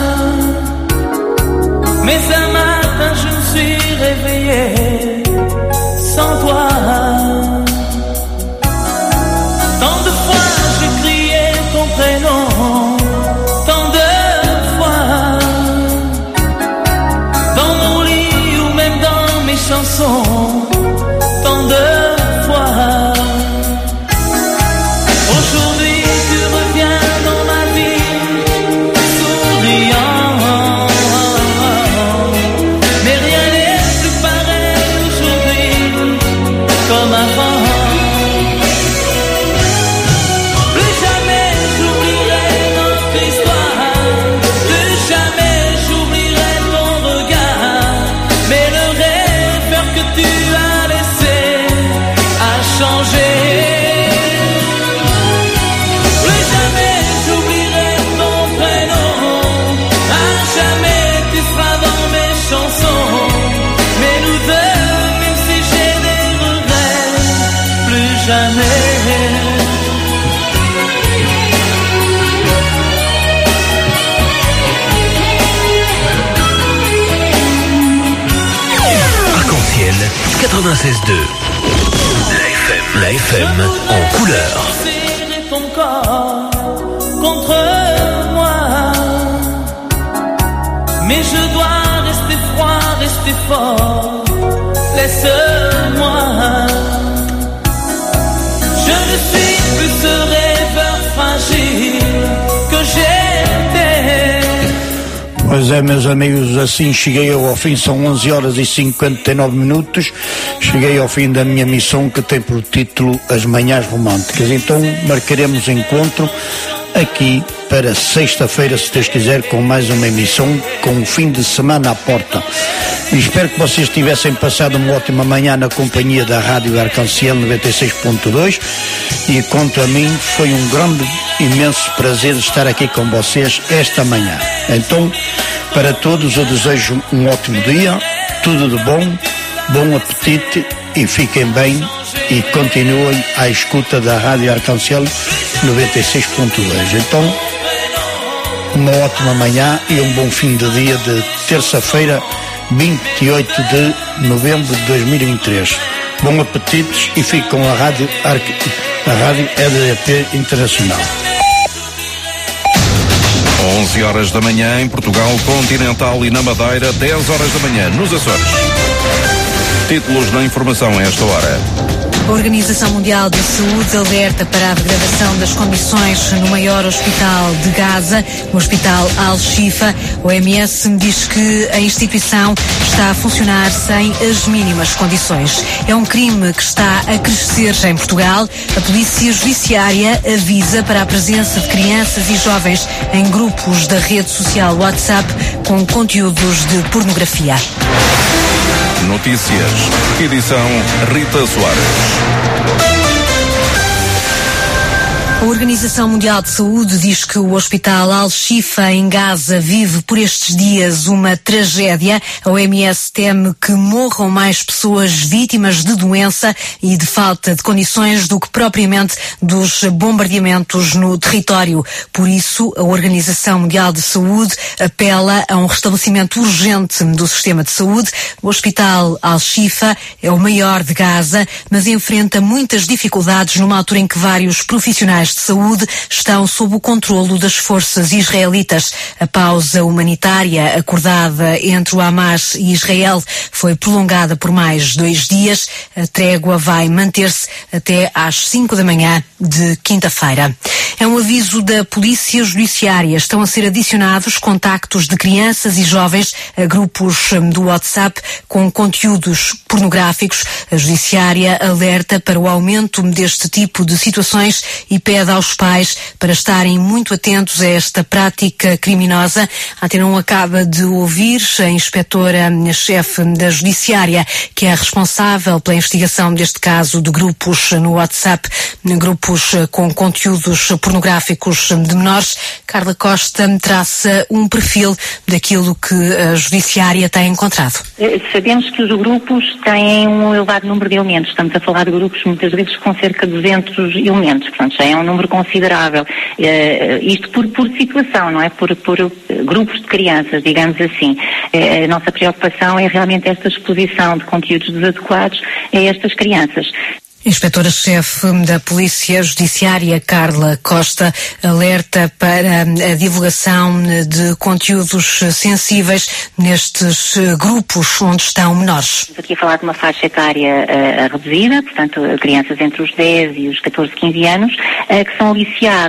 Mais un matin je me suis réveillé sans toi. Tant de fois j'ai crié ton prénom, tant de fois dans mon lit ou même dans mes chansons, tant de fois. Aujourd'hui tu reviens dans ma vie, souriant. Mais rien n'est plus pareil aujourd'hui comme avant. Plus jamais j'oublierai notre histoire, plus jamais j'oublierai ton regard. Mais le rêve que tu as laissé a changé. Plus jamais j'oublierai ton prénom, à jamais tu seras dans mes chansons. Mais nous deux, même si j'ai des regrets, plus jamais. Arc-en-ciel 96.2. La FM en couleur. Serrer ton corps contre moi, mais je dois rester froid, rester fort. Laisse-moi. Je ne suis plus ce rêveur fragile que j'étais. Pois é, meus amigos, assim cheguei ao fim, são 11 horas e 59 minutos, cheguei ao fim da minha missão que tem por título As Manhãs Românticas. Então marcaremos encontro aqui para sexta-feira, se Deus quiser, com mais uma emissão, com o fim de semana à porta. E espero que vocês tivessem passado uma ótima manhã na companhia da Rádio Arc-en-Ciel 96.2 e quanto a mim foi um grande, imenso prazer estar aqui com vocês esta manhã. Então, para todos eu desejo um ótimo dia, tudo de bom, bom apetite e fiquem bem e continuem à escuta da Rádio Arc-en-Ciel 96.2. Então, uma ótima manhã e um bom fim de dia de terça-feira, 28 de novembro de 2023. Bom apetite e fique com a rádio EDP Internacional. 11 horas da manhã em Portugal Continental e na Madeira, 10 horas da manhã nos Açores. Títulos da informação a esta hora. A Organização Mundial de Saúde alerta para a degradação das condições no maior hospital de Gaza, o Hospital Al-Shifa. O OMS diz que a instituição está a funcionar sem as mínimas condições. É um crime que está a crescer em Portugal. A Polícia Judiciária avisa para a presença de crianças e jovens em grupos da rede social WhatsApp com conteúdos de pornografia. Notícias. Edição Rita Soares. A Organização Mundial de Saúde diz que o Hospital Al-Shifa em Gaza vive por estes dias uma tragédia. A OMS teme que morram mais pessoas vítimas de doença e de falta de condições do que propriamente dos bombardeamentos no território. Por isso, a Organização Mundial de Saúde apela a um restabelecimento urgente do sistema de saúde. O Hospital Al-Shifa é o maior de Gaza, mas enfrenta muitas dificuldades numa altura em que vários profissionais de saúde estão sob o controlo das forças israelitas. A pausa humanitária acordada entre o Hamas e Israel foi prolongada por mais 2 dias. A trégua vai manter-se até às 5 da manhã de quinta-feira. É um aviso da Polícia Judiciária. Estão a ser adicionados contactos de crianças e jovens a grupos do WhatsApp com conteúdos pornográficos. A Judiciária alerta para o aumento deste tipo de situações e pede aos pais para estarem muito atentos a esta prática criminosa. A Antena 1 acaba de ouvir a inspetora-chefe da Judiciária, que é responsável pela investigação deste caso de grupos no WhatsApp, grupos com conteúdos pornográficos de menores. Carla Costa traça um perfil daquilo que a Judiciária tem encontrado. Sabemos que os grupos têm um elevado número de elementos. Estamos a falar de grupos muitas vezes com cerca de 200 elementos. Portanto, já é um número considerável. Isto por situação, não é? Por grupos de crianças, digamos assim. A nossa preocupação é realmente esta exposição de conteúdos desadequados a estas crianças. Inspetora-chefe da Polícia Judiciária, Carla Costa, alerta para a divulgação de conteúdos sensíveis nestes grupos onde estão menores. Estamos aqui a falar de uma faixa etária reduzida, portanto, crianças entre os 10 e os 14, 15 anos, que são aliciadas